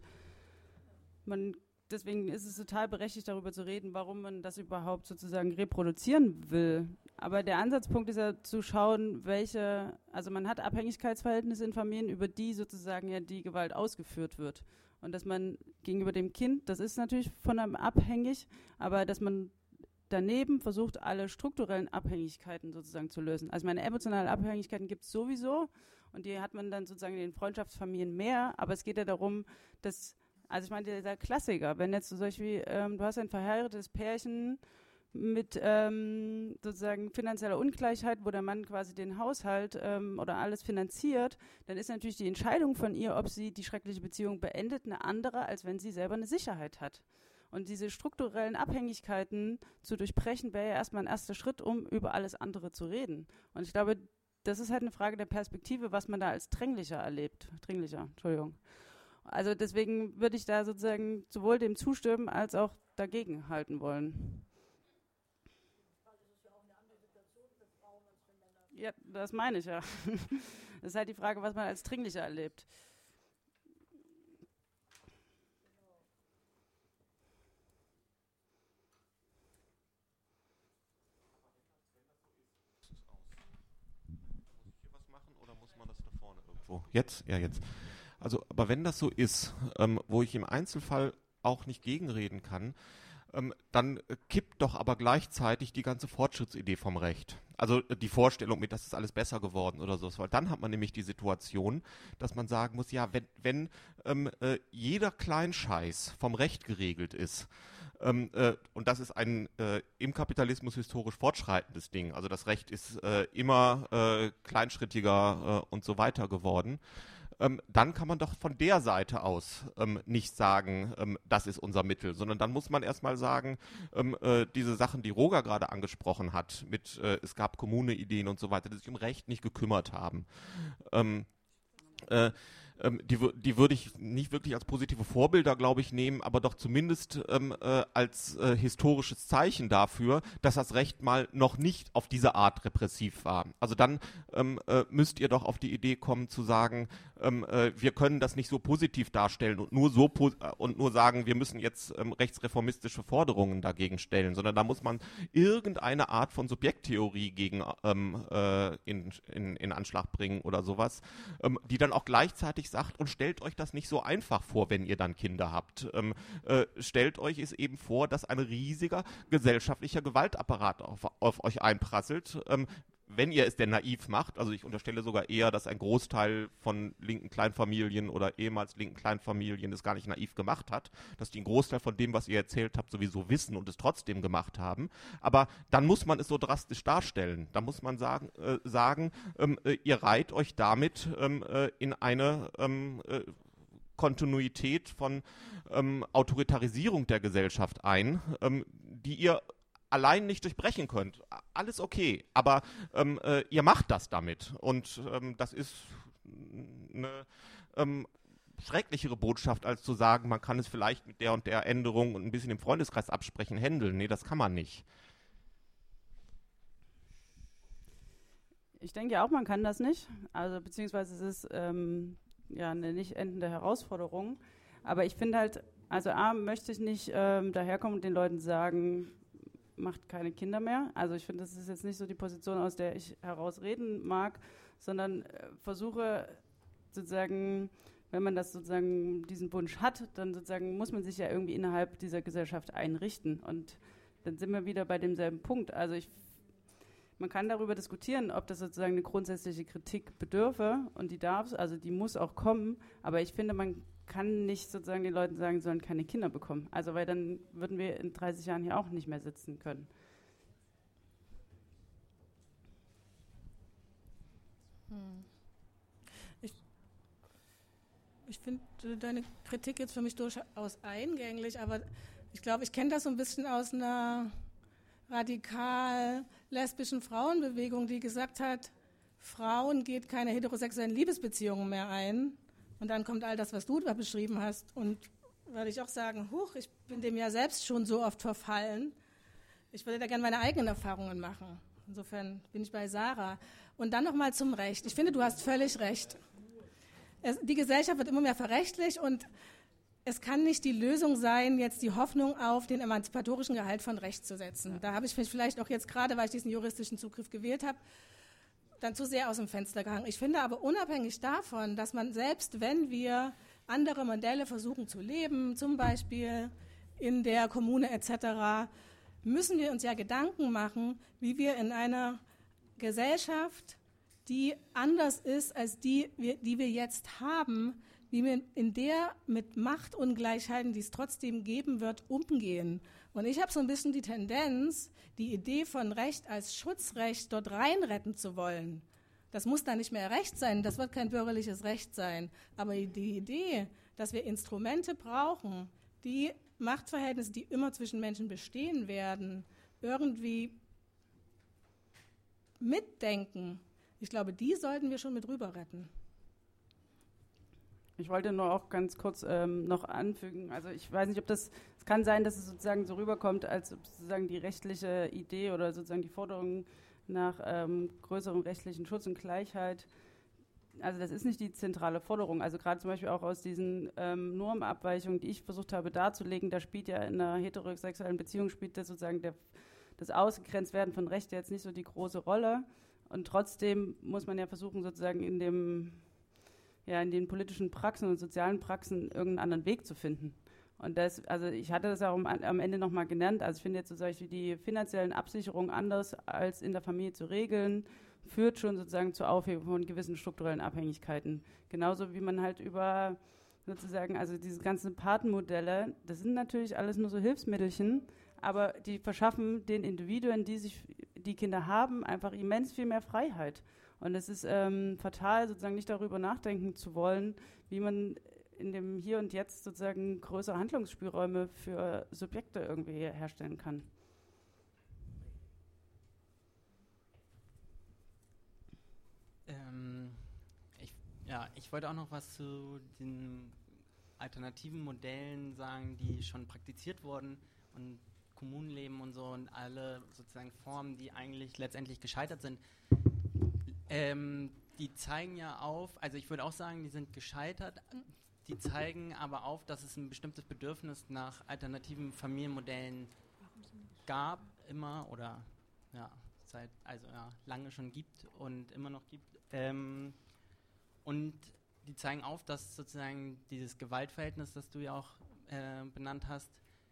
man deswegen ist es total berechtigt, darüber zu reden, warum man das überhaupt sozusagen reproduzieren will. Aber der Ansatzpunkt ist ja zu schauen, welche, also man hat Abhängigkeitsverhältnisse in Familien, über die sozusagen ja die Gewalt ausgeführt wird. Und dass man gegenüber dem Kind, das ist natürlich von einem abhängig, aber dass man daneben versucht, alle strukturellen Abhängigkeiten sozusagen zu lösen. Also meine emotionalen Abhängigkeiten gibt es sowieso und die hat man dann sozusagen in den Freundschaftsfamilien mehr, aber es geht ja darum, dass Also ich meine, dieser Klassiker, wenn jetzt so solch wie, ähm, du hast ein verheiratetes Pärchen mit ähm, sozusagen finanzieller Ungleichheit, wo der Mann quasi den Haushalt ähm, oder alles finanziert, dann ist natürlich die Entscheidung von ihr, ob sie die schreckliche Beziehung beendet, eine andere, als wenn sie selber eine Sicherheit hat. Und diese strukturellen Abhängigkeiten zu durchbrechen, wäre ja erstmal ein erster Schritt, um über alles andere zu reden. Und ich glaube, das ist halt eine Frage der Perspektive, was man da als dringlicher erlebt. Dringlicher, Entschuldigung. Also deswegen würde ich da sozusagen sowohl dem zustimmen als auch dagegen halten wollen. Ja, das meine ich ja. Das ist halt die Frage, was man als dringlicher erlebt. Muss ich hier was machen oder muss man das da vorne irgendwo? Jetzt? Ja, jetzt. Also, aber wenn das so ist, ähm, wo ich im Einzelfall auch nicht gegenreden kann, ähm, dann äh, kippt doch aber gleichzeitig die ganze Fortschrittsidee vom Recht. also die Vorstellung mit, das ist alles besser geworden oder so, weil dann hat man nämlich die Situation, dass man sagen muss, ja, wenn, wenn ähm, äh, jeder Kleinscheiß vom Recht geregelt ist, ähm, äh, und das ist ein äh, im Kapitalismus historisch fortschreitendes Ding, also das Recht ist äh, immer äh, kleinschrittiger äh, und so weiter geworden, Ähm, dann kann man doch von der Seite aus ähm, nicht sagen, ähm, das ist unser Mittel, sondern dann muss man erstmal sagen, ähm, äh, diese Sachen, die Roger gerade angesprochen hat, mit äh, es gab Kommune-Ideen und so weiter, die sich um Recht nicht gekümmert haben. Ähm, äh, ähm, die, die würde ich nicht wirklich als positive Vorbilder, glaube ich, nehmen, aber doch zumindest ähm, äh, als äh, historisches Zeichen dafür, dass das Recht mal noch nicht auf diese Art repressiv war. Also dann ähm, äh, müsst ihr doch auf die Idee kommen zu sagen, ähm, äh, wir können das nicht so positiv darstellen und nur so po- und nur sagen, wir müssen jetzt ähm, rechtsreformistische Forderungen dagegen stellen, sondern da muss man irgendeine Art von Subjekttheorie gegen ähm, äh, in, in, in Anschlag bringen oder sowas, ähm, die dann auch gleichzeitig sagt, und stellt euch das nicht so einfach vor, wenn ihr dann Kinder habt. Ähm, äh, stellt euch es eben vor, dass ein riesiger gesellschaftlicher Gewaltapparat auf, auf euch einprasselt, ähm, wenn ihr es denn naiv macht. Also ich unterstelle sogar eher, dass ein Großteil von linken Kleinfamilien oder ehemals linken Kleinfamilien es gar nicht naiv gemacht hat, dass die einen Großteil von dem, was ihr erzählt habt, sowieso wissen und es trotzdem gemacht haben. Aber dann muss man es so drastisch darstellen. Da muss man sagen, äh, sagen ähm, äh, ihr reiht euch damit ähm, äh, in eine ähm, äh, Kontinuität von ähm, Autoritarisierung der Gesellschaft ein, ähm, die ihr allein nicht durchbrechen könnt. Alles okay, aber ähm, äh, ihr macht das damit und ähm, das ist eine ähm, schrecklichere Botschaft, als zu sagen, man kann es vielleicht mit der und der Änderung und ein bisschen im Freundeskreis absprechen, handeln. Nee, das kann man nicht. Ich denke auch, man kann das nicht. Also beziehungsweise es ist ähm, ja eine nicht endende Herausforderung. Aber ich finde halt, also A, möchte ich nicht ähm, daherkommen und den Leuten sagen, macht keine Kinder mehr. Also ich finde, das ist jetzt nicht so die Position, aus der ich heraus reden mag, sondern äh, versuche sozusagen, wenn man das sozusagen diesen Wunsch hat, dann sozusagen muss man sich ja irgendwie innerhalb dieser Gesellschaft einrichten. Und dann sind wir wieder bei demselben Punkt. Also ich, man kann darüber diskutieren, ob das sozusagen eine grundsätzliche Kritik bedürfe und die darf, also die muss auch kommen, aber ich finde, man kann nicht sozusagen den Leuten sagen, sie sollen keine Kinder bekommen. Also weil dann würden wir in dreißig Jahren hier auch nicht mehr sitzen können. Hm. Ich, ich finde deine Kritik jetzt für mich durchaus eingänglich, aber ich glaube, ich kenne das so ein bisschen aus einer radikal lesbischen Frauenbewegung, die gesagt hat, Frauen geht keine heterosexuellen Liebesbeziehungen mehr ein. Und dann kommt all das, was du da beschrieben hast. Und würde ich auch sagen, huch, ich bin dem ja selbst schon so oft verfallen. Ich würde da gerne meine eigenen Erfahrungen machen. Insofern bin ich bei Sarah. Und dann nochmal zum Recht. Ich finde, du hast völlig recht. Es, die Gesellschaft wird immer mehr verrechtlicht und es kann nicht die Lösung sein, jetzt die Hoffnung auf den emanzipatorischen Gehalt von Recht zu setzen. Da habe ich mich vielleicht auch jetzt gerade, weil ich diesen juristischen Zugriff gewählt habe, dann zu sehr aus dem Fenster gehangen. Ich finde aber unabhängig davon, dass man selbst, wenn wir andere Modelle versuchen zu leben, zum Beispiel in der Kommune et cetera, müssen wir uns ja Gedanken machen, wie wir in einer Gesellschaft, die anders ist als die, die wir jetzt haben, wie wir in der mit Machtungleichheiten, die es trotzdem geben wird, umgehen. Und ich habe so ein bisschen die Tendenz, die Idee von Recht als Schutzrecht dort reinretten zu wollen. Das muss dann nicht mehr Recht sein, das wird kein bürgerliches Recht sein. Aber die Idee, dass wir Instrumente brauchen, die Machtverhältnisse, die immer zwischen Menschen bestehen werden, irgendwie mitdenken, ich glaube, die sollten wir schon mit rüber retten. Ich wollte nur auch ganz kurz ähm, noch anfügen, also ich weiß nicht, ob das, es kann sein, dass es sozusagen so rüberkommt, als ob sozusagen die rechtliche Idee oder sozusagen die Forderung nach ähm, größerem rechtlichen Schutz und Gleichheit, also das ist nicht die zentrale Forderung, also gerade zum Beispiel auch aus diesen ähm, Normabweichungen, die ich versucht habe darzulegen, da spielt ja in einer heterosexuellen Beziehung spielt das sozusagen der, das Ausgegrenztwerden von Rechten jetzt nicht so die große Rolle und trotzdem muss man ja versuchen sozusagen in dem ja, in den politischen Praxen und sozialen Praxen irgendeinen anderen Weg zu finden. Und das, also ich hatte das auch am, am Ende nochmal genannt, also ich finde jetzt so solche wie die finanziellen Absicherungen anders als in der Familie zu regeln, führt schon sozusagen zur Aufhebung von gewissen strukturellen Abhängigkeiten. Genauso wie man halt über sozusagen, also diese ganzen Patenmodelle, das sind natürlich alles nur so Hilfsmittelchen, aber die verschaffen den Individuen, die sich, die Kinder haben, einfach immens viel mehr Freiheit. Und es ist ähm, fatal, sozusagen nicht darüber nachdenken zu wollen, wie man in dem Hier und Jetzt sozusagen größere Handlungsspielräume für Subjekte irgendwie herstellen kann. Ähm, ich, ja, ich wollte auch noch was zu den alternativen Modellen sagen, die schon praktiziert wurden und Kommunenleben und so und alle sozusagen Formen, die eigentlich letztendlich gescheitert sind. Ähm, die zeigen ja auf, also ich würde auch sagen, die sind gescheitert, die zeigen aber auf, dass es ein bestimmtes Bedürfnis nach alternativen Familienmodellen gab, immer oder ja, seit, also ja, lange schon gibt und immer noch gibt. Ähm, und die zeigen auf, dass sozusagen dieses Gewaltverhältnis, das du ja auch äh, benannt hast,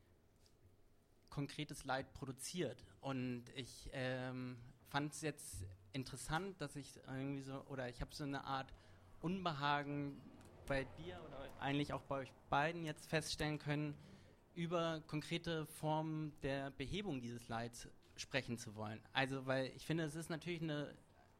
konkretes Leid produziert. Und ich ähm, fand es jetzt interessant, dass ich irgendwie so, oder ich habe so eine Art Unbehagen bei dir oder eigentlich auch bei euch beiden jetzt feststellen können, über konkrete Formen der Behebung dieses Leids sprechen zu wollen. Also, weil ich finde, es ist natürlich eine,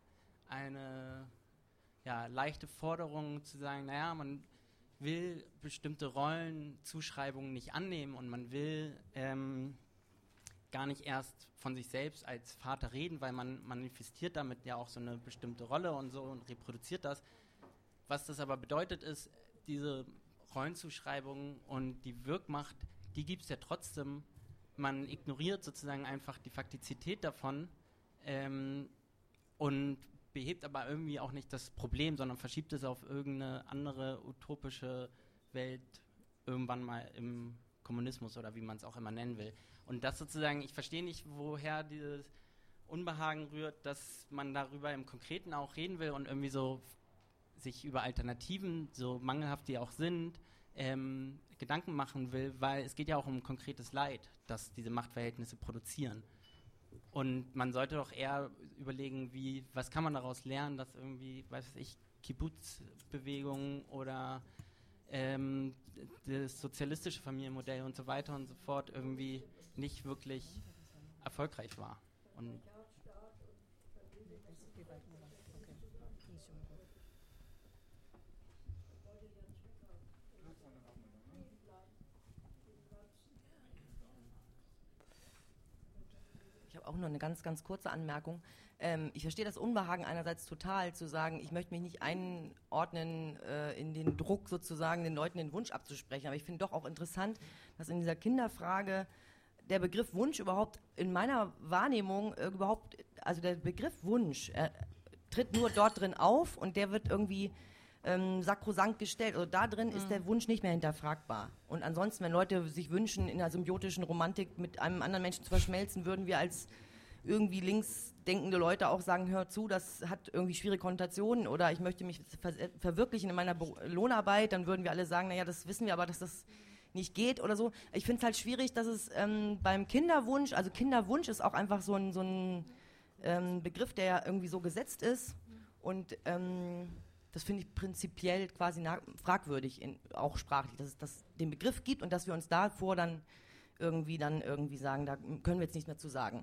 eine ja, leichte Forderung zu sagen, naja, man will bestimmte Rollenzuschreibungen nicht annehmen und man will ähm, gar nicht erst von sich selbst als Vater reden, weil man manifestiert damit ja auch so eine bestimmte Rolle und so und reproduziert das. Was das aber bedeutet ist, diese Rollenzuschreibungen und die Wirkmacht, die gibt es ja trotzdem. Man ignoriert sozusagen einfach die Faktizität davon ähm, und behebt aber irgendwie auch nicht das Problem, sondern verschiebt es auf irgendeine andere utopische Welt irgendwann mal im Kommunismus oder wie man es auch immer nennen will. Und das sozusagen, ich verstehe nicht, woher dieses Unbehagen rührt, dass man darüber im Konkreten auch reden will und irgendwie so sich über Alternativen, so mangelhaft die auch sind, ähm, Gedanken machen will, weil es geht ja auch um konkretes Leid, das diese Machtverhältnisse produzieren. Und man sollte doch eher überlegen, wie, was kann man daraus lernen, dass irgendwie, weiß ich, Kibbutz-Bewegungen oder ähm, das sozialistische Familienmodell und so weiter und so fort irgendwie nicht wirklich erfolgreich war. Und ich habe auch nur eine ganz, ganz kurze Anmerkung. Ähm, ich verstehe das Unbehagen einerseits total, zu sagen, ich möchte mich nicht einordnen äh, in den Druck sozusagen, den Leuten den Wunsch abzusprechen. Aber ich finde doch auch interessant, dass in dieser Kinderfrage der Begriff Wunsch überhaupt in meiner Wahrnehmung äh, überhaupt, also der Begriff Wunsch äh, tritt nur dort drin auf und der wird irgendwie ähm, sakrosankt gestellt. Also da drin mhm. ist der Wunsch nicht mehr hinterfragbar. Und ansonsten, wenn Leute sich wünschen, in einer symbiotischen Romantik mit einem anderen Menschen zu verschmelzen, würden wir als irgendwie linksdenkende Leute auch sagen, hör zu, das hat irgendwie schwierige Konnotationen oder ich möchte mich ver- verwirklichen in meiner Be- Lohnarbeit, dann würden wir alle sagen, naja, das wissen wir aber, dass das nicht geht oder so. Ich finde es halt schwierig, dass es ähm, beim Kinderwunsch, also Kinderwunsch ist auch einfach so ein, so ein ähm, Begriff, der ja irgendwie so gesetzt ist und ähm, das finde ich prinzipiell quasi na- fragwürdig, in, auch sprachlich, dass es das, den Begriff gibt und dass wir uns davor dann irgendwie dann irgendwie sagen, da können wir jetzt nichts mehr zu sagen.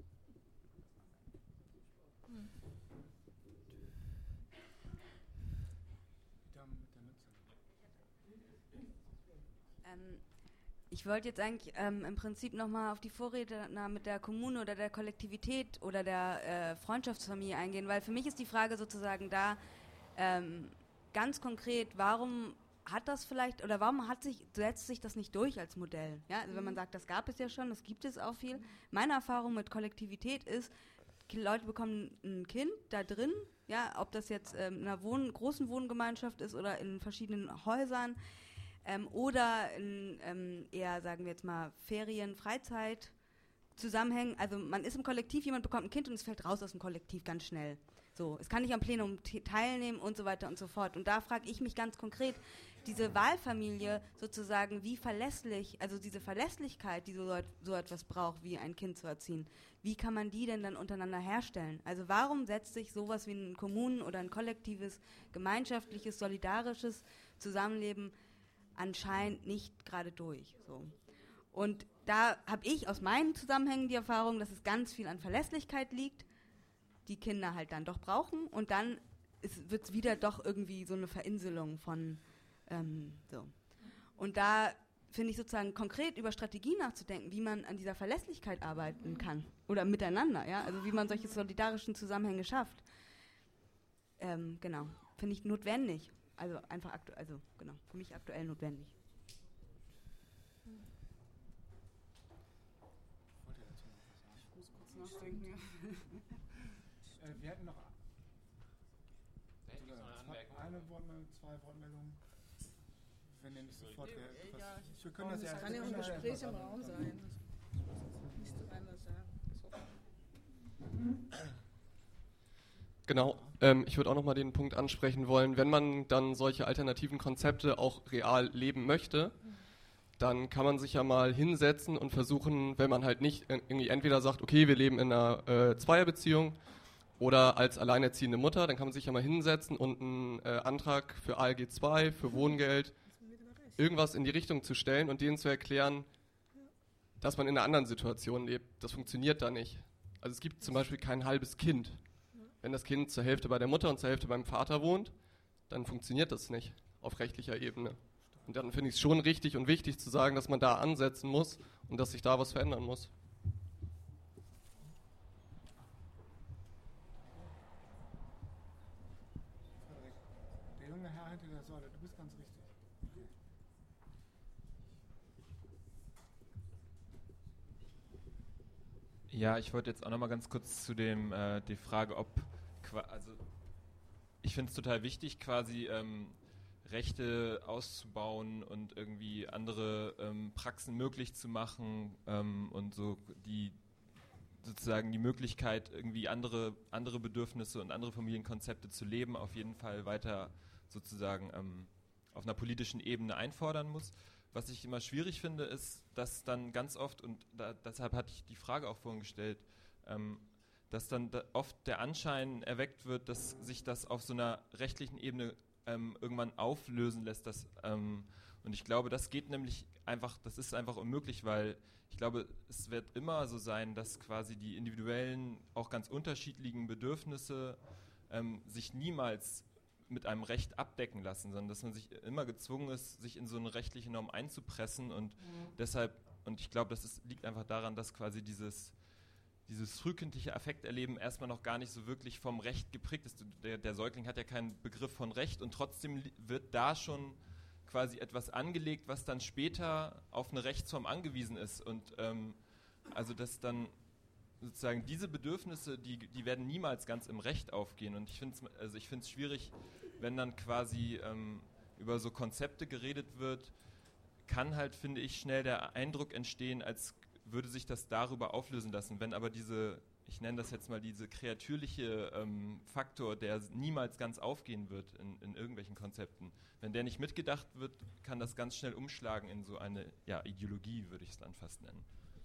Ich wollte jetzt eigentlich ähm, im Prinzip nochmal auf die Vorredner mit der Kommune oder der Kollektivität oder der äh, Freundschaftsfamilie eingehen, weil für mich ist die Frage sozusagen da ähm, ganz konkret, warum hat das vielleicht oder warum hat sich, setzt sich das nicht durch als Modell? Ja, also mhm. wenn man sagt, das gab es ja schon, das gibt es auch viel. Meine Erfahrung mit Kollektivität ist, Leute bekommen ein Kind da drin, ja, ob das jetzt ähm, in einer Wohn- großen Wohngemeinschaft ist oder in verschiedenen Häusern, Ähm, oder in ähm, eher, sagen wir jetzt mal, Ferien, Freizeit, Zusammenhängen. Also man ist im Kollektiv, jemand bekommt ein Kind und es fällt raus aus dem Kollektiv ganz schnell. So, es kann nicht am Plenum te- teilnehmen und so weiter und so fort. Und da frage ich mich ganz konkret, diese Wahlfamilie sozusagen, wie verlässlich, also diese Verlässlichkeit, die so, so etwas braucht, wie ein Kind zu erziehen, wie kann man die denn dann untereinander herstellen? Also warum setzt sich sowas wie ein Kommunen- oder ein kollektives, gemeinschaftliches, solidarisches Zusammenleben anscheinend nicht gerade durch? So. Und da habe ich aus meinen Zusammenhängen die Erfahrung, dass es ganz viel an Verlässlichkeit liegt, die Kinder halt dann doch brauchen, und dann wird es wieder doch irgendwie so eine Verinselung von ähm, so. Und da finde ich sozusagen konkret über Strategie nachzudenken, wie man an dieser Verlässlichkeit arbeiten kann oder miteinander, ja, also wie man solche solidarischen Zusammenhänge schafft. Ähm, genau, finde ich notwendig, also einfach aktuell, also genau, für mich aktuell notwendig. Ich muss kurz nachdenken. Äh, wir hätten noch eine Wortmeldung, zwei Wortmeldungen. Wenn ihr nicht sofort... Ja, etwas, ja, wir können das, das ja kann ja auch ein Gespräch im Raum sein. Das nicht so anders sagen. Genau, ähm, ich würde auch nochmal den Punkt ansprechen wollen, wenn man dann solche alternativen Konzepte auch real leben möchte, dann kann man sich ja mal hinsetzen und versuchen, wenn man halt nicht irgendwie entweder sagt, okay, wir leben in einer äh, Zweierbeziehung oder als alleinerziehende Mutter, dann kann man sich ja mal hinsetzen und einen äh, Antrag für A L G zwei, für Wohngeld, irgendwas in die Richtung zu stellen und denen zu erklären, dass man in einer anderen Situation lebt. Das funktioniert da nicht. Also es gibt zum Beispiel kein halbes Kind. Wenn das Kind zur Hälfte bei der Mutter und zur Hälfte beim Vater wohnt, dann funktioniert das nicht auf rechtlicher Ebene. Und dann finde ich es schon richtig und wichtig zu sagen, dass man da ansetzen muss und dass sich da was verändern muss. Der junge Herr hinter der Säule, du bist ganz richtig. Ja, ich wollte jetzt auch noch mal ganz kurz zu dem äh, die Frage, ob also ich finde es total wichtig, quasi ähm, Rechte auszubauen und irgendwie andere ähm, Praxen möglich zu machen ähm, und so die sozusagen die Möglichkeit, irgendwie andere andere Bedürfnisse und andere Familienkonzepte zu leben, auf jeden Fall weiter sozusagen ähm, auf einer politischen Ebene einfordern muss. Was ich immer schwierig finde, ist, dass dann ganz oft, und da, deshalb hatte ich die Frage auch vorhin gestellt, ähm, dass dann da oft der Anschein erweckt wird, dass sich das auf so einer rechtlichen Ebene ähm, irgendwann auflösen lässt. Dass, ähm, und ich glaube, das geht nämlich einfach, das ist einfach unmöglich, weil ich glaube, es wird immer so sein, dass quasi die individuellen, auch ganz unterschiedlichen Bedürfnisse ähm, sich niemals mit einem Recht abdecken lassen, sondern dass man sich immer gezwungen ist, sich in so eine rechtliche Norm einzupressen und mhm. deshalb, und ich glaube, das ist, liegt einfach daran, dass quasi dieses, dieses frühkindliche Affekterleben erstmal noch gar nicht so wirklich vom Recht geprägt ist. Der, der Säugling hat ja keinen Begriff von Recht und trotzdem wird da schon quasi etwas angelegt, was dann später auf eine Rechtsform angewiesen ist und ähm, also dass dann sozusagen diese Bedürfnisse, die, die werden niemals ganz im Recht aufgehen. Und ich finde es also ich finde es schwierig, wenn dann quasi ähm, über so Konzepte geredet wird, kann halt, finde ich, schnell der Eindruck entstehen, als würde sich das darüber auflösen lassen. Wenn aber diese, ich nenne das jetzt mal diese kreatürliche ähm, Faktor, der niemals ganz aufgehen wird in, in irgendwelchen Konzepten, wenn der nicht mitgedacht wird, kann das ganz schnell umschlagen in so eine ja, Ideologie, würde ich es dann fast nennen.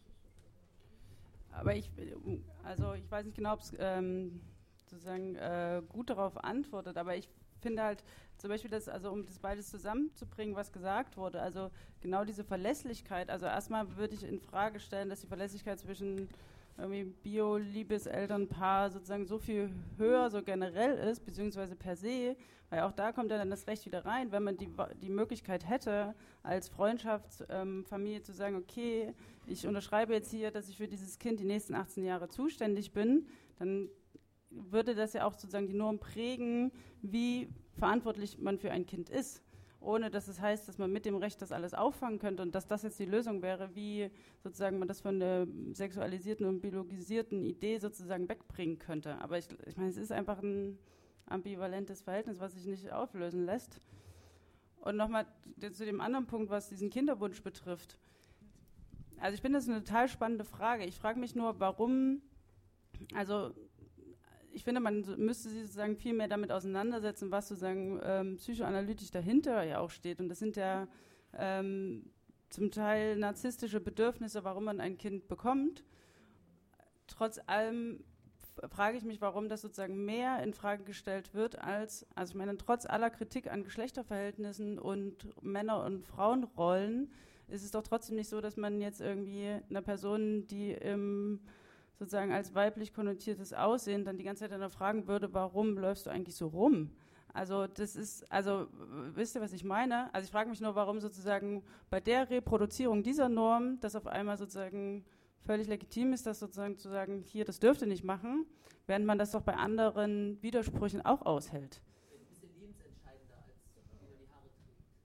Aber ich, also ich weiß nicht genau, ob es ähm, sozusagen äh, gut darauf antwortet, aber ich finde halt zum Beispiel, dass, also um das beides zusammenzubringen, was gesagt wurde, also genau diese Verlässlichkeit, also erstmal würde ich in Frage stellen, dass die Verlässlichkeit zwischen irgendwie Bio-Liebeselternpaar sozusagen so viel höher, so generell ist, beziehungsweise per se, weil auch da kommt ja dann das Recht wieder rein, wenn man die, die Möglichkeit hätte, als Freundschaftsfamilie ähm, zu sagen, okay, ich unterschreibe jetzt hier, dass ich für dieses Kind die nächsten achtzehn Jahre zuständig bin, dann würde das ja auch sozusagen die Norm prägen, wie verantwortlich man für ein Kind ist, ohne dass es heißt, dass man mit dem Recht das alles auffangen könnte und dass das jetzt die Lösung wäre, wie sozusagen man das von der sexualisierten und biologisierten Idee sozusagen wegbringen könnte. Aber ich, ich meine, es ist einfach ein ambivalentes Verhältnis, was sich nicht auflösen lässt. Und nochmal zu dem anderen Punkt, was diesen Kinderwunsch betrifft. Also ich finde das eine total spannende Frage. Ich frage mich nur, warum, also ich finde, man so, müsste sich sozusagen viel mehr damit auseinandersetzen, was sozusagen ähm, psychoanalytisch dahinter ja auch steht. Und das sind ja ähm, zum Teil narzisstische Bedürfnisse, warum man ein Kind bekommt. Trotz allem frage ich mich, warum das sozusagen mehr in Frage gestellt wird als, also ich meine, trotz aller Kritik an Geschlechterverhältnissen und Männer- und Frauenrollen ist es doch trotzdem nicht so, dass man jetzt irgendwie einer Person, die im sozusagen als weiblich konnotiertes Aussehen dann die ganze Zeit danach fragen würde, warum läufst du eigentlich so rum? Also das ist, also wisst ihr, was ich meine? Also ich frage mich nur, warum sozusagen bei der Reproduzierung dieser Norm das auf einmal sozusagen völlig legitim ist, das sozusagen zu sagen, hier, das dürft ihr nicht machen, während man das doch bei anderen Widersprüchen auch aushält. Ein bisschen lebensentscheidender, als wie man die Haare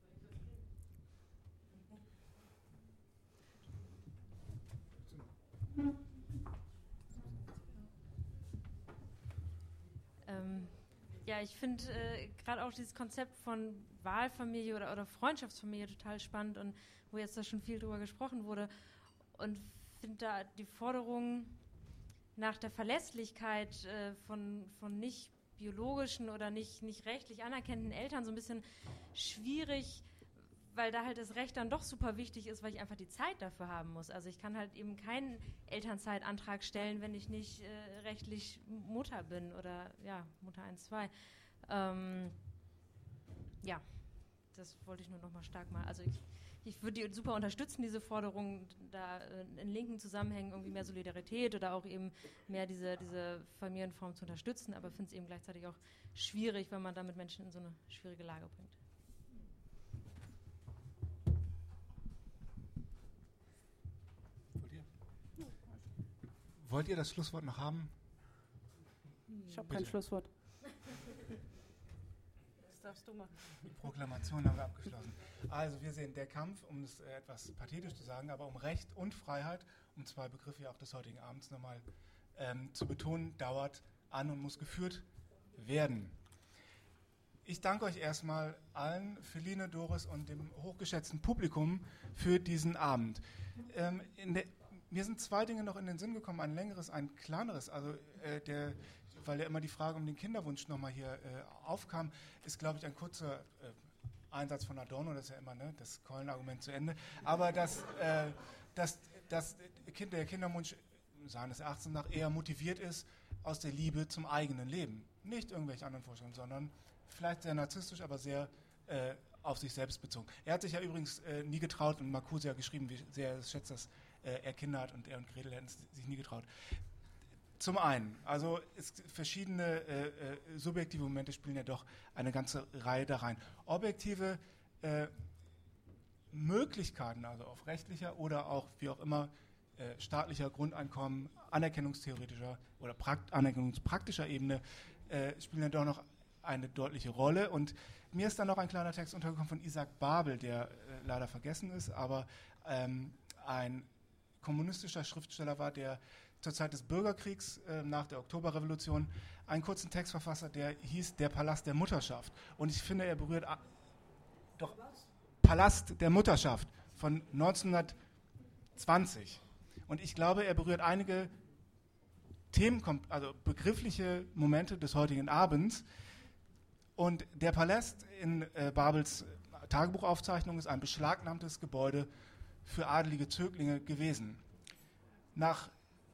trägt. Ähm, ja, ich finde äh, gerade auch dieses Konzept von Wahlfamilie oder, oder Freundschaftsfamilie total spannend und wo jetzt da schon viel drüber gesprochen wurde und finde da die Forderung nach der Verlässlichkeit äh, von, von nicht biologischen oder nicht, nicht rechtlich anerkannten Eltern so ein bisschen schwierig, weil da halt das Recht dann doch super wichtig ist, weil ich einfach die Zeit dafür haben muss. Also ich kann halt eben keinen Elternzeitantrag stellen, wenn ich nicht äh, rechtlich Mutter bin oder ja, Mutter eins, zwei. Ähm, ja, das wollte ich nur noch mal stark machen. Also ich, ich würde die super unterstützen, diese Forderung, da äh, in linken Zusammenhängen irgendwie mehr Solidarität oder auch eben mehr diese, diese Familienform zu unterstützen, aber finde es eben gleichzeitig auch schwierig, wenn man damit Menschen in so eine schwierige Lage bringt. Wollt ihr das Schlusswort noch haben? Ich habe kein Schlusswort. Das darfst du machen. Die Proklamation haben wir abgeschlossen. Also wir sehen, der Kampf, um es äh, etwas pathetisch zu sagen, aber um Recht und Freiheit, um zwei Begriffe ja auch des heutigen Abends nochmal ähm, zu betonen, dauert an und muss geführt werden. Ich danke euch erstmal allen, Feline, Doris und dem hochgeschätzten Publikum für diesen Abend. Ähm, in der Mir sind zwei Dinge noch in den Sinn gekommen, ein längeres, ein kleineres. Also äh, der, weil ja immer die Frage um den Kinderwunsch nochmal hier äh, aufkam, ist, glaube ich, ein kurzer äh, Einsatz von Adorno, das ist ja immer ne, das Keulen-Argument zu Ende. Aber dass, äh, dass, dass kind, der Kinderwunsch seines Erachtens nach eher motiviert ist aus der Liebe zum eigenen Leben. Nicht irgendwelche anderen Vorstellungen, sondern vielleicht sehr narzisstisch, aber sehr äh, auf sich selbst bezogen. Er hat sich ja übrigens äh, nie getraut, und Marcuse hat geschrieben, wie sehr er schätzt das, er Kinder hat und er und Gretel hätten es sich nie getraut. Zum einen, also es, verschiedene äh, äh, subjektive Momente spielen ja doch eine ganze Reihe da rein. Objektive äh, Möglichkeiten, also auf rechtlicher oder auch wie auch immer äh, staatlicher Grundeinkommen, anerkennungstheoretischer oder prakt- anerkennungspraktischer Ebene äh, spielen ja doch noch eine deutliche Rolle. Und mir ist dann noch ein kleiner Text untergekommen von Isaac Babel, der äh, leider vergessen ist, aber ähm, ein kommunistischer Schriftsteller war, der zur Zeit des Bürgerkriegs äh, nach der Oktoberrevolution einen kurzen Text verfasste, der hieß Der Palast der Mutterschaft. Und ich finde, er berührt a- doch Palast der Mutterschaft von neunzehnhundertzwanzig. Und ich glaube, er berührt einige Themen, also begriffliche Momente des heutigen Abends. Und der Palast in äh, Babels Tagebuchaufzeichnung ist ein beschlagnahmtes Gebäude für adelige Zöglinge gewesen. Nach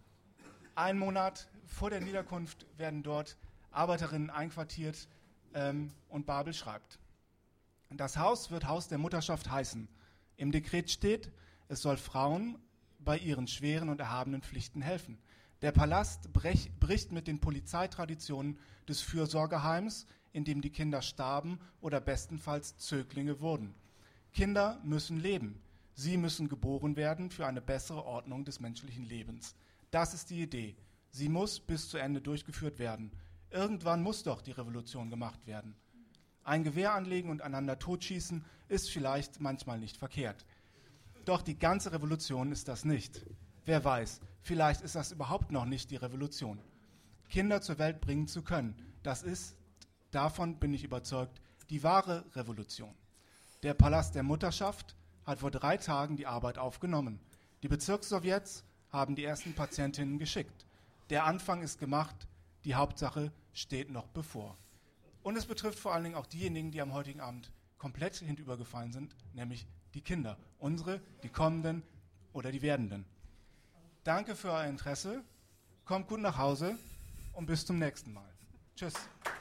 einem Monat vor der Niederkunft werden dort Arbeiterinnen einquartiert ähm, und Babel schreibt: Das Haus wird Haus der Mutterschaft heißen. Im Dekret steht, es soll Frauen bei ihren schweren und erhabenen Pflichten helfen. Der Palast brech, bricht mit den Polizeitraditionen des Fürsorgeheims, in dem die Kinder starben oder bestenfalls Zöglinge wurden. Kinder müssen leben. Sie müssen geboren werden für eine bessere Ordnung des menschlichen Lebens. Das ist die Idee. Sie muss bis zu Ende durchgeführt werden. Irgendwann muss doch die Revolution gemacht werden. Ein Gewehr anlegen und einander totschießen ist vielleicht manchmal nicht verkehrt. Doch die ganze Revolution ist das nicht. Wer weiß, vielleicht ist das überhaupt noch nicht die Revolution. Kinder zur Welt bringen zu können, das ist, davon bin ich überzeugt, die wahre Revolution. Der Palast der Mutterschaft hat vor drei Tagen die Arbeit aufgenommen. Die Bezirkssowjets haben die ersten Patientinnen geschickt. Der Anfang ist gemacht, Die Hauptsache steht noch bevor. Und es betrifft vor allen Dingen auch diejenigen, die am heutigen Abend komplett hinübergefallen sind, nämlich die Kinder. Unsere, die kommenden oder die werdenden. Danke für euer Interesse. Kommt gut nach Hause und bis zum nächsten Mal. Tschüss.